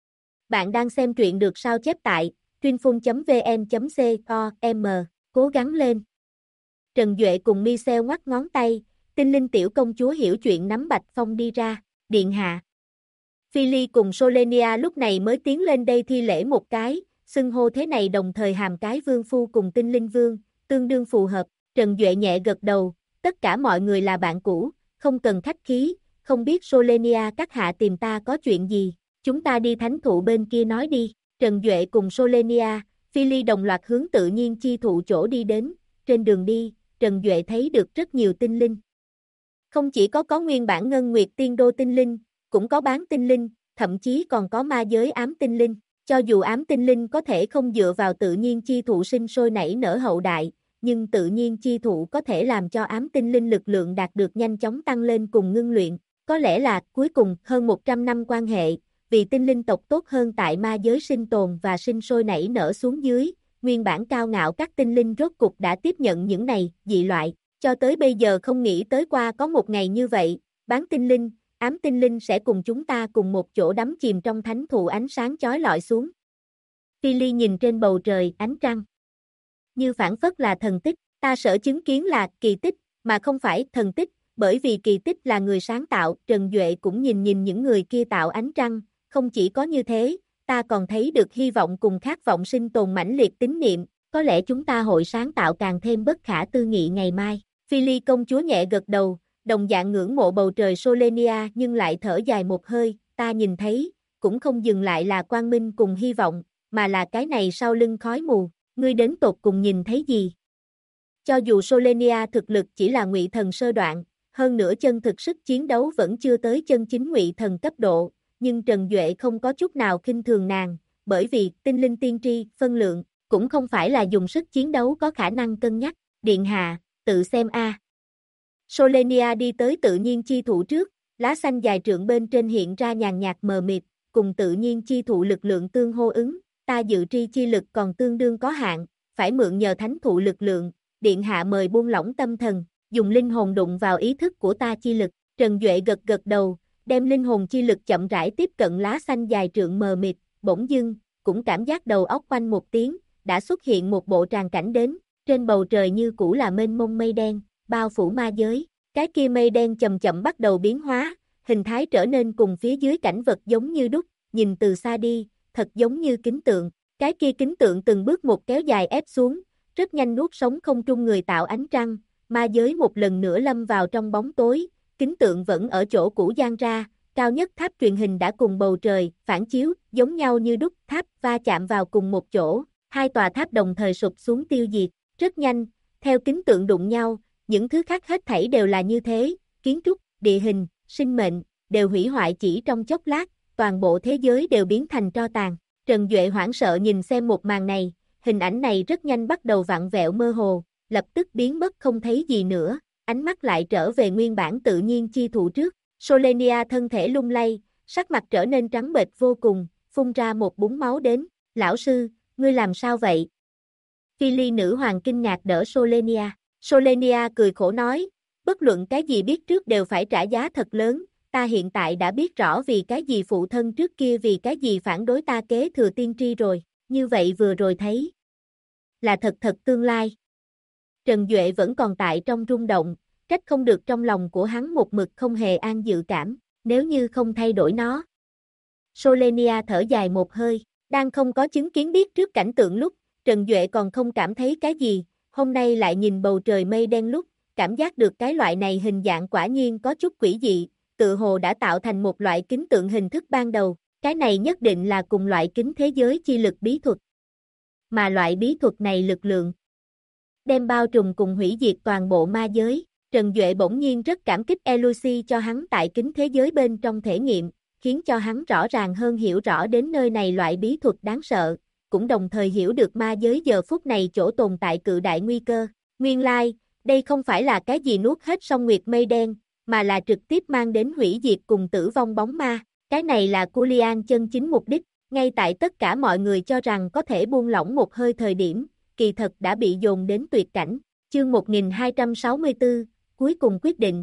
Bạn đang xem truyện được sao chép tại truyinphun.vn.com, cố gắng lên. Trần Duệ cùng Michelle ngoắc ngón tay, tinh linh tiểu công chúa hiểu chuyện nắm Bạch Phong đi ra, điện hạ. Phili cùng Solenia lúc này mới tiến lên đây thi lễ một cái, xưng hô thế này đồng thời hàm cái vương phu cùng tinh linh vương, tương đương phù hợp. Trần Duệ nhẹ gật đầu, tất cả mọi người là bạn cũ, không cần khách khí, không biết Solenia các hạ tìm ta có chuyện gì, chúng ta đi thánh thụ bên kia nói đi. Trần Duệ cùng Solenia, Phili đồng loạt hướng tự nhiên chi thụ chỗ đi đến, trên đường đi, Trần Duệ thấy được rất nhiều tinh linh. Không chỉ có nguyên bản ngân nguyệt tiên đô tinh linh, cũng có bán tinh linh, thậm chí còn có ma giới ám tinh linh. Cho dù ám tinh linh có thể không dựa vào tự nhiên chi thụ sinh sôi nảy nở hậu đại, nhưng tự nhiên chi thụ có thể làm cho ám tinh linh lực lượng đạt được nhanh chóng tăng lên cùng ngưng luyện. Có lẽ là, cuối cùng, hơn 100 năm quan hệ, vì tinh linh tộc tốt hơn tại ma giới sinh tồn và sinh sôi nảy nở xuống dưới, nguyên bản cao ngạo các tinh linh rốt cục đã tiếp nhận những này, dị loại. Cho tới bây giờ không nghĩ tới qua có một ngày như vậy, bán tinh linh, ám tinh linh sẽ cùng chúng ta cùng một chỗ đắm chìm trong thánh thụ ánh sáng chói lọi xuống. Phili nhìn trên bầu trời, ánh trăng. Như phản phất là thần tích, ta sợ chứng kiến là kỳ tích, mà không phải thần tích, bởi vì kỳ tích là người sáng tạo. Trần Duệ cũng nhìn những người kia tạo ánh trăng, không chỉ có như thế, ta còn thấy được hy vọng cùng khát vọng sinh tồn mãnh liệt tín niệm, có lẽ chúng ta hội sáng tạo càng thêm bất khả tư nghị ngày mai. Phili công chúa nhẹ gật đầu, đồng dạng ngưỡng mộ bầu trời Solenia nhưng lại thở dài một hơi, ta nhìn thấy, cũng không dừng lại là quang minh cùng hy vọng, mà là cái này sau lưng khói mù. ngươi đến tột cùng nhìn thấy gì? Cho dù Solenia thực lực chỉ là ngụy thần sơ đoạn, hơn nữa chân thực sức chiến đấu vẫn chưa tới chân chính ngụy thần cấp độ, nhưng Trần Duệ không có chút nào khinh thường nàng, bởi vì tinh linh tiên tri, phân lượng, cũng không phải là dùng sức chiến đấu có khả năng cân nhắc. Điện hạ, tự xem a. Solenia đi tới tự nhiên chi thụ trước, lá xanh dài trượng bên trên hiện ra nhàn nhạt mờ mịt, cùng tự nhiên chi thụ lực lượng tương hô ứng, ta dự tri chi lực còn tương đương có hạn, phải mượn nhờ thánh thụ lực lượng, điện hạ mời buông lỏng tâm thần, dùng linh hồn đụng vào ý thức của ta chi lực. Trần Duệ gật gật đầu, đem linh hồn chi lực chậm rãi tiếp cận lá xanh dài trượng mờ mịt, bỗng dưng, cũng cảm giác đầu óc quanh một tiếng, đã xuất hiện một bộ tràng cảnh đến, trên bầu trời như cũ là mênh mông mây đen, bao phủ ma giới, cái kia mây đen chậm chậm bắt đầu biến hóa, hình thái trở nên cùng phía dưới cảnh vật giống như đúc, nhìn từ xa đi, thật giống như kính tượng, cái kia kính tượng từng bước một kéo dài ép xuống, rất nhanh nuốt sống không trung người tạo ánh trăng, ma giới một lần nữa lâm vào trong bóng tối, kính tượng vẫn ở chỗ cũ giang ra, cao nhất tháp truyền hình đã cùng bầu trời, phản chiếu, giống nhau như đúc, tháp va chạm vào cùng một chỗ, hai tòa tháp đồng thời sụp xuống tiêu diệt, rất nhanh, theo kính tượng đụng nhau, những thứ khác hết thảy đều là như thế, kiến trúc, địa hình, sinh mệnh, đều hủy hoại chỉ trong chốc lát, toàn bộ thế giới đều biến thành tro tàn. Trần Duệ hoảng sợ nhìn xem một màn này, hình ảnh này rất nhanh bắt đầu vặn vẹo mơ hồ, lập tức biến mất không thấy gì nữa, ánh mắt lại trở về nguyên bản tự nhiên chi thụ trước. Solenia thân thể lung lay, sắc mặt trở nên trắng bệch vô cùng, phun ra một búng máu đến, lão sư, ngươi làm sao vậy? Phi Ly nữ hoàng kinh ngạc đỡ Solenia. Solenia cười khổ nói, bất luận cái gì biết trước đều phải trả giá thật lớn, ta hiện tại đã biết rõ vì cái gì phụ thân trước kia vì cái gì phản đối ta kế thừa tiên tri rồi, như vậy vừa rồi thấy là thật thật tương lai. Trần Duệ vẫn còn tại trong rung động, trách không được trong lòng của hắn một mực không hề an dự cảm, nếu như không thay đổi nó. Solenia thở dài một hơi, đang không có chứng kiến biết trước cảnh tượng lúc, Trần Duệ còn không cảm thấy cái gì, hôm nay lại nhìn bầu trời mây đen lúc, cảm giác được cái loại này hình dạng quả nhiên có chút quỷ dị, tự hồ đã tạo thành một loại kính tượng hình thức ban đầu, cái này nhất định là cùng loại kính thế giới chi lực bí thuật. Mà loại bí thuật này lực lượng đem bao trùm cùng hủy diệt toàn bộ ma giới. Trần Duệ bỗng nhiên rất cảm kích Elucy cho hắn tại kính thế giới bên trong thể nghiệm, khiến cho hắn rõ ràng hơn hiểu rõ đến nơi này loại bí thuật đáng sợ, cũng đồng thời hiểu được ma giới giờ phút này chỗ tồn tại cự đại nguy cơ. Nguyên lai, đây không phải là cái gì nuốt hết sông nguyệt mây đen, mà là trực tiếp mang đến hủy diệt cùng tử vong bóng ma. Cái này là Culian chân chính mục đích, ngay tại tất cả mọi người cho rằng có thể buông lỏng một hơi thời điểm, kỳ thật đã bị dồn đến tuyệt cảnh. Chương 1264, cuối cùng quyết định.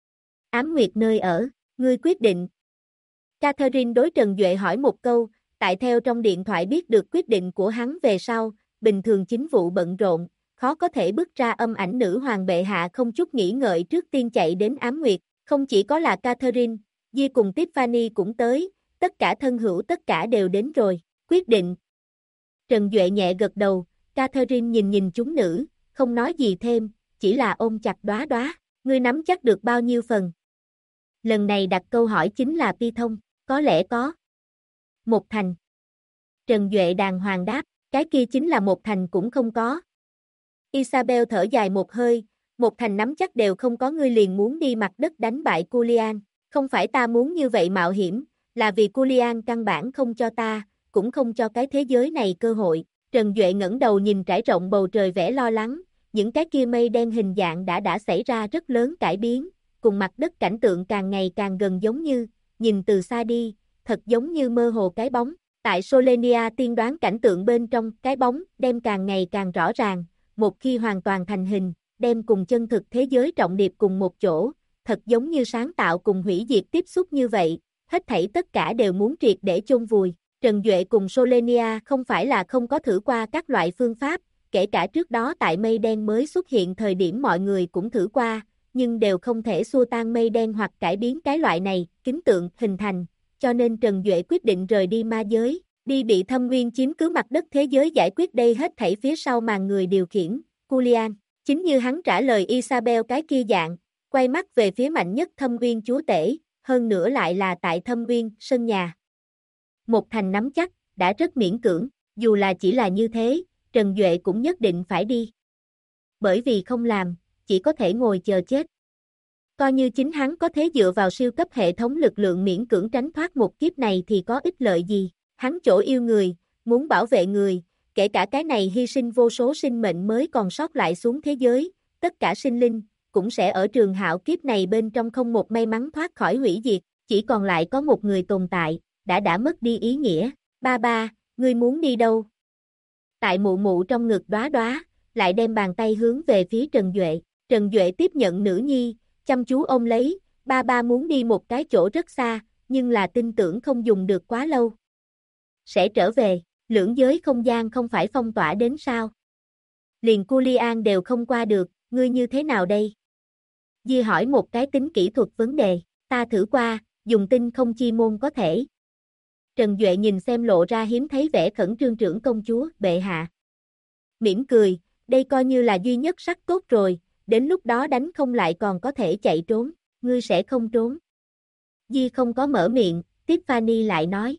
Ám Nguyệt nơi ở, ngươi quyết định. Catherine đối Trần Duệ hỏi một câu, tại theo trong điện thoại biết được quyết định của hắn về sau, bình thường chính vụ bận rộn, khó có thể bước ra âm ảnh nữ hoàng bệ hạ không chút nghĩ ngợi trước tiên chạy đến Ám Nguyệt, không chỉ có là Catherine, Di cùng Tiffany cũng tới, tất cả thân hữu tất cả đều đến rồi, quyết định. Trần Duệ nhẹ gật đầu, Catherine nhìn nhìn chúng nữ, không nói gì thêm, chỉ là ôm chặt đóa đóa, ngươi nắm chắc được bao nhiêu phần? Lần này đặt câu hỏi chính là Pi Thông, có lẽ có. Một thành. Trần Duệ đàng hoàng đáp, cái kia chính là một thành cũng không có. Isabel thở dài một hơi, một thành nắm chắc đều không có ngươi liền muốn đi mặt đất đánh bại Culian, không phải ta muốn như vậy mạo hiểm, là vì Culian căn bản không cho ta, cũng không cho cái thế giới này cơ hội. Trần Duệ ngẩng đầu nhìn trải rộng bầu trời vẻ lo lắng, những cái kia mây đen hình dạng đã xảy ra rất lớn cải biến, cùng mặt đất cảnh tượng càng ngày càng gần giống như, nhìn từ xa đi, thật giống như mơ hồ cái bóng. Tại Solenia tiên đoán cảnh tượng bên trong cái bóng đem càng ngày càng rõ ràng, một khi hoàn toàn thành hình, đem cùng chân thực thế giới trọng điệp cùng một chỗ, thật giống như sáng tạo cùng hủy diệt tiếp xúc như vậy, hết thảy tất cả đều muốn triệt để chôn vùi. Trần Duệ cùng Solenia không phải là không có thử qua các loại phương pháp, kể cả trước đó tại mây đen mới xuất hiện thời điểm mọi người cũng thử qua, nhưng đều không thể xua tan mây đen hoặc cải biến cái loại này, kính tượng hình thành, cho nên Trần Duệ quyết định rời đi ma giới, đi bị Thâm Nguyên chiếm cứ mặt đất thế giới giải quyết đây hết thảy phía sau màn người điều khiển, Culian. Chính như hắn trả lời Isabel cái kia dạng, quay mắt về phía mạnh nhất Thâm Nguyên chúa tể, hơn nữa lại là tại Thâm Nguyên, sân nhà. Một thành nắm chắc, đã rất miễn cưỡng, dù là chỉ là như thế, Trần Duệ cũng nhất định phải đi. Bởi vì không làm, chỉ có thể ngồi chờ chết. Coi như chính hắn có thể dựa vào siêu cấp hệ thống lực lượng miễn cưỡng tránh thoát một kiếp này thì có ích lợi gì, hắn chỗ yêu người, muốn bảo vệ người, kể cả cái này hy sinh vô số sinh mệnh mới còn sót lại xuống thế giới, tất cả sinh linh, cũng sẽ ở trường hạo kiếp này bên trong không một may mắn thoát khỏi hủy diệt, chỉ còn lại có một người tồn tại, đã mất đi ý nghĩa. Ba ba, ngươi muốn đi đâu? Tại mụ mụ trong ngực đóa đóa, lại đem bàn tay hướng về phía Trần Duệ. Trần Duệ tiếp nhận nữ nhi, chăm chú ôm lấy, ba ba muốn đi một cái chỗ rất xa, nhưng là tin tưởng không dùng được quá lâu. Sẽ trở về, lưỡng giới không gian không phải phong tỏa đến sao? Liền Culian đều không qua được, ngươi như thế nào đây? Di hỏi một cái tính kỹ thuật vấn đề, ta thử qua, dùng tinh không chi môn có thể. Trần Duệ nhìn xem lộ ra hiếm thấy vẻ khẩn trương trưởng công chúa, bệ hạ. Mỉm cười, đây coi như là duy nhất sắc tốt rồi, đến lúc đó đánh không lại còn có thể chạy trốn, ngươi sẽ không trốn. Di không có mở miệng, Tiffany lại nói.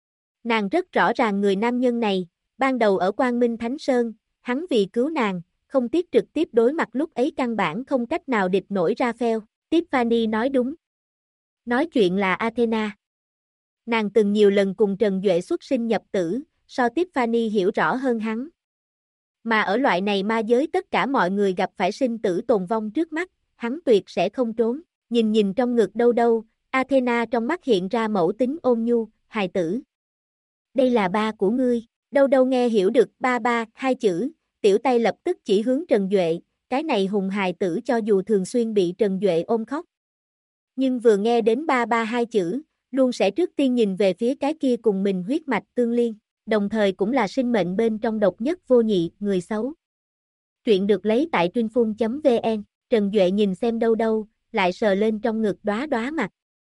Nàng rất rõ ràng người nam nhân này, ban đầu ở Quang Minh Thánh Sơn, hắn vì cứu nàng, không tiếc trực tiếp đối mặt lúc ấy căn bản không cách nào địch nổi Raphael. Tiffany nói đúng. Nói chuyện là Athena. Nàng từng nhiều lần cùng Trần Duệ xuất sinh nhập tử, so Tiffany hiểu rõ hơn hắn. Mà ở loại này ma giới tất cả mọi người gặp phải sinh tử tồn vong trước mắt, hắn tuyệt sẽ không trốn. Nhìn trong ngực đâu đâu, Athena trong mắt hiện ra mẫu tính ôn nhu, hài tử. Đây là ba của ngươi, đâu đâu nghe hiểu được ba ba, hai chữ, tiểu tay lập tức chỉ hướng Trần Duệ, cái này hùng hài tử cho dù thường xuyên bị Trần Duệ ôm khóc. Nhưng vừa nghe đến ba ba hai chữ, luôn sẽ trước tiên nhìn về phía cái kia cùng mình huyết mạch tương liên, đồng thời cũng là sinh mệnh bên trong độc nhất vô nhị, người xấu. Truyện được lấy tại truyệnphun.vn, Trần Duệ nhìn xem đâu đâu, lại sờ lên trong ngực đóa đóa mặt.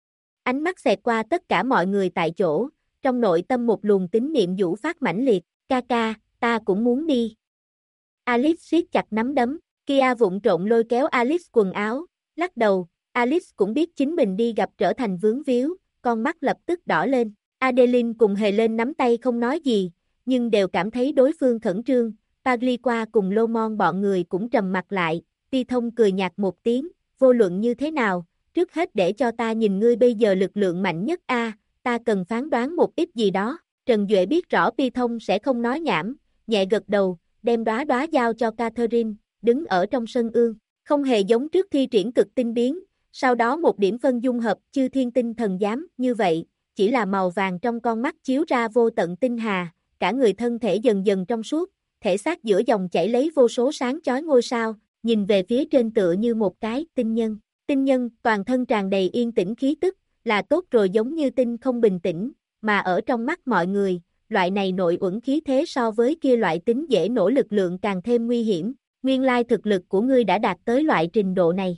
Ánh mắt xẹt qua tất cả mọi người tại chỗ, trong nội tâm một luồng tín niệm vũ phát mãnh liệt, ca ca, ta cũng muốn đi. Alice siết chặt nắm đấm, Kia vụng trộn lôi kéo Alice quần áo, lắc đầu, Alice cũng biết chính mình đi gặp trở thành vướng víu, con mắt lập tức đỏ lên. Adeline cùng Helen nắm tay không nói gì, nhưng đều cảm thấy đối phương khẩn trương, Pagliqua cùng Lomon bọn người cũng trầm mặt lại, Ti Thông cười nhạt một tiếng, vô luận như thế nào, trước hết để cho ta nhìn ngươi bây giờ lực lượng mạnh nhất a, ta cần phán đoán một ít gì đó. Trần Duệ biết rõ Ti Thông sẽ không nói nhảm, nhẹ gật đầu, đem đóa đóa giao cho Catherine, đứng ở trong sân ương, không hề giống trước thi triển cực tinh biến, sau đó một điểm phân dung hợp chư thiên tinh thần giám, như vậy, chỉ là màu vàng trong con mắt chiếu ra vô tận tinh hà, cả người thân thể dần dần trong suốt, thể xác giữa dòng chảy lấy vô số sáng chói ngôi sao, nhìn về phía trên tựa như một cái tinh nhân. Tinh nhân, toàn thân tràn đầy yên tĩnh khí tức, là tốt rồi giống như tinh không bình tĩnh, mà ở trong mắt mọi người, loại này nội uẩn khí thế so với kia loại tính dễ nổ lực lượng càng thêm nguy hiểm, nguyên lai thực lực của ngươi đã đạt tới loại trình độ này.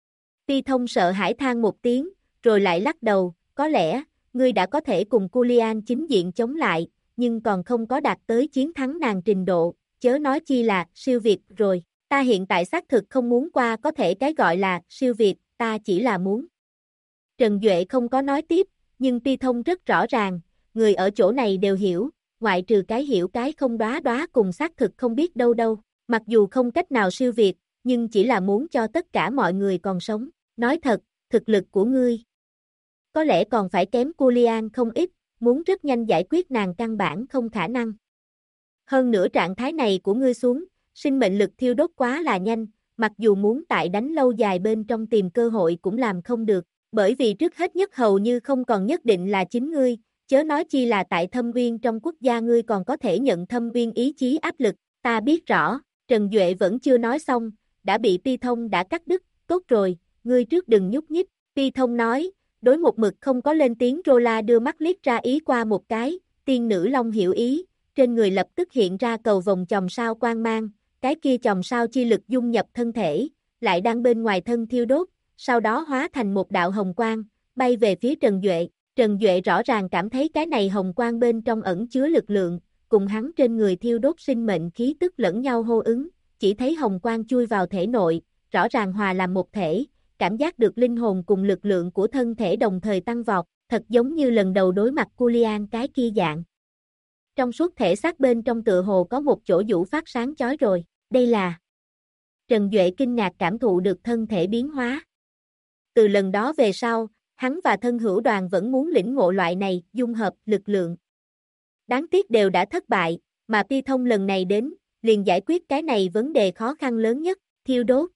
Ti Thông sợ hãi than một tiếng, rồi lại lắc đầu, có lẽ, ngươi đã có thể cùng Culian chính diện chống lại, nhưng còn không có đạt tới chiến thắng nàng trình độ, chớ nói chi là siêu việt rồi. Ta hiện tại xác thực không muốn qua có thể cái gọi là siêu việt, ta chỉ là muốn. Trần Duệ không có nói tiếp, nhưng Ti Thông rất rõ ràng, người ở chỗ này đều hiểu, ngoại trừ cái hiểu cái không đóa đóa cùng xác thực không biết đâu đâu, mặc dù không cách nào siêu việt, nhưng chỉ là muốn cho tất cả mọi người còn sống. Nói thật, thực lực của ngươi có lẽ còn phải kém Culian không ít, muốn rất nhanh giải quyết nàng căn bản không khả năng. Hơn nữa trạng thái này của ngươi xuống, sinh mệnh lực thiêu đốt quá là nhanh, mặc dù muốn tại đánh lâu dài bên trong tìm cơ hội cũng làm không được, bởi vì trước hết nhất hầu như không còn nhất định là chính ngươi, chớ nói chi là tại Thâm Uyên trong quốc gia ngươi còn có thể nhận Thâm Uyên ý chí áp lực, ta biết rõ. Trần Duệ vẫn chưa nói xong, đã bị Ti Thông đã cắt đứt, tốt rồi, ngươi trước đừng nhúc nhích, Ti Thông nói, đối một mực không có lên tiếng Rola đưa mắt liếc ra ý qua một cái, tiên nữ Long hiểu ý, trên người lập tức hiện ra cầu vòng chòm sao quang mang, cái kia chòm sao chi lực dung nhập thân thể, lại đang bên ngoài thân thiêu đốt, sau đó hóa thành một đạo hồng quang, bay về phía Trần Duệ. Trần Duệ rõ ràng cảm thấy cái này hồng quang bên trong ẩn chứa lực lượng, cùng hắn trên người thiêu đốt sinh mệnh khí tức lẫn nhau hô ứng, chỉ thấy hồng quang chui vào thể nội, rõ ràng hòa làm một thể, cảm giác được linh hồn cùng lực lượng của thân thể đồng thời tăng vọt, thật giống như lần đầu đối mặt Culian cái kia dạng. Trong suốt thể xác bên trong tựa hồ có một chỗ vũ phát sáng chói rồi, đây là... Trần Duệ kinh ngạc cảm thụ được thân thể biến hóa. Từ lần đó về sau, hắn và thân hữu đoàn vẫn muốn lĩnh ngộ loại này, dung hợp lực lượng. Đáng tiếc đều đã thất bại, mà Pi Thông lần này đến, liền giải quyết cái này vấn đề khó khăn lớn nhất, thiêu đốt.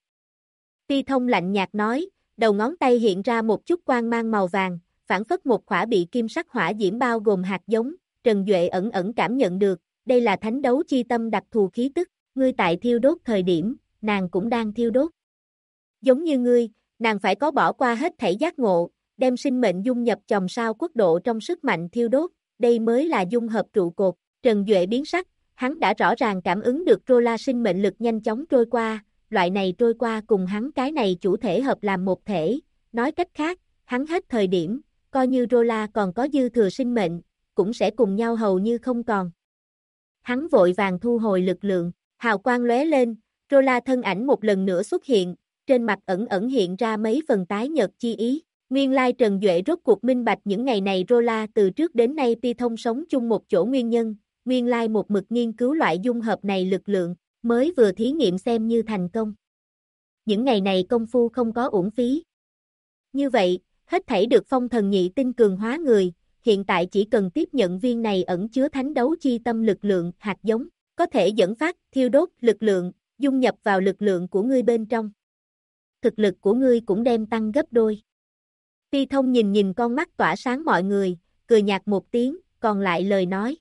Pi Thông lạnh nhạt nói, đầu ngón tay hiện ra một chút quang mang màu vàng, phản phất một khỏa bị kim sắc hỏa diễm bao gồm hạt giống, Trần Duệ ẩn ẩn cảm nhận được, đây là thánh đấu chi tâm đặc thù khí tức, ngươi tại thiêu đốt thời điểm, nàng cũng đang thiêu đốt. Giống như ngươi, nàng phải có bỏ qua hết thảy giác ngộ, đem sinh mệnh dung nhập chòm sao quốc độ trong sức mạnh thiêu đốt, đây mới là dung hợp trụ cột. Trần Duệ biến sắc, hắn đã rõ ràng cảm ứng được Rola sinh mệnh lực nhanh chóng trôi qua, loại này trôi qua cùng hắn cái này chủ thể hợp làm một thể, nói cách khác, hắn hết thời điểm, coi như Rola còn có dư thừa sinh mệnh, cũng sẽ cùng nhau hầu như không còn. Hắn vội vàng thu hồi lực lượng, hào quang lóe lên, Rola thân ảnh một lần nữa xuất hiện, trên mặt ẩn ẩn hiện ra mấy phần tái nhợt chi ý. Nguyên lai Trần Duệ rốt cuộc minh bạch những ngày này Rola từ trước đến nay Pi Thông sống chung một chỗ nguyên nhân, nguyên lai một mực nghiên cứu loại dung hợp này lực lượng, mới vừa thí nghiệm xem như thành công. Những ngày này công phu không có uổng phí. Như vậy, hết thảy được phong thần nhị tinh cường hóa người, hiện tại chỉ cần tiếp nhận viên này ẩn chứa thánh đấu chi tâm lực lượng hạt giống, có thể dẫn phát, thiêu đốt lực lượng, dung nhập vào lực lượng của ngươi bên trong. Thực lực của ngươi cũng đem tăng gấp đôi. Pi Thông nhìn con mắt tỏa sáng mọi người, cười nhạt một tiếng, còn lại lời nói.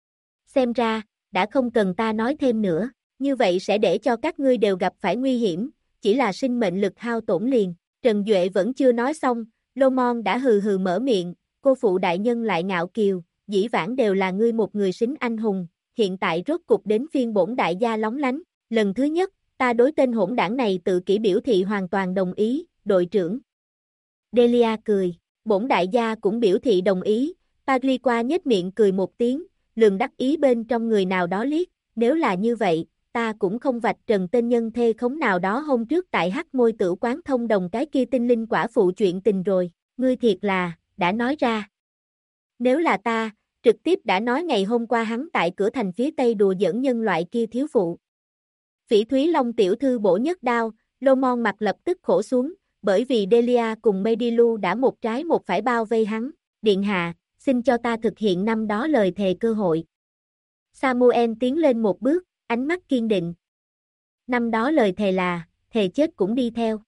Xem ra, đã không cần ta nói thêm nữa, như vậy sẽ để cho các ngươi đều gặp phải nguy hiểm, chỉ là sinh mệnh lực hao tổn liền. Trần Duệ vẫn chưa nói xong, Lô Mon đã hừ hừ mở miệng, cô phụ đại nhân lại ngạo kiều, dĩ vãng đều là ngươi một người xính anh hùng, hiện tại rốt cục đến phiên bổn đại gia lóng lánh, lần thứ nhất, ta đối tên hỗn đảng này tự kỷ biểu thị hoàn toàn đồng ý, đội trưởng. Delia cười, bổn đại gia cũng biểu thị đồng ý, Pagliqua nhếch miệng cười một tiếng, lườm đắc ý bên trong người nào đó liếc, nếu là như vậy, ta cũng không vạch trần tên nhân thê khống nào đó hôm trước tại hắc môi tử quán thông đồng cái kia tinh linh quả phụ chuyện tình rồi, ngươi thiệt là, đã nói ra. Nếu là ta, trực tiếp đã nói ngày hôm qua hắn tại cửa thành phía tây đùa giỡn nhân loại kia thiếu phụ. Phỉ Thúy Long tiểu thư bổ nhất đao, Lô Mon mặt lập tức khổ xuống, bởi vì Delia cùng Medilu đã một trái một phải bao vây hắn, điện hạ, xin cho ta thực hiện năm đó lời thề cơ hội. Samuel tiến lên một bước, ánh mắt kiên định. Năm đó lời thề là, thề chết cũng đi theo,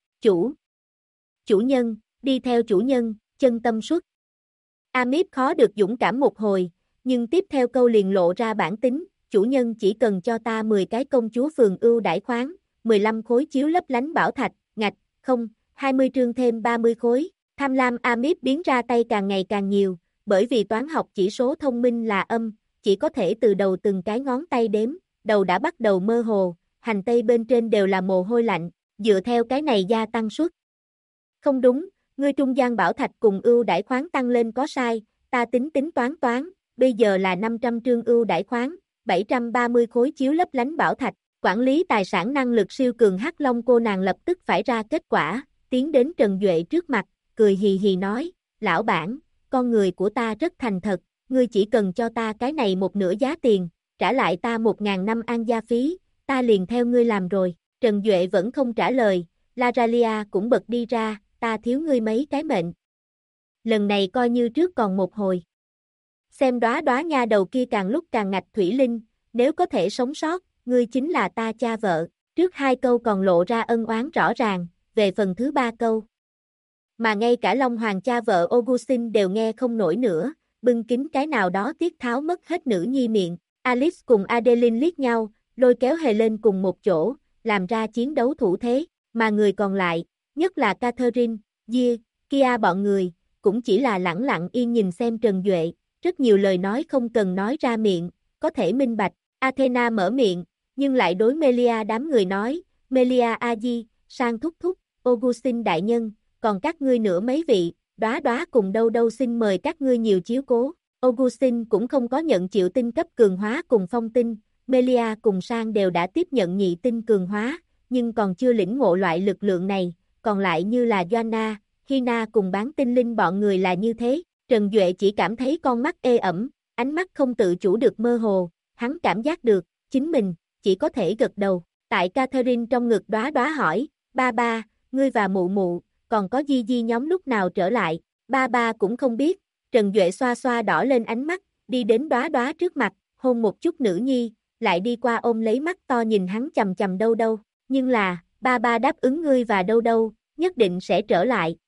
chủ nhân, đi theo chủ nhân, chân tâm xuất. Amip khó được dũng cảm một hồi, nhưng tiếp theo câu liền lộ ra bản tính, chủ nhân chỉ cần cho ta 10 cái công chúa phường ưu đãi khoáng, 15 khối chiếu lấp lánh bảo thạch, ngạch, không, 20 trương thêm 30 khối, tham lam Amip biến ra tay càng ngày càng nhiều, bởi vì toán học chỉ số thông minh là âm, chỉ có thể từ đầu từng cái ngón tay đếm, đầu đã bắt đầu mơ hồ, hành tây bên trên đều là mồ hôi lạnh, dựa theo cái này gia tăng suất. Không đúng, ngươi trung gian bảo thạch cùng ưu đãi khoáng tăng lên có sai, ta tính toán, bây giờ là 500 trương ưu đãi khoáng, 730 khối chiếu lấp lánh bảo thạch, quản lý tài sản năng lực siêu cường Hắc Long cô nàng lập tức phải ra kết quả, tiến đến Trần Duệ trước mặt, cười hì hì nói, lão bản, con người của ta rất thành thật, ngươi chỉ cần cho ta cái này một nửa giá tiền, trả lại ta 1.000 năm an gia phí, ta liền theo ngươi làm rồi. Trần Duệ vẫn không trả lời, Laralia cũng bật đi ra, ta thiếu ngươi mấy cái mệnh. Lần này coi như trước còn một hồi. Xem đóa đóa nha đầu kia càng lúc càng ngạch thủy linh, nếu có thể sống sót, ngươi chính là ta cha vợ. Trước 2 câu còn lộ ra ân oán rõ ràng, về phần thứ 3 câu. Mà ngay cả Long Hoàng cha vợ Augustine đều nghe không nổi nữa, bưng kín cái nào đó tiết tháo mất hết nữ nhi miệng. Alice cùng Adeline liếc nhau, lôi kéo Hề lên cùng một chỗ, làm ra chiến đấu thủ thế, mà người còn lại, nhất là Catherine, Kia bọn người, cũng chỉ là lẳng lặng yên nhìn xem Trần Duệ, rất nhiều lời nói không cần nói ra miệng, có thể minh bạch. Athena mở miệng, nhưng lại đối Melia đám người nói, Melia A-di, sang thúc thúc, Augustine đại nhân, còn các ngươi nữa mấy vị, đóa đóa cùng đâu đâu xin mời các ngươi nhiều chiếu cố. Augustine cũng không có nhận chịu tinh cấp cường hóa cùng phong tinh, Melia cùng sang đều đã tiếp nhận nhị tinh cường hóa, nhưng còn chưa lĩnh ngộ loại lực lượng này, còn lại như là Joanna, Hina cùng bán tinh linh bọn người là như thế. Trần Duệ chỉ cảm thấy con mắt ê ẩm, Ánh mắt không tự chủ được mơ hồ, hắn cảm giác được, chính mình, chỉ có thể gật đầu. Tại Catherine trong ngực Đóa Đóa hỏi, ba ba, ngươi và mụ mụ, còn có Di Di nhóm lúc nào trở lại, ba ba cũng không biết. Trần Duệ xoa xoa đỏ lên ánh mắt, đi đến Đóa Đóa trước mặt, hôn một chút nữ nhi, lại đi qua ôm lấy mắt to nhìn hắn chầm chầm đâu đâu. Nhưng là, ba ba đáp ứng ngươi và đâu đâu, nhất định sẽ trở lại.